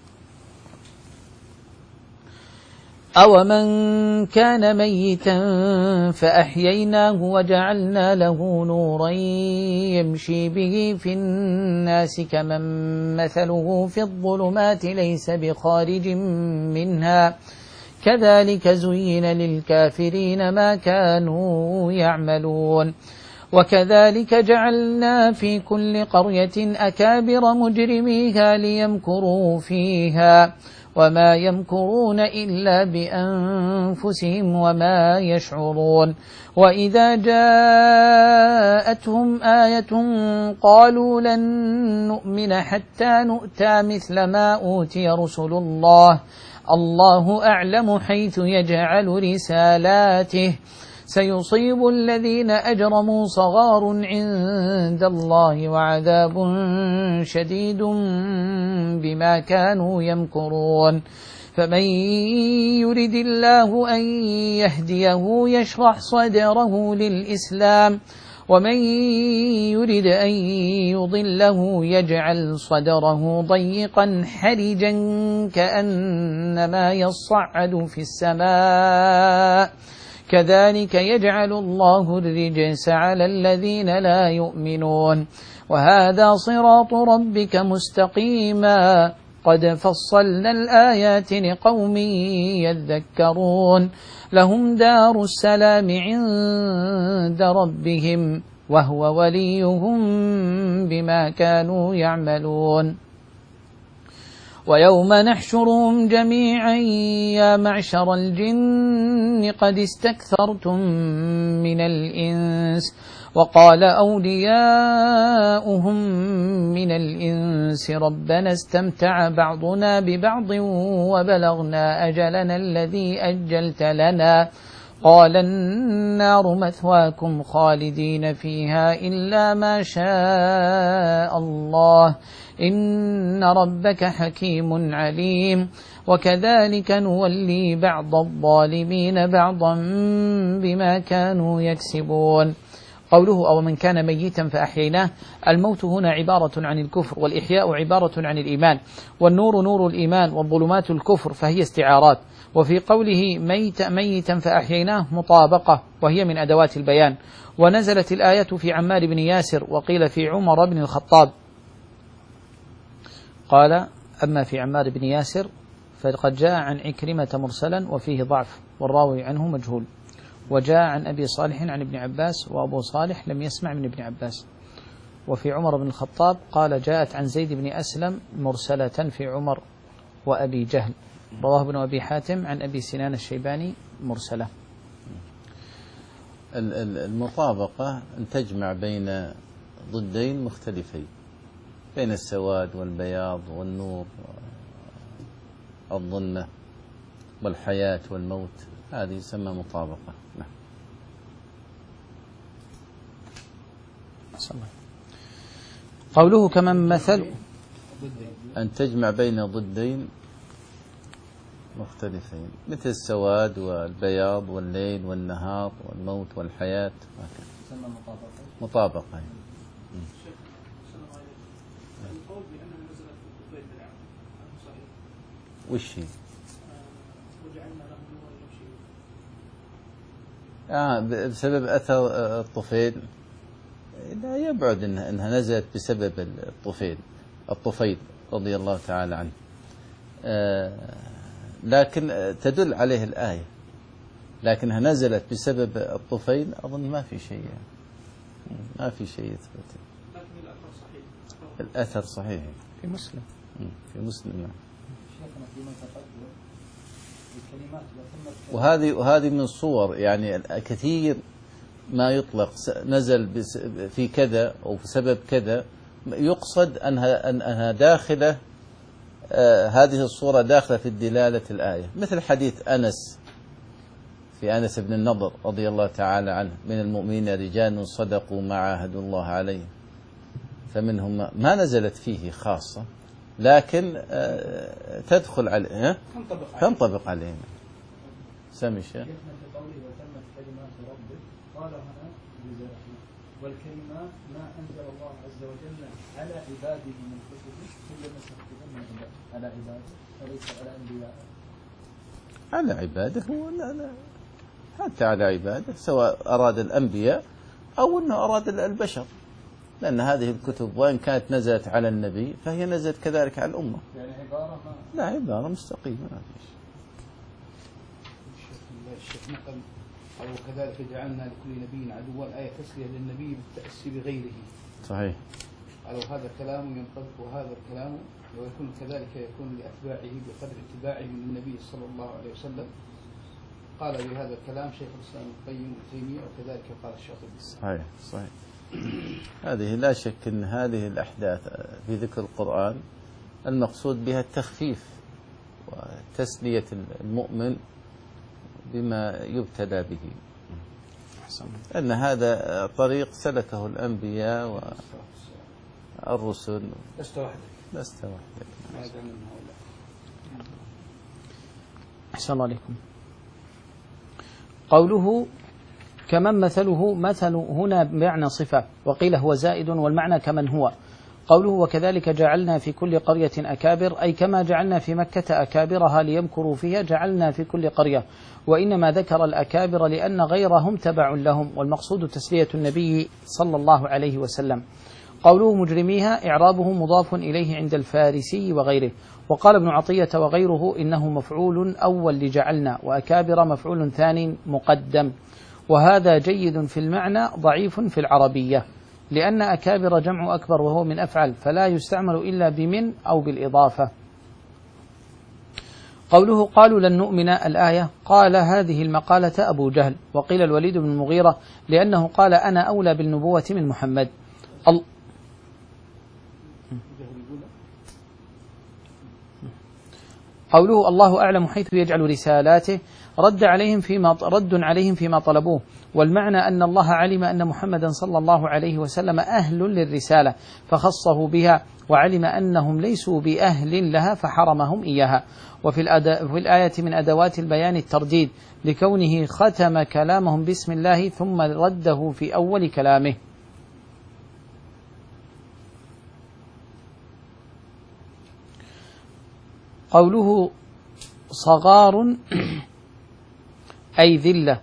أومن كان ميتا فأحييناه وجعلنا له نورا يمشي به في الناس كمن مثله في الظلمات ليس بخارج منها كذلك زين للكافرين ما كانوا يعملون. وكذلك جعلنا في كل قرية أكابر مجرميها ليمكروا فيها وما يمكرون إلا بأنفسهم وما يشعرون. وإذا جاءتهم آية قالوا لن نؤمن حتى نؤتى مثل ما أوتي رسل الله الله أعلم حيث يجعل رسالاته سيصيب الذين أجرموا صغار عند الله وعذاب شديد بما كانوا يمكرون. فمن يرد الله أن يهديه يشرح صدره للإسلام ومن يرد أن يضله يجعل صدره ضيقا حرجا كأنما يصعد في السماء كذلك يجعل الله الرجس على الذين لا يؤمنون. وهذا صراط ربك مستقيما قد فصلنا الآيات لقوم يذكرون. لهم دار السلام عند ربهم وهو وليهم بما كانوا يعملون. ويوم نحشرهم جميعا يا معشر الجن قد استكثرتم من الإنس وقال أولياؤهم من الإنس ربنا استمتع بعضنا ببعض وبلغنا أجلنا الذي أجلت لنا قال النار مثواكم خالدين فيها إلا ما شاء الله إن ربك حكيم عليم وكذلك نولي بعض الظالمين بعضا بما كانوا يكسبون. قوله أو من كان ميتا فأحييناه، الموت هنا عبارة عن الكفر، والإحياء عبارة عن الإيمان، والنور نور الإيمان، والظلمات الكفر، فهي استعارات. وفي قوله ميت ميتا فأحييناه مطابقة، وهي من أدوات البيان. ونزلت الآية في عمار بن ياسر، وقيل في عمر بن الخطاب. قال أما في عمار بن ياسر فقد جاء عن عكرمة مرسلا وفيه ضعف، والراوي عنه مجهول. وجاء عن أبي صالح عن ابن عباس، وأبو صالح لم يسمع من ابن عباس. وفي عمر بن الخطاب قال جاءت عن زيد بن أسلم مرسلة في عمر وأبي جهل. رواه ابن أبي حاتم عن أبي سنان الشيباني مرسلة. المطابقة أن تجمع بين ضدين مختلفين، بين السواد والبياض والنور والظلمة والحياة والموت، هذه يسمى مطابقة. نعم. قوله كمن مثل أن تجمع بين ضدين مختلفين مثل السواد والبياض والليل والنهار والموت والحياة، هكذا مطابقة. وش هي؟ آه بسبب أثر الطفيل، لا يبعد إنها, إنها نزلت بسبب الطفيل الطفيل رضي الله تعالى عنه، آه لكن تدل عليه الآية، لكنها نزلت بسبب الطفيل أظن ما في شيء، ما في شيء يثبت. لكن الأثر صحيح. الأثر صحيح في مسلم. في مسلم. شيخنا فيما تقدم الكلمات وهذه وهذه من صور، يعني كثير ما يطلق نزل في كذا أو بسبب كذا، يقصد أنها أنها داخلة، آه هذه الصورة داخلة في الدلالة الآية، مثل حديث أنس في أنس بن النضر رضي الله تعالى عنه: من المؤمنين رجال صدقوا ما عاهدوا الله عليه، فمنهم ما نزلت فيه خاصة، لكن آه تدخل عليه، تنطبق عليه. سمي الشيخ. والكلمات ما أنزل الله عز وجل على عباده من كتبه كل ما سكتبه على عباده وليس على أنبيائه. على عباده هو لا لا حتى على عباده، سواء أراد الأنبياء أو أنه أراد البشر، لأن هذه الكتب وإن كانت نزلت على النبي فهي نزلت كذلك على الأمة. يعني عبارة ما لا عبارة مستقيمة ما فيش. الشيخ نقل أو كذلك جعلنا لكل نبي عدوا، الآية تسلية للنبي بالتأسي بغيره. صحيح. قالوا هذا كلام ينطبق، وهذا الكلام ويكون كذلك يكون لأتباعه بقدر اتباعه للنبي صلى الله عليه وسلم. قال بهذا الكلام شيخ الإسلام ابن القيم وتيمية، وكذلك قال الشاطبي. صحيح صحيح. هذه لا شك أن هذه الأحداث في ذكر القرآن المقصود بها التخفيف وتسلية المؤمن بما يبتلى به، أن هذا طريق سلكه الأنبياء والرسل. لست وحدك. لست وحدك. أحسن الله عليكم. قوله كمن مثله، مثل هنا بمعنى صفة، وقيل هو زائد والمعنى كمن هو. قوله وكذلك جعلنا في كل قرية أكابر، أي كما جعلنا في مكة أكابرها ليمكروا فيها جعلنا في كل قرية، وإنما ذكر الأكابر لأن غيرهم تبع لهم، والمقصود تسلية النبي صلى الله عليه وسلم. قوله مجرميها إعرابه مضاف إليه عند الفارسي وغيره. وقال ابن عطية وغيره إنه مفعول أول لجعلنا، وأكابر مفعول ثاني مقدم، وهذا جيد في المعنى ضعيف في العربية، لأن أكابر جمع أكبر وهو من أفعل، فلا يستعمل إلا بمن أو بالإضافة. قوله قالوا لن نؤمن الآية، قال هذه المقالة أبو جهل، وقيل الوليد بن المغيرة لأنه قال أنا أولى بالنبوة من محمد. ال... قوله الله أعلم حيث يجعل رسالاته رد عليهم فيما رد عليهم فيما طلبوه، والمعنى أن الله علم أن محمدا صلى الله عليه وسلم أهل للرسالة فخصه بها، وعلم أنهم ليسوا بأهل لها فحرمهم إياها. وفي في الآية من أدوات البيان الترديد لكونه ختم كلامهم بسم الله ثم رده في أول كلامه. قوله صغار أي ذلة،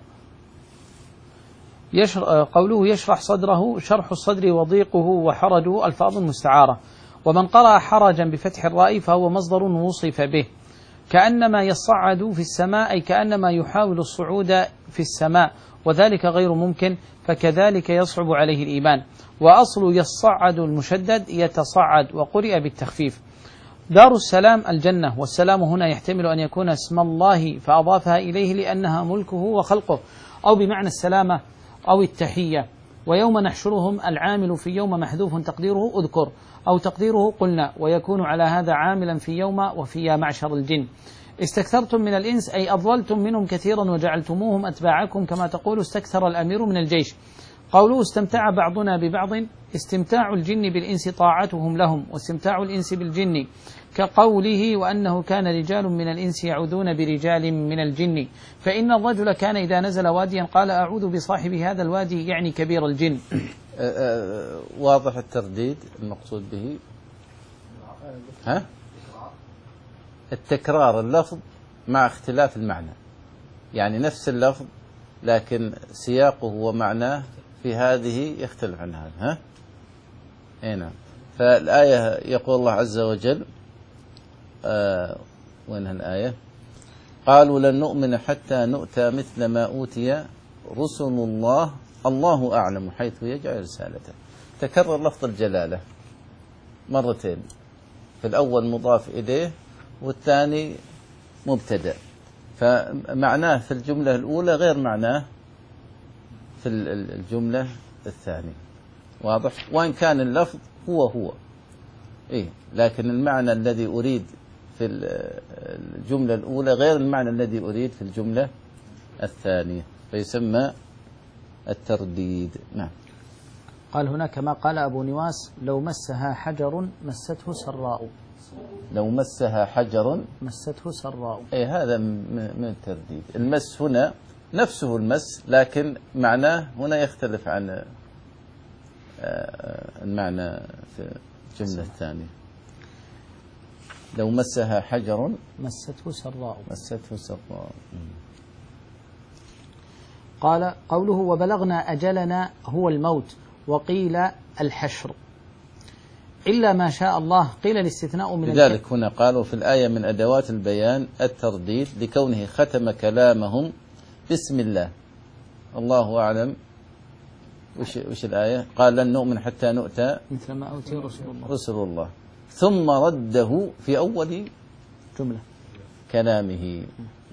قوله يشرح صدره، شرح الصدر وضيقه وحرجه ألفاظ مستعارة. ومن قرأ حرجا بفتح الراء فهو مصدر وصف به، كأنما يصعد في السماء أي كأنما يحاول الصعود في السماء، وذلك غير ممكن، فكذلك يصعب عليه الإيمان. وأصل يصعد المشدد يتصعد، وقرئ بالتخفيف. دار السلام الجنة، والسلام هنا يحتمل أن يكون اسم الله فأضافها إليه لأنها ملكه وخلقه، أو بمعنى السلامة أو التحية. ويوم نحشرهم العامل في يوم محذوف تقديره أذكر، أو تقديره قلنا، ويكون على هذا عاملا في يوم وفي يا معشر الجن. استكثرتم من الإنس أي أضللتم منهم كثيرا وجعلتموهم أتباعكم، كما تقول استكثر الأمير من الجيش. قوله استمتع بعضنا ببعض، استمتاع الجن بالإنس طاعتهم لهم، واستمتاع الإنس بالجن كقوله وأنه كان رجال من الإنس يعوذون برجال من الجن، فإن الرجل كان إذا نزل واديا قال أعوذ بصاحب هذا الوادي، يعني كبير الجن. واضح الترديد المقصود به؟ ها؟ التكرار اللفظ مع اختلاف المعنى، يعني نفس اللفظ لكن سياقه ومعناه في هذه يختلف عن هذا. ها؟ اي نعم. فالآية يقول الله عز وجل آه وين الآية؟ قالوا لن نؤمن حتى نؤتى مثل ما أوتي رسل الله الله أعلم حيث يجعل رسالته. تكرر لفظ الجلالة مرتين، في الأول مضاف إليه والثاني مبتدأ، فمعناه في الجملة الأولى غير معناه في الجملة الثانية. واضح؟ وإن كان اللفظ هو هو إيه، لكن المعنى الذي أريد في الجملة الأولى غير المعنى الذي أريد في الجملة الثانية، فيسمى الترديد. نعم. قال هنا كما قال أبو نواس لو مسها حجر مسته سراء، لو مسها حجر مسته سراء، أي هذا من الترديد. المس هنا نفسه المس، لكن معناه هنا يختلف عن المعنى في الجملة الثانية. لو مسها حجر مسته سراء، مسته سراء. قال قوله وبلغنا أجلنا هو الموت، وقيل الحشر إلا ما شاء الله، قيل الاستثناء من لذلك هنا قالوا في الآية من أدوات البيان الترديد لكونه ختم كلامهم بسم الله. الله أعلم وش, وش الآية؟ قال لن نؤمن حتى نؤتى مثل ما أوتي رسول الله رسول الله ثم رده في أول جملة كلامه.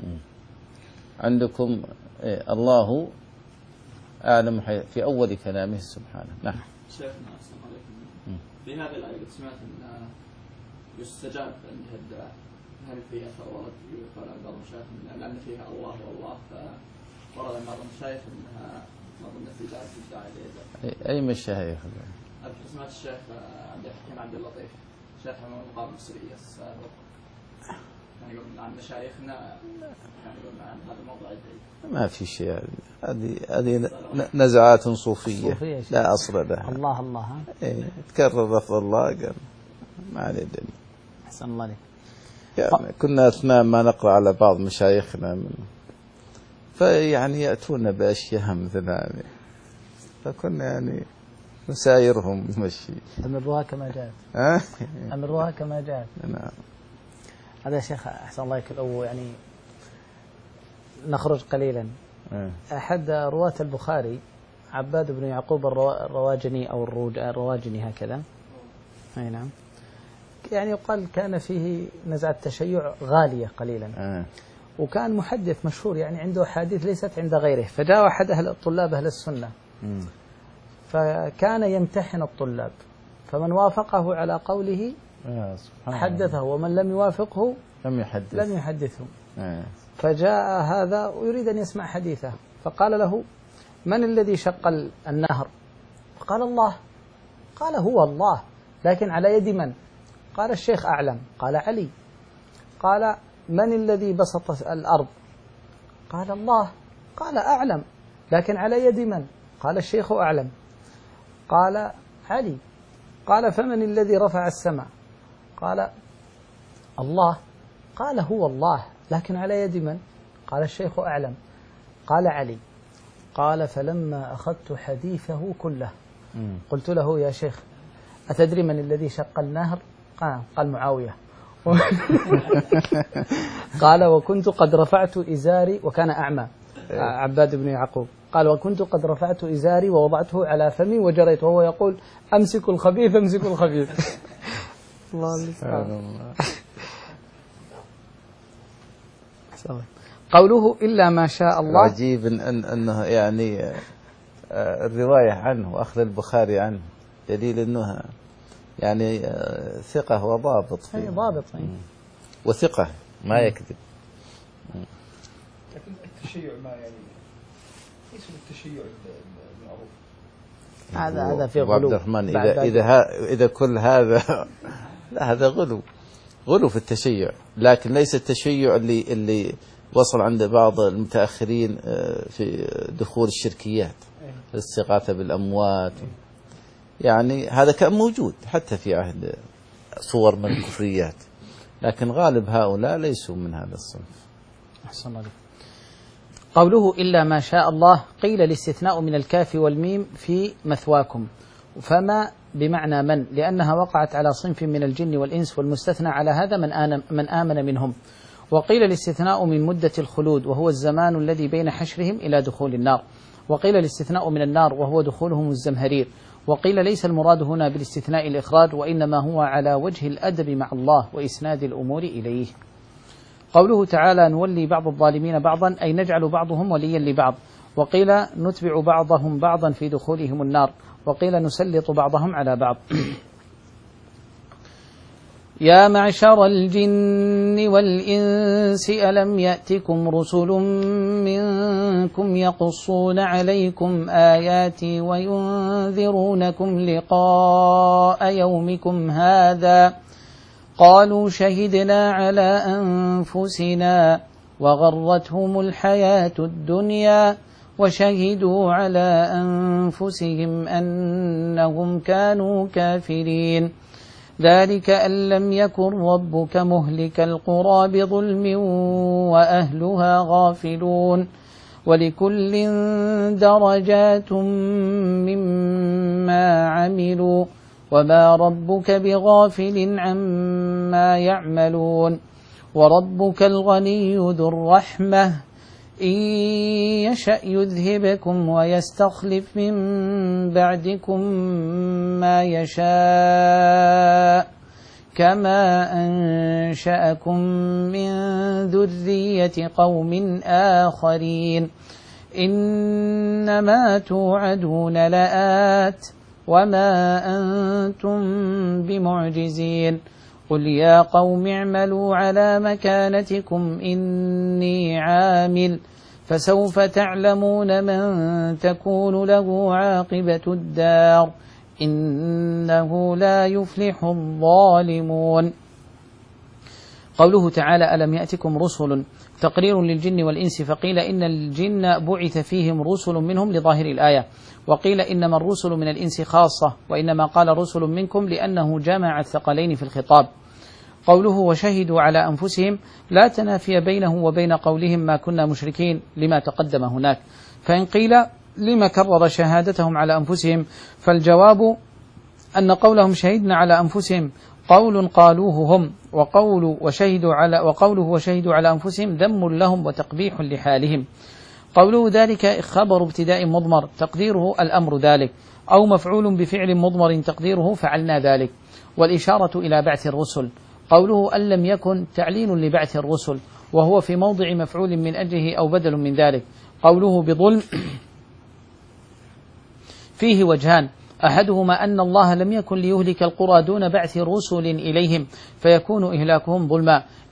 عندكم إيه الله أعلم في أول كلامه سبحانه. نعم. شيخنا السلام عليكم. في هذه الآية قد سمعت أن يستجاب عندها الدعاء، هل في أثر ورد يقال عن بعض المشايخ لأن فيها الله والله، فورد عن بعض المشايخ أنها نظن في ذلك الدعاء لإجابة. أي مشايخ؟ أذكر سمعت الشيخ عبد الحكيم عبد اللطيف شيخ من المقام المصرية السابق، يعني يقول عن مشايخنا يعني يقول عن هذا الموضوع الجيد. ما في شيء، هذه هذه نزعات صوفية لا أصل لها. الله الله ها إيه تكرر لفظ الله قال ما عليه دليل. أحسن الله عليك. يعني كنا أثناء ما نقرأ على بعض مشايخنا من فيعني يأتون بأشياء مثل هذه، فكنا يعني نسايرهم مشي. أمروها كما جاءت. ها؟ أمروها كما جاءت. نعم. هذا يا شيخ أحسن الله عليك. أو يعني نخرج قليلا. أه. أحد رواة البخاري عباد بن يعقوب الرواجني أو الرواجني هكذا. أي نعم. يعني يقال كان فيه نزعة تشيع غالية قليلا. أه. وكان محدث مشهور، يعني عنده حديث ليست عند غيره، فجاء أحد أهل الطلاب أهل السنة م. فكان يمتحن الطلاب، فمن وافقه على قوله حدثه، ومن لم يوافقه لم يحدث لم يحدثه. آه. فجاء هذا ويريد أن يسمع حديثه، فقال له: من الذي شق النهر؟ قال: الله. قال: هو الله، لكن على يد من؟ قال: الشيخ أعلم. قال: علي. قال: من الذي بسط الأرض؟ قال: الله. قال: أعلم، لكن على يد من؟ قال: الشيخ أعلم. قال: علي. قال: فمن الذي رفع السماء؟ قال: الله. قال: هو الله، لكن على يد من؟ قال: الشيخ أعلم. قال: علي. قال: فلما أخذت حديثه كله قلت له: يا شيخ، أتدري من الذي شق النهر؟ قال, قال: معاوية. قال: وكنت قد رفعت إزاري، وكان أعمى عباد بن يعقوب. قال: وكنت قد رفعت إزاري ووضعته على فمي وجريت، وهو يقول: أمسك الخبيث أمسك الخبيث. الله المستعان. قوله إلا ما شاء الله. عجيب أن أنه يعني الرواية عنه وأخذ البخاري عنه دليل أنه يعني ثقة وضابط فيه. ضابط وثقة ما يكذب. لكن التشيع ما يعني ليس التشيع المعروف. هذا هذا في غلو. عبد الرحمن إذا إذا إذا كل هذا لا، هذا غلو غلو في التشيع، لكن ليس التشيع اللي اللي وصل عند بعض المتأخرين في دخول الشركيات، الاستغاثة بالأموات. يعني هذا كان موجود حتى في عهد صور من الكفريات، لكن غالب هؤلاء ليسوا من هذا الصنف. أحسن الله. قوله إلا ما شاء الله، قيل الاستثناء من الكاف والميم في مثواكم، فما بمعنى من، لأنها وقعت على صنف من الجن والإنس، والمستثنى على هذا من آمن, من آمن منهم. وقيل الاستثناء من مدة الخلود، وهو الزمان الذي بين حشرهم إلى دخول النار. وقيل الاستثناء من النار، وهو دخولهم الزمهرير. وقيل ليس المراد هنا بالاستثناء الإخراج، وإنما هو على وجه الأدب مع الله وإسناد الأمور إليه. قوله تعالى: نولي بعض الظالمين بعضا، أي نجعل بعضهم وليا لبعض. وقيل نتبع بعضهم بعضا في دخولهم النار. وقيل نسلط بعضهم على بعض. يا معشر الجن والإنس ألم يأتكم رسل منكم يقصون عليكم آياتي وينذرونكم لقاء يومكم هذا؟ قالوا شهدنا على أنفسنا وغرتهم الحياة الدنيا وشهدوا على أنفسهم أنهم كانوا كافرين. ذلك أن لم يكن ربك مهلك القرى بظلم وأهلها غافلون، ولكل درجات مما عملوا وما ربك بغافل عما يعملون. وربك الغني ذو الرحمة إن يشأ يذهبكم ويستخلف من بعدكم ما يشاء كما أنشأكم من ذرية قوم آخرين. إنما توعدون لآت وما أنتم بمعجزين. قل يا قوم اعملوا على مكانتكم إني عامل فسوف تعلمون من تكون له عاقبة الدار إنه لا يفلح الظالمون. قوله تعالى: ألم يأتكم رسل، تقرير للجن والإنس، فقيل إن الجن بعث فيهم رسل منهم لظاهر الآية، وقيل إنما الرسل من الإنس خاصة، وإنما قال رسل منكم لأنه جمع الثقلين في الخطاب. قوله وشهدوا على أنفسهم لا تنافي بينه وبين قولهم ما كنا مشركين لما تقدم هناك. فإن قيل لما كرر شهادتهم على أنفسهم، فالجواب أن قولهم شهدنا على أنفسهم قول قالوه هم، وقول وشهدوا على وقوله وشهدوا على أنفسهم ذم لهم وتقبيح لحالهم. قوله ذلك خبر ابتداء مضمر تقديره الأمر ذلك، أو مفعول بفعل مضمر تقديره فعلنا ذلك، والإشارة إلى بعث الرسل. قوله أن لم يكن تعليل لبعث الرسل، وهو في موضع مفعول من أجله أو بدل من ذلك. قوله بظلم فيه وجهان، أحدهما أن الله لم يكن ليهلك القرى دون بعث رسل إليهم فيكون إهلاكهم ظلما،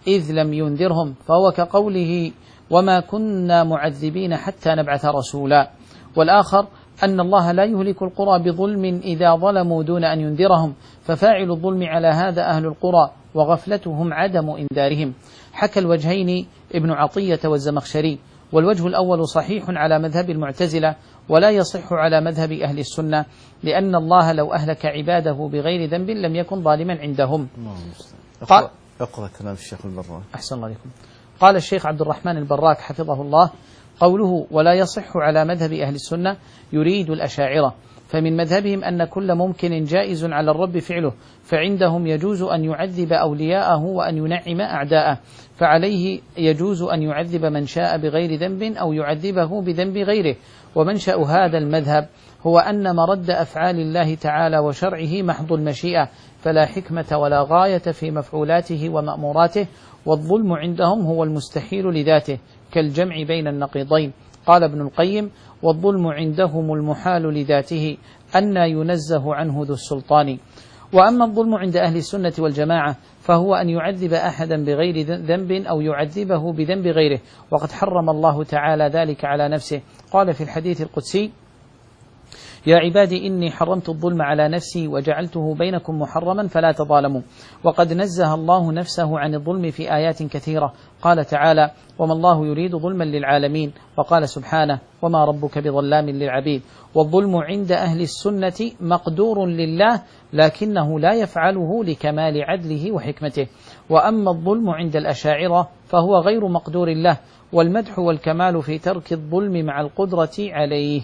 إذ لم ينذرهم، فهو كقوله وما كنا معذبين حتى نبعث رسولا. والآخر أن الله لا يهلك القرى بظلم إذا ظلموا دون أن ينذرهم، ففاعل الظلم على هذا أهل القرى وغفلتهم عدم إنذارهم. حكى الوجهين ابن عطية والزمخشري، والوجه الأول صحيح على مذهب المعتزلة ولا يصح على مذهب أهل السنة، لأن الله لو أهلك عباده بغير ذنب لم يكن ظالما عندهم. قال اقرأ كلام الشيخ البراك. أحسن الله عليكم. قال الشيخ عبد الرحمن البراك حفظه الله: قوله ولا يصح على مذهب أهل السنة يريد الأشاعرة، فمن مذهبهم أن كل ممكن جائز على الرب فعله، فعندهم يجوز أن يعذب أولياءه وأن ينعم أعداءه، فعليه يجوز أن يعذب من شاء بغير ذنب أو يعذبه بذنب غيره. ومنشأ هذا المذهب هو أن مرد أفعال الله تعالى وشرعه محض المشيئة، فلا حكمة ولا غاية في مفعولاته ومأموراته، والظلم عندهم هو المستحيل لذاته كالجمع بين النقيضين. قال ابن القيم: والظلم عندهم المحال لذاته أن ينزه عنه ذو السلطان. وأما الظلم عند أهل السنة والجماعة فهو أن يعذب أحدا بغير ذنب أو يعذبه بذنب غيره، وقد حرم الله تعالى ذلك على نفسه. قال في الحديث القدسي: يا عبادي إني حرمت الظلم على نفسي وجعلته بينكم محرما فلا تظالموا. وقد نزه الله نفسه عن الظلم في آيات كثيرة، قال تعالى: وما الله يريد ظلما للعالمين. وقال سبحانه: وما ربك بظلام للعبيد. والظلم عند أهل السنة مقدور لله لكنه لا يفعله لكمال عدله وحكمته. وأما الظلم عند الأشاعرة فهو غير مقدور له، والمدح والكمال في ترك الظلم مع القدرة عليه.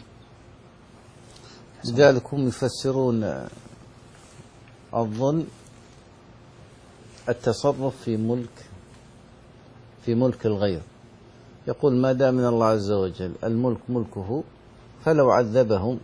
لذلك هم يفسرون الظلم التصرف في ملك في ملك الغير. يقول ما دام من الله عز وجل الملك ملكه، فلو عذبهم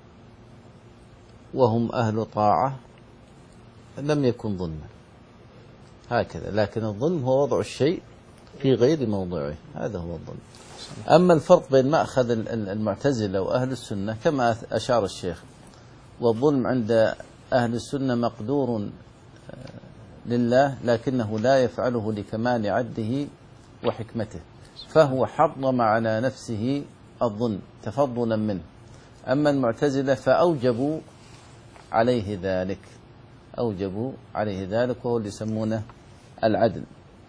وهم أهل طاعة لم يكن ظلما، هكذا. لكن الظلم هو وضع الشيء في غير موضعه، هذا هو الظلم. أما الفرق بين مأخذ المعتزلة وأهل السنة كما أشار الشيخ: والظلم عند أهل السنة مقدور لله لكنه لا يفعله لكمال عدله وحكمته، فهو حرم على نفسه الظلم تفضلا منه. أما المعتزلة فأوجبوا عليه ذلك أوجبوا عليه ذلك وهو اللي يسمونه العدل.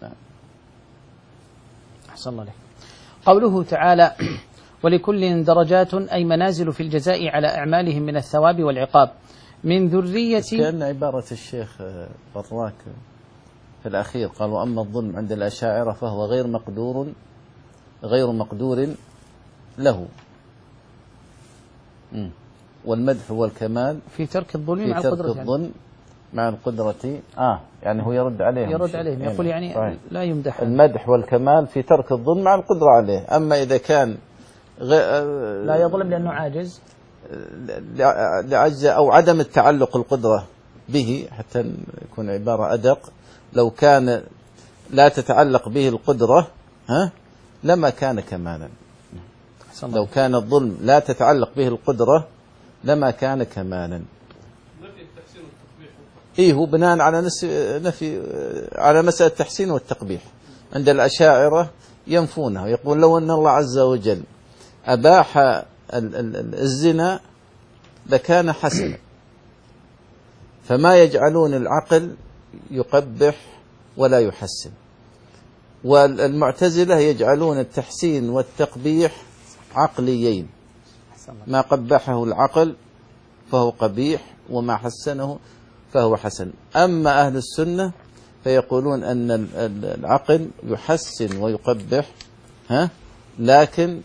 أحسن الله عليك. قوله تعالى: ولكل درجات أي منازل في الجزاء على أعمالهم من الثواب والعقاب من ذرية. كأن عبارة الشيخ براك في الأخير قال: وأما الظلم عند الأشاعرة فهو غير مقدور غير مقدور له، والمدح والكمال في ترك الظلم مع القدرة، في القدرة ترك الظلم مع القدرة. آه يعني هو يرد عليهم يرد عليهم يقول يعني صحيح. لا يمدح. المدح والكمال في ترك الظلم مع القدرة عليه. أما إذا كان غ... لا يظلم لأنه عاجز، لعجز أو عدم التعلق القدرة به، حتى يكون عبارة أدق، لو كان لا تتعلق به القدرة ها لما كان كمالا. لو كان الظلم لا تتعلق به القدرة لما كان كمالا. إيه هو بناء على نفي على مسألة التحسين والتقبيح. عند الأشاعرة ينفونه، يقول لو أن الله عز وجل أباح الزنا لكان حسنا، فما يجعلون العقل يقبح ولا يحسن. والمعتزلة يجعلون التحسين والتقبيح عقليين، ما قبحه العقل فهو قبيح وما حسنه فهو حسن. أما أهل السنة فيقولون أن العقل يحسن ويقبح، ها لكن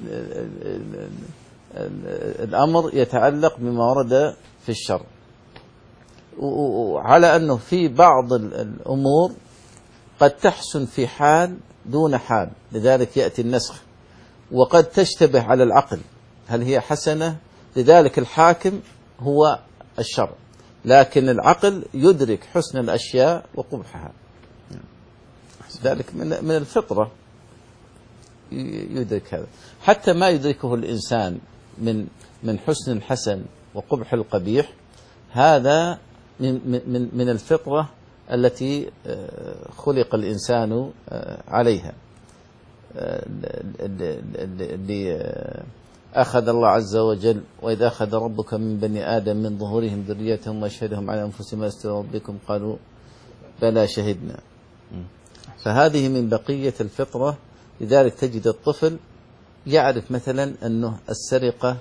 الأمر يتعلق بما ورد في الشرع، وعلى أنه في بعض الأمور قد تحسن في حال دون حال، لذلك يأتي النسخ، وقد تشتبه على العقل هل هي حسنة، لذلك الحاكم هو الشرع، لكن العقل يدرك حسن الأشياء وقبحها، ذلك من الفطرة يدرك هذا. حتى ما يدركه الإنسان من من حسن الحسن وقبح القبيح، هذا من من من الفطرة التي خلق الإنسان عليها، اللي أخذ الله عز وجل وإذا أخذ ربك من بني آدم من ظهورهم ذريتهم وأشهدهم على أنفسهم ألست بربكم قالوا بلى شهدنا. فهذه من بقية الفطرة. لذلك تجد الطفل يعرف مثلا أنه السرقة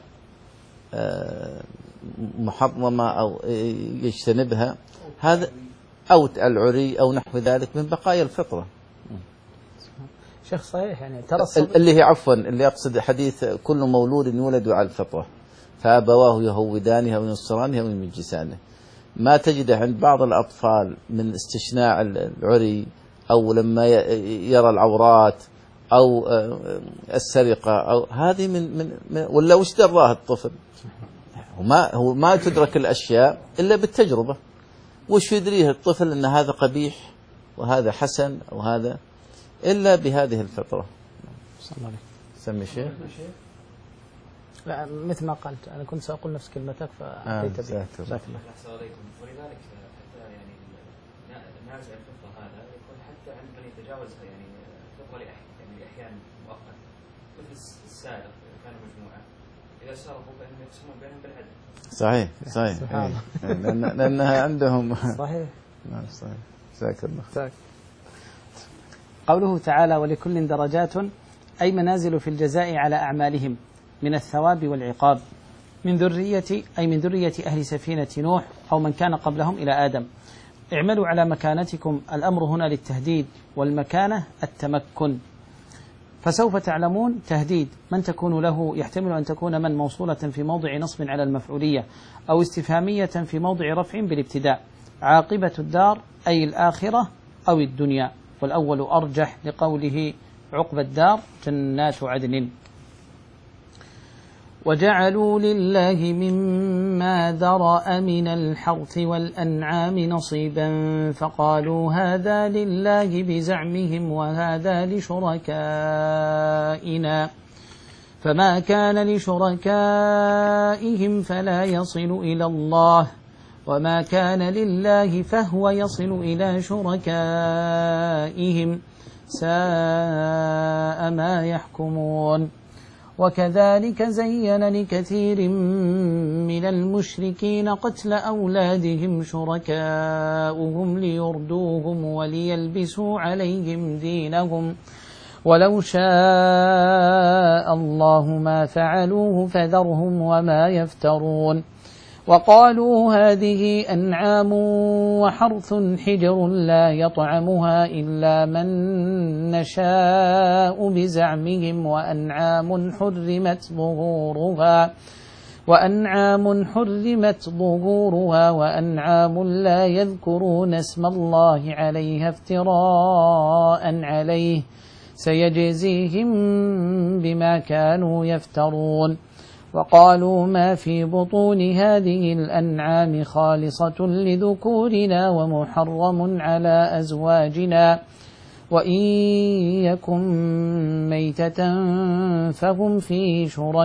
محرمة أو يجتنبها، هذا أو العري أو نحو ذلك من بقايا الفطرة. شيخ صحيح، يعني ترى اللي هي عفوا اللي يقصد حديث كل مولود يولد على الفطرة فأبواه يهودانه أو ينصرانه أو يمجسانه. ما تجده عند بعض الأطفال من استشناع العري أو لما يرى العورات أو السرقة أو هذه من من ولا وش دراه الطفل؟ وما هو ما تدرك الأشياء إلا بالتجربة. وش يدريه الطفل أن هذا قبيح وهذا حسن وهذا إلا بهذه الفطرة. صلى الله عليه سمي شيء. لا مثل ما قلت أنا كنت سأقول نفس كلمتك فأتيت به. ولذلك حتى يعني نازع الفطرة هذا يكون حتى عند من يتجاوز يعني فطرة يعني لأحيان مؤقت، مثل السارق كانوا مجموعة إذا سرقوا فإنهم يقسمون بينهم بالعدل. صحيح صحيح إيه. لأن لأنها عندهم صحيح. نعم صحيح. جزاك الله. قوله تعالى ولكل درجات أي منازل في الجزاء على أعمالهم من الثواب والعقاب من ذرية أي من ذرية أهل سفينة نوح أو من كان قبلهم إلى آدم. اعملوا على مكانتكم، الأمر هنا للتهديد والمكانة التمكن. فسوف تعلمون تهديد من تكون له يحتمل أن تكون من موصولة في موضع نصب على المفعولية أو استفهامية في موضع رفع بالابتداء. عاقبة الدار أي الآخرة أو الدنيا، والأول أرجح لقوله عقب الدار جنات عدن. وجعلوا لله مما ذرأ من الحرث والأنعام نصيبا فقالوا هذا لله بزعمهم وهذا لشركائنا فما كان لشركائهم فلا يصل إلى الله وما كان لله فهو يصل إلى شركائهم ساء ما يحكمون. وكذلك زين لكثير من المشركين قتل أولادهم شركاؤهم ليردوهم وليلبسوا عليهم دينهم ولو شاء الله ما فعلوه فذرهم وما يفترون. وقالوا هذه أنعام وحرث حجر لا يطعمها إلا من نشاء بزعمهم وأنعام حرمت ظهورها وأنعام حرمت ظهورها وأنعام لا يذكرون اسم الله عليها افتراء عليه سيجزيهم بما كانوا يفترون. وقالوا ما في بطون هذه الأنعام خالصة لذكورنا ومحرم على أزواجنا وإن يكن ميتة فهم فيه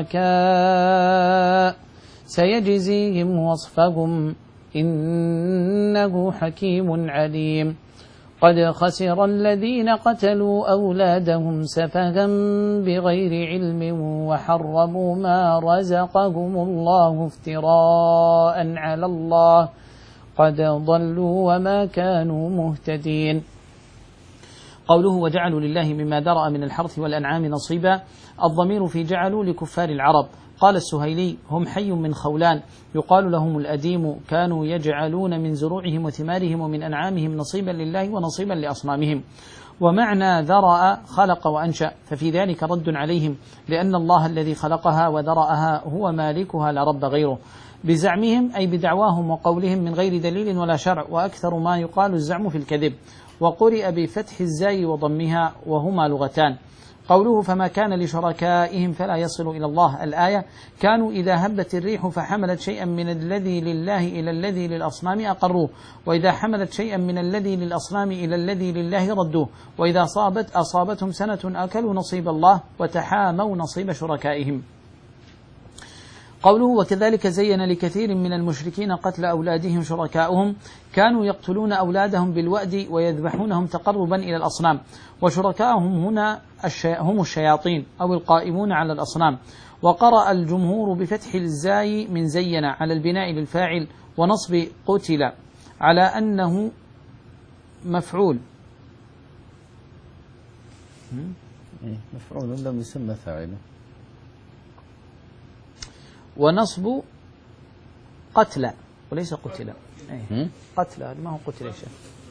شركاء سيجزيهم وصفهم إنه حكيم عليم. قد خسر الذين قتلوا أولادهم سفها بغير علم وحرموا ما رزقهم الله افتراء على الله قد ضلوا وما كانوا مهتدين. قوله وجعلوا لله مما ذرأ من الحرث والأنعام نصيبا، الضمير في جعلوا لكفار العرب. قال السهيلي هم حي من خولان يقال لهم الأديم، كانوا يجعلون من زروعهم وثمارهم ومن أنعامهم نصيبا لله ونصيبا لأصنامهم. ومعنى ذرأ خلق وأنشأ، ففي ذلك رد عليهم لأن الله الذي خلقها وذرأها هو مالكها لا رب غيره. بزعمهم أي بدعواهم وقولهم من غير دليل ولا شرع، وأكثر ما يقال الزعم في الكذب. وقرئ بفتح الزاي وضمها وهما لغتان. قوله فما كان لشركائهم فلا يصل إلى الله، الآية كانوا إذا هبت الريح فحملت شيئا من الذي لله إلى الذي للأصنام أقروه، وإذا حملت شيئا من الذي للأصنام إلى الذي لله ردوه، وإذا صابت أصابتهم سنة أكلوا نصيب الله وتحاموا نصيب شركائهم. قوله وكذلك زين لكثير من المشركين قتل أولادهم شركاؤهم كانوا يقتلون أولادهم بالوأد ويذبحونهم تقربا إلى الأصنام، وشركاؤهم هنا هم الشياطين أو القائمون على الأصنام. وقرأ الجمهور بفتح الزاي من زين على البناء للفاعل ونصب قتل على أنه مفعول مفعول لم يسمى فاعله، ونصب قتل وليس قتل. أيه. قتل ما هو قتل يا شيخ.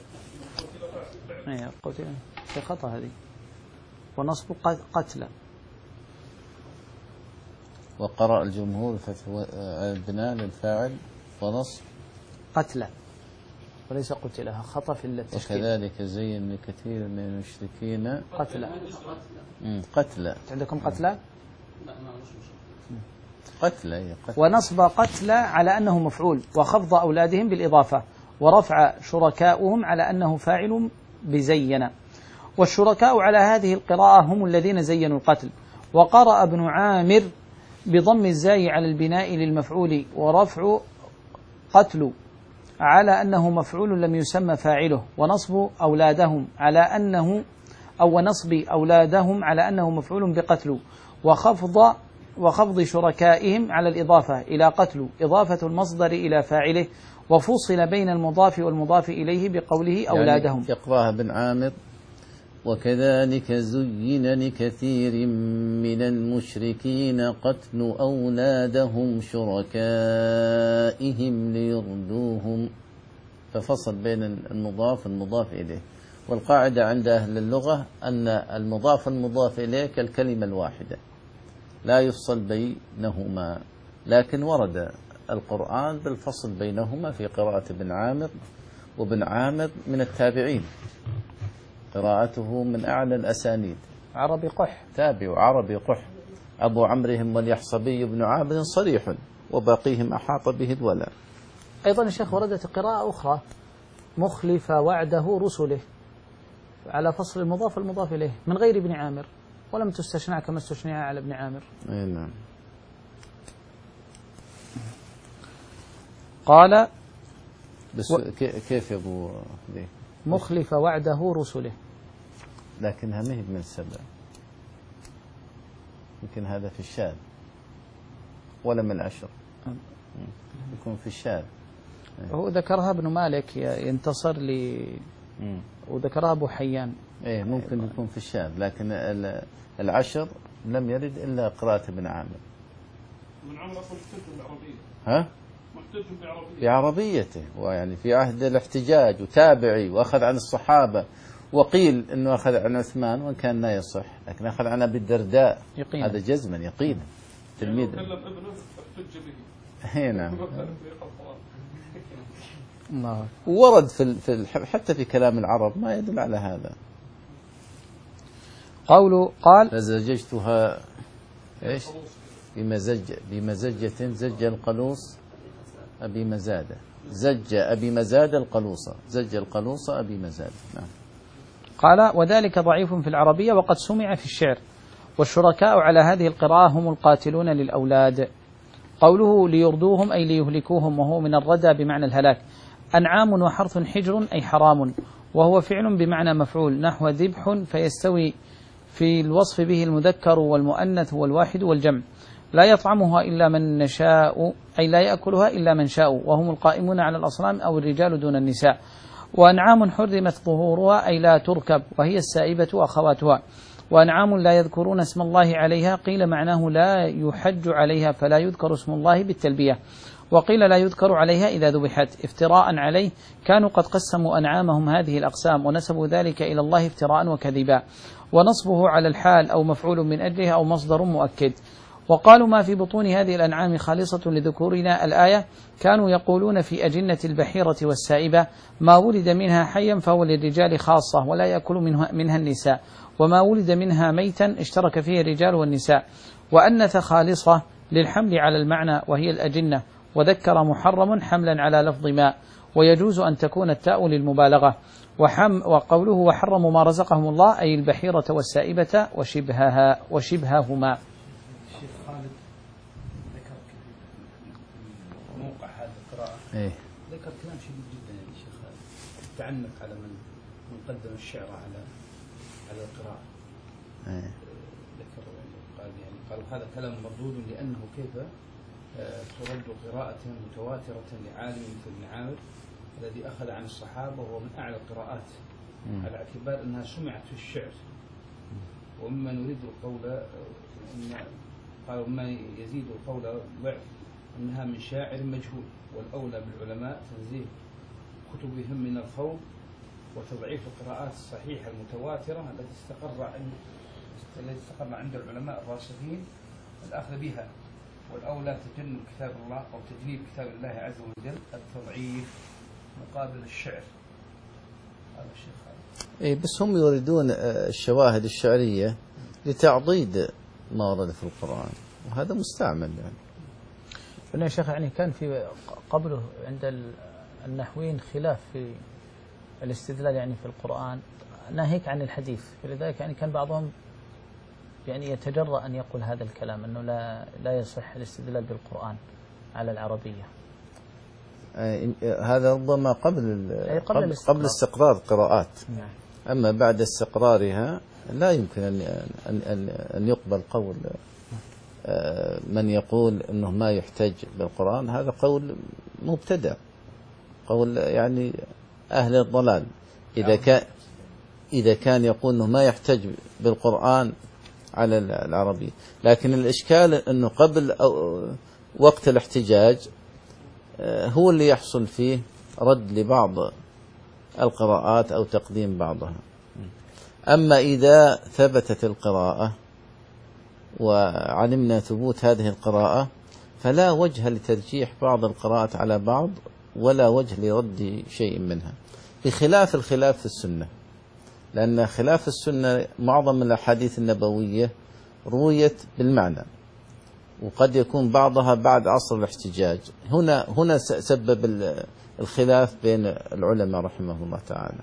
أيه قتل في خطأ هذه. ونصب قتل. وقرأ الجمهور فتح البناء للفاعل ونصب قتل وليس قتلها، خطأ في التشكيل. وكذلك زين لكثير من المشركين قتل. قتل. عندكم قتل؟ قتل. قتل. ونصب قتل على أنه مفعول، وخفض أولادهم بالإضافة، ورفع شركاؤهم على أنه فاعل بزين. والشركاء على هذه القراءة هم الذين زينوا القتل. وقرأ ابن عامر بضم الزاي على البناء للمفعول ورفع قتل على أنه مفعول لم يسمى فاعله، ونصب أولادهم على أنه أو نصب أولادهم على أنه مفعول بقتل، وخفض وخفض شركائهم على الإضافة إلى قتل إضافة المصدر إلى فاعله، وفصل بين المضاف والمضاف إليه بقوله أولادهم. يعني يقرأها بن عامر وكذلك زين لكثير من المشركين قتل أولادهم شركائهم ليردوهم، ففصل بين المضاف والمضاف إليه. والقاعدة عند أهل اللغة أن المضاف والمضاف إليه كالكلمة الواحدة لا يفصل بينهما، لكن ورد القرآن بالفصل بينهما في قراءة ابن عامر، وابن عامر من التابعين، قراءته من أعلى الأسانيد. عربي قح، تابع عربي قح. أبو عمرهم واليحصبي بن عابد صريح، وباقيهم أحاط به الولا. أيضا الشيخ وردت قراءة أخرى مخلف وعده رسله على فصل المضاف والمضاف إليه من غير ابن عامر، ولم تستشنع كما استشنع على ابن عامر. أي نعم. قال بس و... كيف يا أبو ليه؟ مخلف وعده رسله، لكنها ما هي من السبع، يمكن هذا في الشاذ ولا من العشر، يكون في الشاذ. هو ذكرها ابن مالك ينتصر لي، وذكرها أبو حيان. إيه ممكن يكون في الشاذ، لكن العشر لم يرد إلا قراءة ابن عامر. ابن عامر أصلا محتج بالعربية. ها؟ محتج بعربية. بعربيته، ويعني في عهد الاحتجاج وتابعي، وأخذ عن الصحابة، وقيل أنه أخذ عن عثمان وإن كان لا يصح، لكن أخذ عن أبي الدرداء يقين. هذا جزما يقينا تلميذ. يعني لو كلم ابنه احتج به. هنا نعم. ورد في في حتى في كلام العرب ما يدل على هذا. قوله قال فزججتها ايش بمزج بمزجة زج القلوص أبي مزادة، زج أبي مزادة القلوصة، زج القلوصة أبي مزادة. نعم. قال وذلك ضعيف في العربية وقد سمع في الشعر، والشركاء على هذه القراءة هم القاتلون للأولاد. قوله ليردوهم أي ليهلكوهم، وهو من الردى بمعنى الهلاك. أنعام وحرث حجر أي حرام، وهو فعل بمعنى مفعول نحو ذبح، فيستوي في الوصف به المذكر والمؤنث والواحد والجمع. لا يطعمها إلا من نشاء أي لا يأكلها إلا من شاء، وهم القائمون على الأصنام أو الرجال دون النساء. وأنعام حرمت ظهورها أي لا تركب، وهي السائبة وأخواتها. وأنعام لا يذكرون اسم الله عليها، قيل معناه لا يحج عليها فلا يذكر اسم الله بالتلبية، وقيل لا يذكر عليها إذا ذبحت افتراء عليه. كانوا قد قسموا أنعامهم هذه الأقسام ونسبوا ذلك إلى الله افتراء وكذبا، ونصبه على الحال أو مفعول من أجله أو مصدر مؤكد. وقالوا ما في بطون هذه الأنعام خالصة لذكورنا الآية. كانوا يقولون في أجنة البحيرة والسائبة ما ولد منها حيا فهو للرجال خاصة ولا يأكل منها, منها النساء، وما ولد منها ميتا اشترك فيه الرجال والنساء. وأنث خالصة للحمل على المعنى وهي الأجنة، وذكر محرم حملا على لفظ ماء، ويجوز أن تكون التاء للمبالغة. وحم وقوله وحرموا ما رزقهم الله أي البحيرة والسائبة وشبهها وشبههما. إيه. ذكر كلام شديد جدا يا شيخ، تعنف على من من قدم الشعر على على القراءة. إيه. ذكر قال يعني قالوا هذا كلام مردود لأنه كيف ترد قراءة متواترة لعالم مثل ابن عامر الذي أخذ عن الصحابة وهو من أعلى القراءات على اعتبار أنها سمعت في الشعر. ومما نريد القول أن قالوا ما يزيد القول ضعف أنها من شاعر مجهول، والأولى بالعلماء تنزيه كتبهم من الخوض وتضعيف القراءات الصحيحة المتواترة التي استقر التي استقر عند العلماء الراسخين الأخذ بها، والأولى تجنب كتاب الله أو تجنيب كتاب الله عز وجل التضعيف مقابل الشعر. هذا الشيخ هذا. إيه بس هم يريدون الشواهد الشعرية لتعضيد ما ورد في القرآن، وهذا مستعمل يعني. يا شيخ يعني كان في قبله عند النحويين خلاف في الاستدلال يعني في القرآن ناهيك عن الحديث، فلذلك يعني كان بعضهم يعني يتجرأ أن يقول هذا الكلام أنه لا لا يصح الاستدلال بالقرآن على العربية. هذا ربما قبل قبل, قبل, قبل استقرار قراءات. نعم. أما بعد استقرارها لا يمكن أن أن أن يقبل قول من يقول أنه ما يحتج بالقرآن. هذا قول مبتدع، قول يعني أهل الضلال. إذا كان إذا كان يقول أنه ما يحتج بالقرآن على العربي، لكن الإشكال أنه قبل وقت الاحتجاج هو اللي يحصل فيه رد لبعض القراءات أو تقديم بعضها. أما إذا ثبتت القراءة وعلمنا ثبوت هذه القراءة فلا وجه لترجيح بعض القراءات على بعض ولا وجه لرد شيء منها، بخلاف الخلاف في السنة، لأن خلاف السنة معظم الأحاديث النبوية رويت بالمعنى، وقد يكون بعضها بعد عصر الاحتجاج. هنا هنا سبب الخلاف بين العلماء رحمه الله تعالى.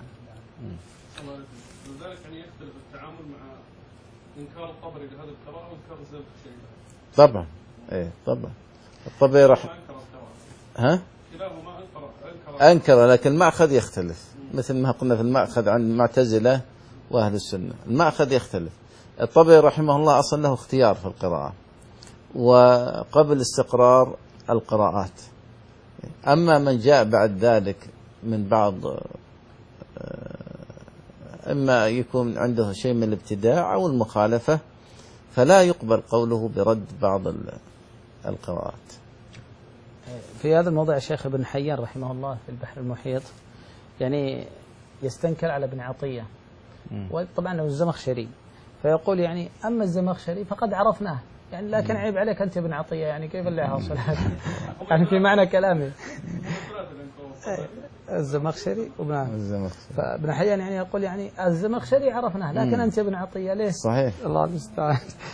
لذلك يعني يختلف التعامل مع إنكار الطبري لهذه القراءة وإنكار الزمخشري. طبعا إيه طبعا الطبري رح ها كلاهما أنكر أنكر لكن المأخذ يختلف، مثل ما قلنا في المأخذ عن المعتزلة وأهل السنة المأخذ يختلف. الطبري رحمه الله أصلا له اختيار في القراءة وقبل استقرار القراءات. أما من جاء بعد ذلك من بعض إما يكون عنده شيء من الابتداع أو المخالفة فلا يقبل قوله برد بعض القراءات. في هذا الموضوع الشيخ ابن حيان رحمه الله في البحر المحيط يعني يستنكر على ابن عطية، وطبعا هو الزمخشري، فيقول يعني أما الزمخشري فقد عرفناه، يعني لكن عيب عليك أنت ابن عطية، يعني كيف اللي حاصل هذا؟ يعني في معنى كلامي الزمخشري وابن فابن حيان يعني يقول يعني الزمخشري عرفناه لكن أنت ابن عطية ليه؟ صحيح. الله المستعان.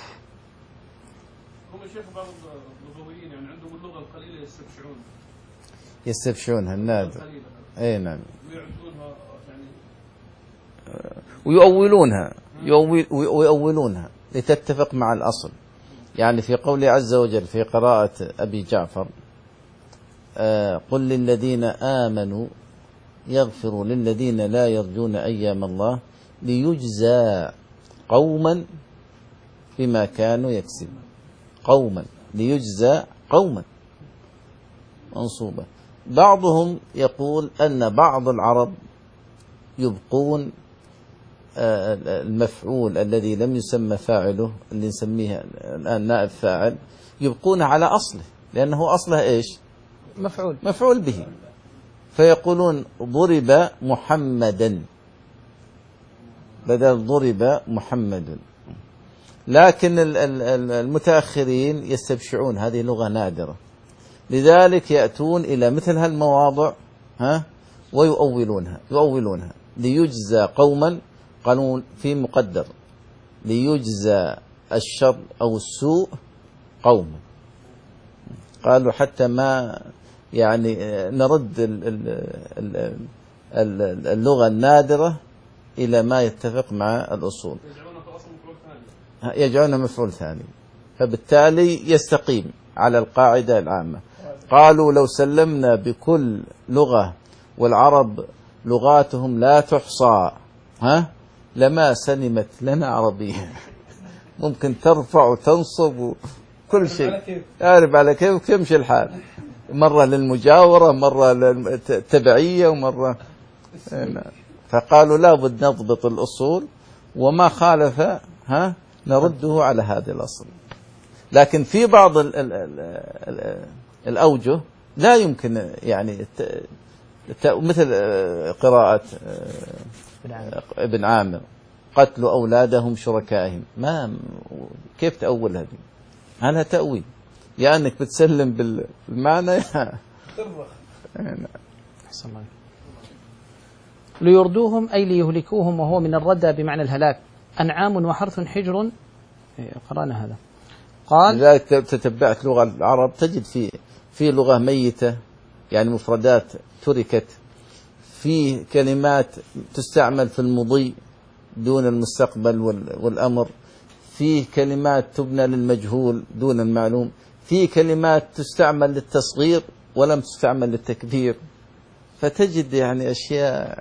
هم الشيخ بعض اللغويين يعني عندهم اللغة القليلة يستبشعون يستبشعونها النادر. أي نعم. ويعدونها يعني ويؤولونها يؤول ويؤولونها لتتفق مع الأصل. يعني في قوله عز وجل في قراءة أبي جعفر آه قل للذين آمنوا يغفروا للذين لا يرجون أيام الله ليجزى قوما بما كانوا يكسبون. قوما ليجزى قوما منصوبة. بعضهم يقول أن بعض العرب يبقون المفعول الذي لم يسمى فاعله اللي نسميه الآن نائب فاعل يبقونه على أصله، لأنه أصله إيش؟ مفعول مفعول به، فيقولون ضرب محمدا بدل ضرب محمد. لكن المتأخرين يستبشعون هذه لغة نادرة، لذلك يأتون إلى مثل هالمواضع ها ويؤولونها يؤولونها ليجزى قوما، قالوا في مقدر ليجزى الشر أو السوء قوما، قالوا حتى ما يعني نرد اللغة النادرة إلى ما يتفق مع الأصول، يجعلونها مفعول ثاني، فبالتالي يستقيم على القاعدة العامة. قالوا لو سلمنا بكل لغة والعرب لغاتهم لا تحصى ها لما سلمت لنا عربية. ممكن ترفع وتنصب وكل شيء يعرف على كيف يمشي الحال، مرة للمجاورة مرة للتبعية ومرة. فقالوا لا بد نضبط الأصول وما خالف ها نرده على هذا الأصل. لكن في بعض ال ال ال الأوجه لا يمكن يعني مثل قراءة ابن عامر قتل أولادهم شركائهم، ما كيف تأول هذه؟ هذا تأويل، يا يعني أنك بتسلم بالمعنى يا ليردوهم أي ليهلكوهم، وهو من الردى بمعنى الهلاك. أنعام وحرث حجر، قرأنا هذا. قال لذلك تتبعت لغة العرب تجد في في لغة ميتة يعني مفردات تركت، في كلمات تستعمل في المضي دون المستقبل والأمر، في كلمات تبنى للمجهول دون المعلوم، في كلمات تستعمل للتصغير ولم تستعمل للتكبير، فتجد يعني أشياء.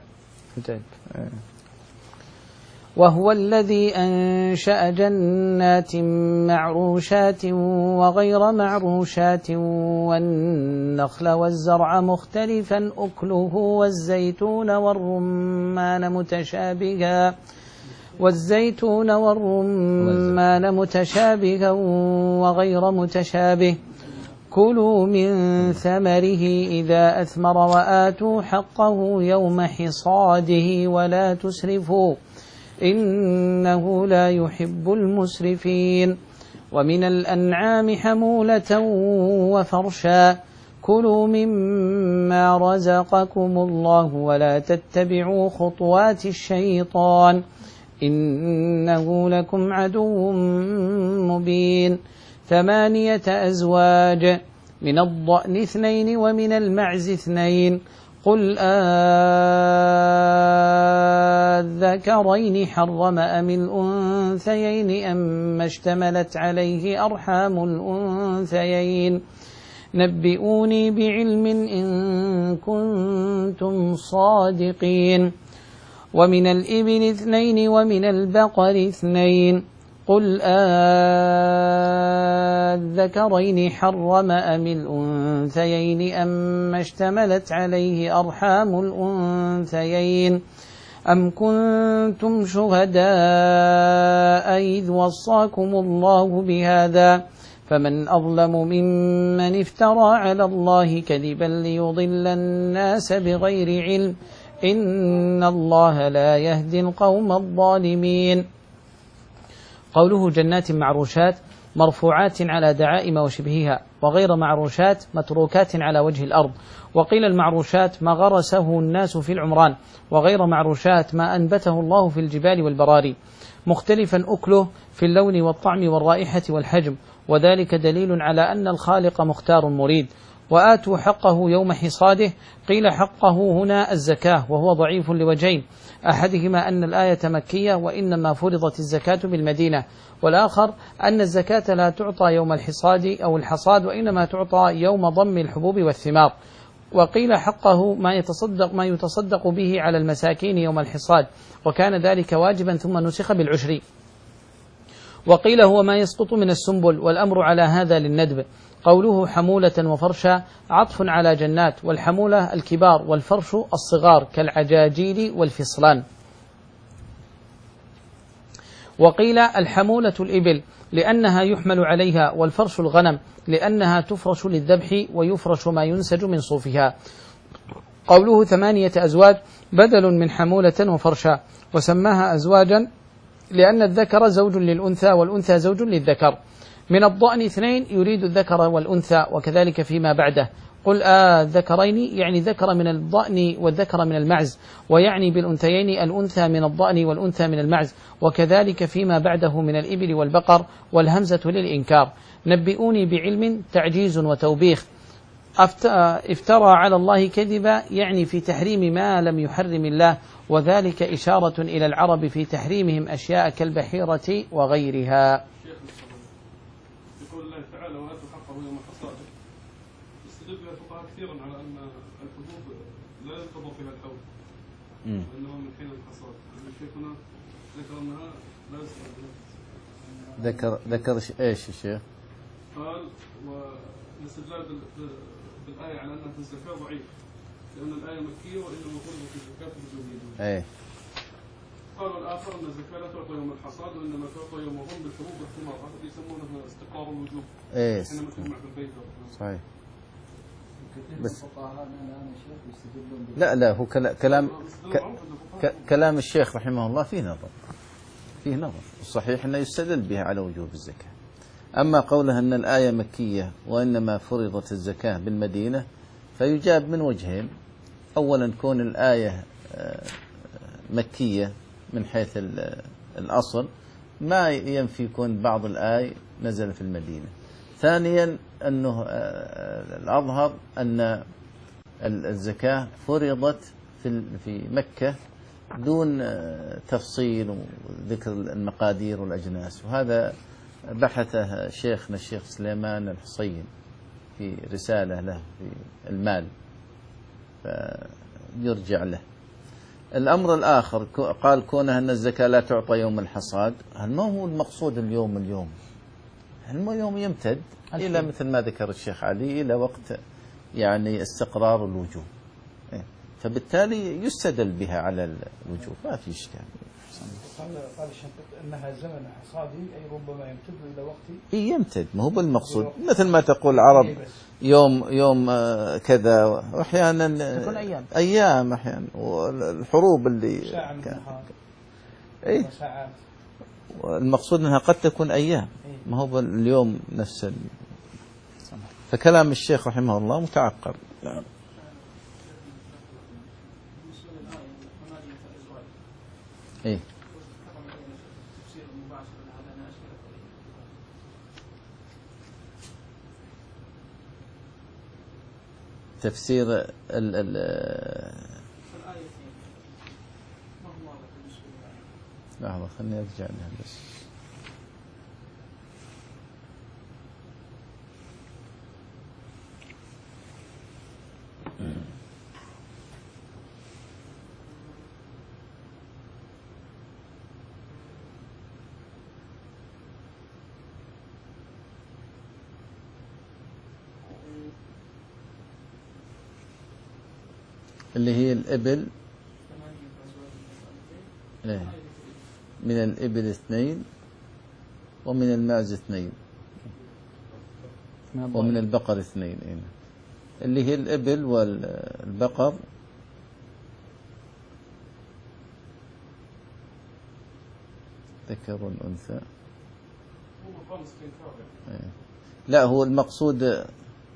وهو الذي أنشأ جنات معروشات وغير معروشات والنخل والزرع مختلفا أكله والزيتون والرمان متشابها والزيتون والرمان متشابها وغير متشابه، كلوا من ثمره إذا أثمر وآتوا حقه يوم حصاده ولا تسرفوا إنه لا يحب المسرفين. ومن الأنعام حمولة وفرشا، كلوا مما رزقكم الله ولا تتبعوا خطوات الشيطان إنه لكم عدو مبين. ثمانية أزواج، من الضأن اثنين ومن المعز اثنين، قل أذكرين حرم أم الأنثيين أما اشتملت عليه أرحام الأنثيين، نبئوني بعلم إن كنتم صادقين. ومن الإبل اثنين ومن البقر اثنين، قل أذكرين حرم أم الأنثيين أما اشتملت عليه أرحام الأنثيين، أم كنتم شهداء إذ وصاكم الله بهذا، فمن أظلم ممن افترى على الله كذبا ليضل الناس بغير علم إن الله لا يهدي القوم الظالمين. قوله جنات معروشات مرفوعات على دعائم وشبهها، وغير معروشات متروكات على وجه الأرض. وقيل المعروشات ما غرسه الناس في العمران، وغير معروشات ما أنبته الله في الجبال والبراري، مختلفا أكله في اللون والطعم والرائحة والحجم، وذلك دليل على أن الخالق مختار مريد. وآتوا حقه يوم حصاده، قيل حقه هنا الزكاة، وهو ضعيف لوجهين، أحدهما أن الآية مكية وإنما فرضت الزكاة بالمدينة، والآخر أن الزكاة لا تعطى يوم الحصاد أو الحصاد وإنما تعطى يوم ضم الحبوب والثمار. وقيل حقه ما يتصدق ما يتصدق به على المساكين يوم الحصاد، وكان ذلك واجبا ثم نسخ بالعشر. وقيل هو ما يسقط من السنبل، والأمر على هذا للندب. قوله حمولة وفرشا عطف على جنات، والحمولة الكبار والفرش الصغار كالعجاجيل والفصلان. وقيل الحمولة الإبل لأنها يحمل عليها، والفرش الغنم لأنها تفرش للذبح ويفرش ما ينسج من صوفها. قوله ثمانية أزواج بدل من حمولة وفرشا، وسماها أزواجا لأن الذكر زوج للأنثى والأنثى زوج للذكر. من الضأن اثنين يريد الذكر والأنثى، وكذلك فيما بعده. قل آذكرين يعني ذكر من الضأن والذكر من المعز، ويعني بالأنثيين الأنثى من الضأن والأنثى من المعز، وكذلك فيما بعده من الإبل والبقر، والهمزة للإنكار. نبئوني بعلم تعجيز وتوبيخ. افترى على الله كذبا يعني في تحريم ما لم يحرم الله، وذلك إشارة إلى العرب في تحريمهم أشياء كالبحيرة وغيرها. يستدل بها الفقهاء كثيرا على أن الحبوب لا ينتظر فيها الحول، إنما من حين الحصاد. الشيخ هنا ذكر أنها لا يستدل. ذكر ذكر ايش الشيخ؟ قال والاستدلال بالآية على أنها في الزكاة ضعيف، لأن الآية مكية وإنما فرضت في الزكاة وجوبية. ايه. قال الآخر أن الزكاة لا تعطى يوم الحصاد وإنما تعطى يوم ظن بالحبوب واحتمار، هذا يسمونه استقرار الوجوب. ايه. حينما تجمع في البيت. صحيح. بس يستدلون لا لا هو كلام ك كلام الشيخ رحمه الله فيه نظر، فيه نظر. الصحيح أنه يستدل بها على وجوب الزكاة. أما قوله أن الآية مكية وإنما فرضت الزكاة بالمدينة فيجاب من وجهين. أولا كون الآية مكية من حيث الأصل ما ينفي يكون بعض الآية نزل في المدينة. ثانيا أنه الأظهر أن الزكاة فرضت في مكة دون تفصيل وذكر المقادير والأجناس، وهذا بحثه شيخنا الشيخ سليمان الحصين في رسالة له في المال، فيرجع له. الأمر الآخر قال كونها أن الزكاة لا تعطى يوم الحصاد، هل ما هو المقصود اليوم اليوم اليوم يمتد إلى مثل ما ذكر الشيخ علي إلى وقت يعني استقرار الوجوب، فبالتالي يستدل بها على الوجوب، ما في إشكال. قال قال الشيخ أنها زمن حصادي أي ربما يمتد إلى وقت إيه يمتد، ما هو بالمقصود مثل ما تقول العرب يوم يوم كذا، وأحيانا تكون أيام أيام أحيانا، والحروب اللي ساعة من النهار إيه ساعات، المقصود أنها قد تكون أيام، ما هو اليوم نفس ال... فكلام الشيخ رحمه الله متعقب. إيه تفسير ال ال لحظة خليني أرجع لها بس. اللي هي الإبل من الإبل اثنين ومن المعز اثنين ومن البقر اثنين، اللي هي الإبل والبقر ذكر والأنثى. لا هو المقصود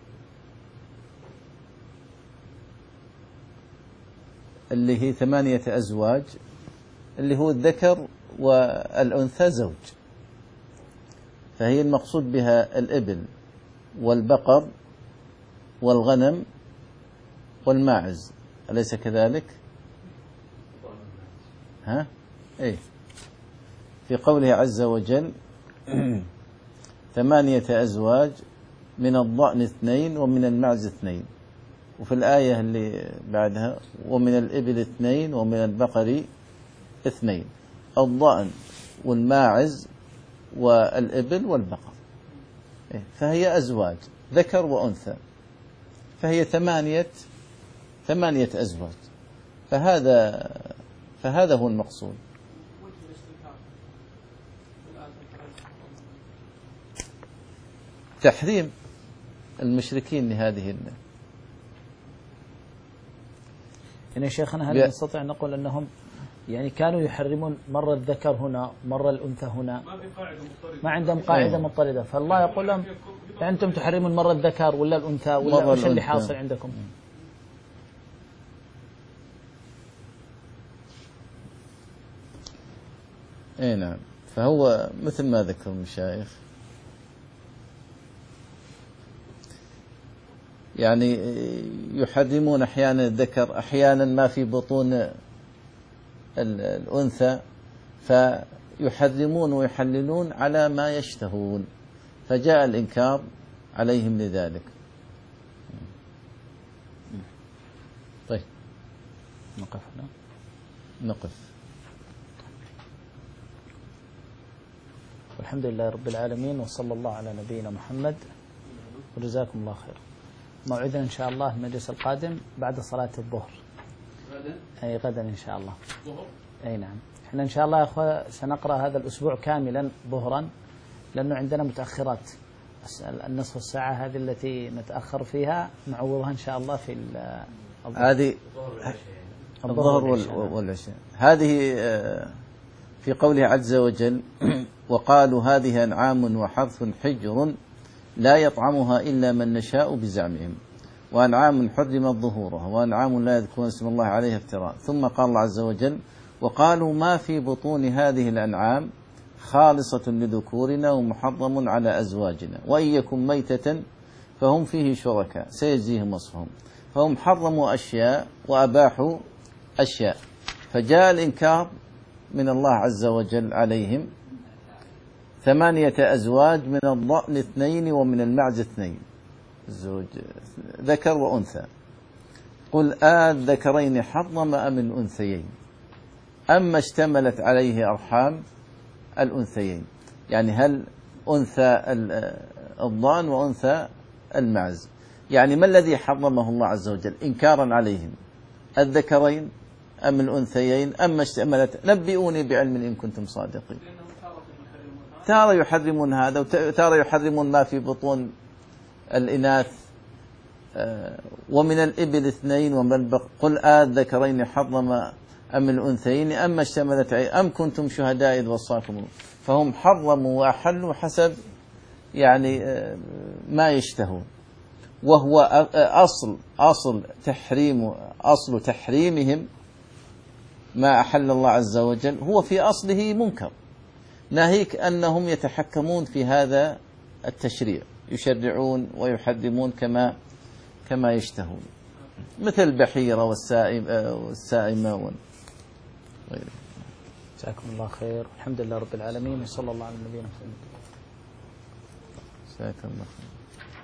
اللي هي ثمانية أزواج، اللي هو الذكر والأنثى زوج، فهي المقصود بها الإبل والبقر والغنم والماعز، أليس كذلك؟ ها؟ إيه في قوله عز وجل ثمانية أزواج من الضأن اثنين ومن المعز اثنين، وفي الآية اللي بعدها ومن الإبل اثنين ومن البقر اثنين، الضأن والماعز والإبل والبقر، فهي أزواج ذكر وأنثى، فهي ثمانية ثمانية أزواج، فهذا فهذا هو المقصود. تحريم المشركين لهذه النار. يعني شيخنا هل نستطيع نقول أنهم يعني كانوا يحرمون مرة الذكر هنا مرة الأنثى هنا، ما عندهم قاعدة مضطردة، فالله يقول لهم أنتم تحرمون مرة الذكر ولا الأنثى ولا وش اللي حاصل عندكم؟ اي نعم، فهو مثل ما ذكر المشايخ يعني يحرمون أحيانا الذكر أحيانا ما في بطون الأنثى، فيحرمون ويحللون على ما يشتهون، فجاء الإنكار عليهم لذلك. نقف هنا. نقف. والحمد لله رب العالمين، وصلى الله على نبينا محمد، وجزاكم الله خير. موعدنا إن شاء الله المجلس القادم بعد صلاة الظهر. غدا؟ أي غدا إن شاء الله. ظهر؟ أي نعم. إحنا إن شاء الله يا أخوة سنقرأ هذا الأسبوع كاملا ظهرا، لأنه عندنا متأخرات. النصف الساعة هذه التي نتأخر فيها نعوضها إن شاء الله في هذه الظهر والعشاء. هذه في قوله عز وجل: وقالوا هذه أنعام وحرث حجر لا يطعمها إلا من نشاء بزعمهم، وأنعام حرمت ظهورها، وأنعام لا يذكرون اسم الله عليها افتراء. ثم قال الله عز وجل: وقالوا ما في بطون هذه الأنعام خالصة لذكورنا ومحرم على أزواجنا، وإن يكن ميتة فهم فيه شركاء سيجزيهم وصفهم. فهم حرموا أشياء وأباحوا أشياء، فجاء الإنكار من الله عز وجل عليهم: ثمانية أزواج، من الضأن اثنين ومن المعز اثنين، الزوج ذكر وأنثى. قل آذكرين حرم أم الأنثيين أما اشتملت عليه أرحام الأنثيين؟ يعني هل أنثى الضأن وأنثى المعز؟ يعني ما الذي حرمه الله عز وجل إنكارا عليهم؟ الذكرين أم الأنثيين أما اشتملت؟ نبئوني بعلم إن كنتم صادقين. تارة يحرمون هذا، وتارة يحرمون ما في بطون الإناث. ومن الإبل اثنين ومن البقر. قل آذكرين حرم أم الأنثيين أما اشتملت عليه أم كنتم شهداء إذ وصاكم. فهم حرموا وأحلوا حسب يعني ما يشتهون، وهو أصل أصل تحريم أصل تحريمهم ما أحل الله عز وجل هو في أصله منكر، ناهيك أنهم يتحكمون في هذا التشريع، يشرعون ويحرمون كما كما يشتهون، مثل البحيرة والسائمة وغيره. جزاكم الله خير. الحمد لله رب العالمين، وصلى الله على نبينا محمد. جزاكم الله خير.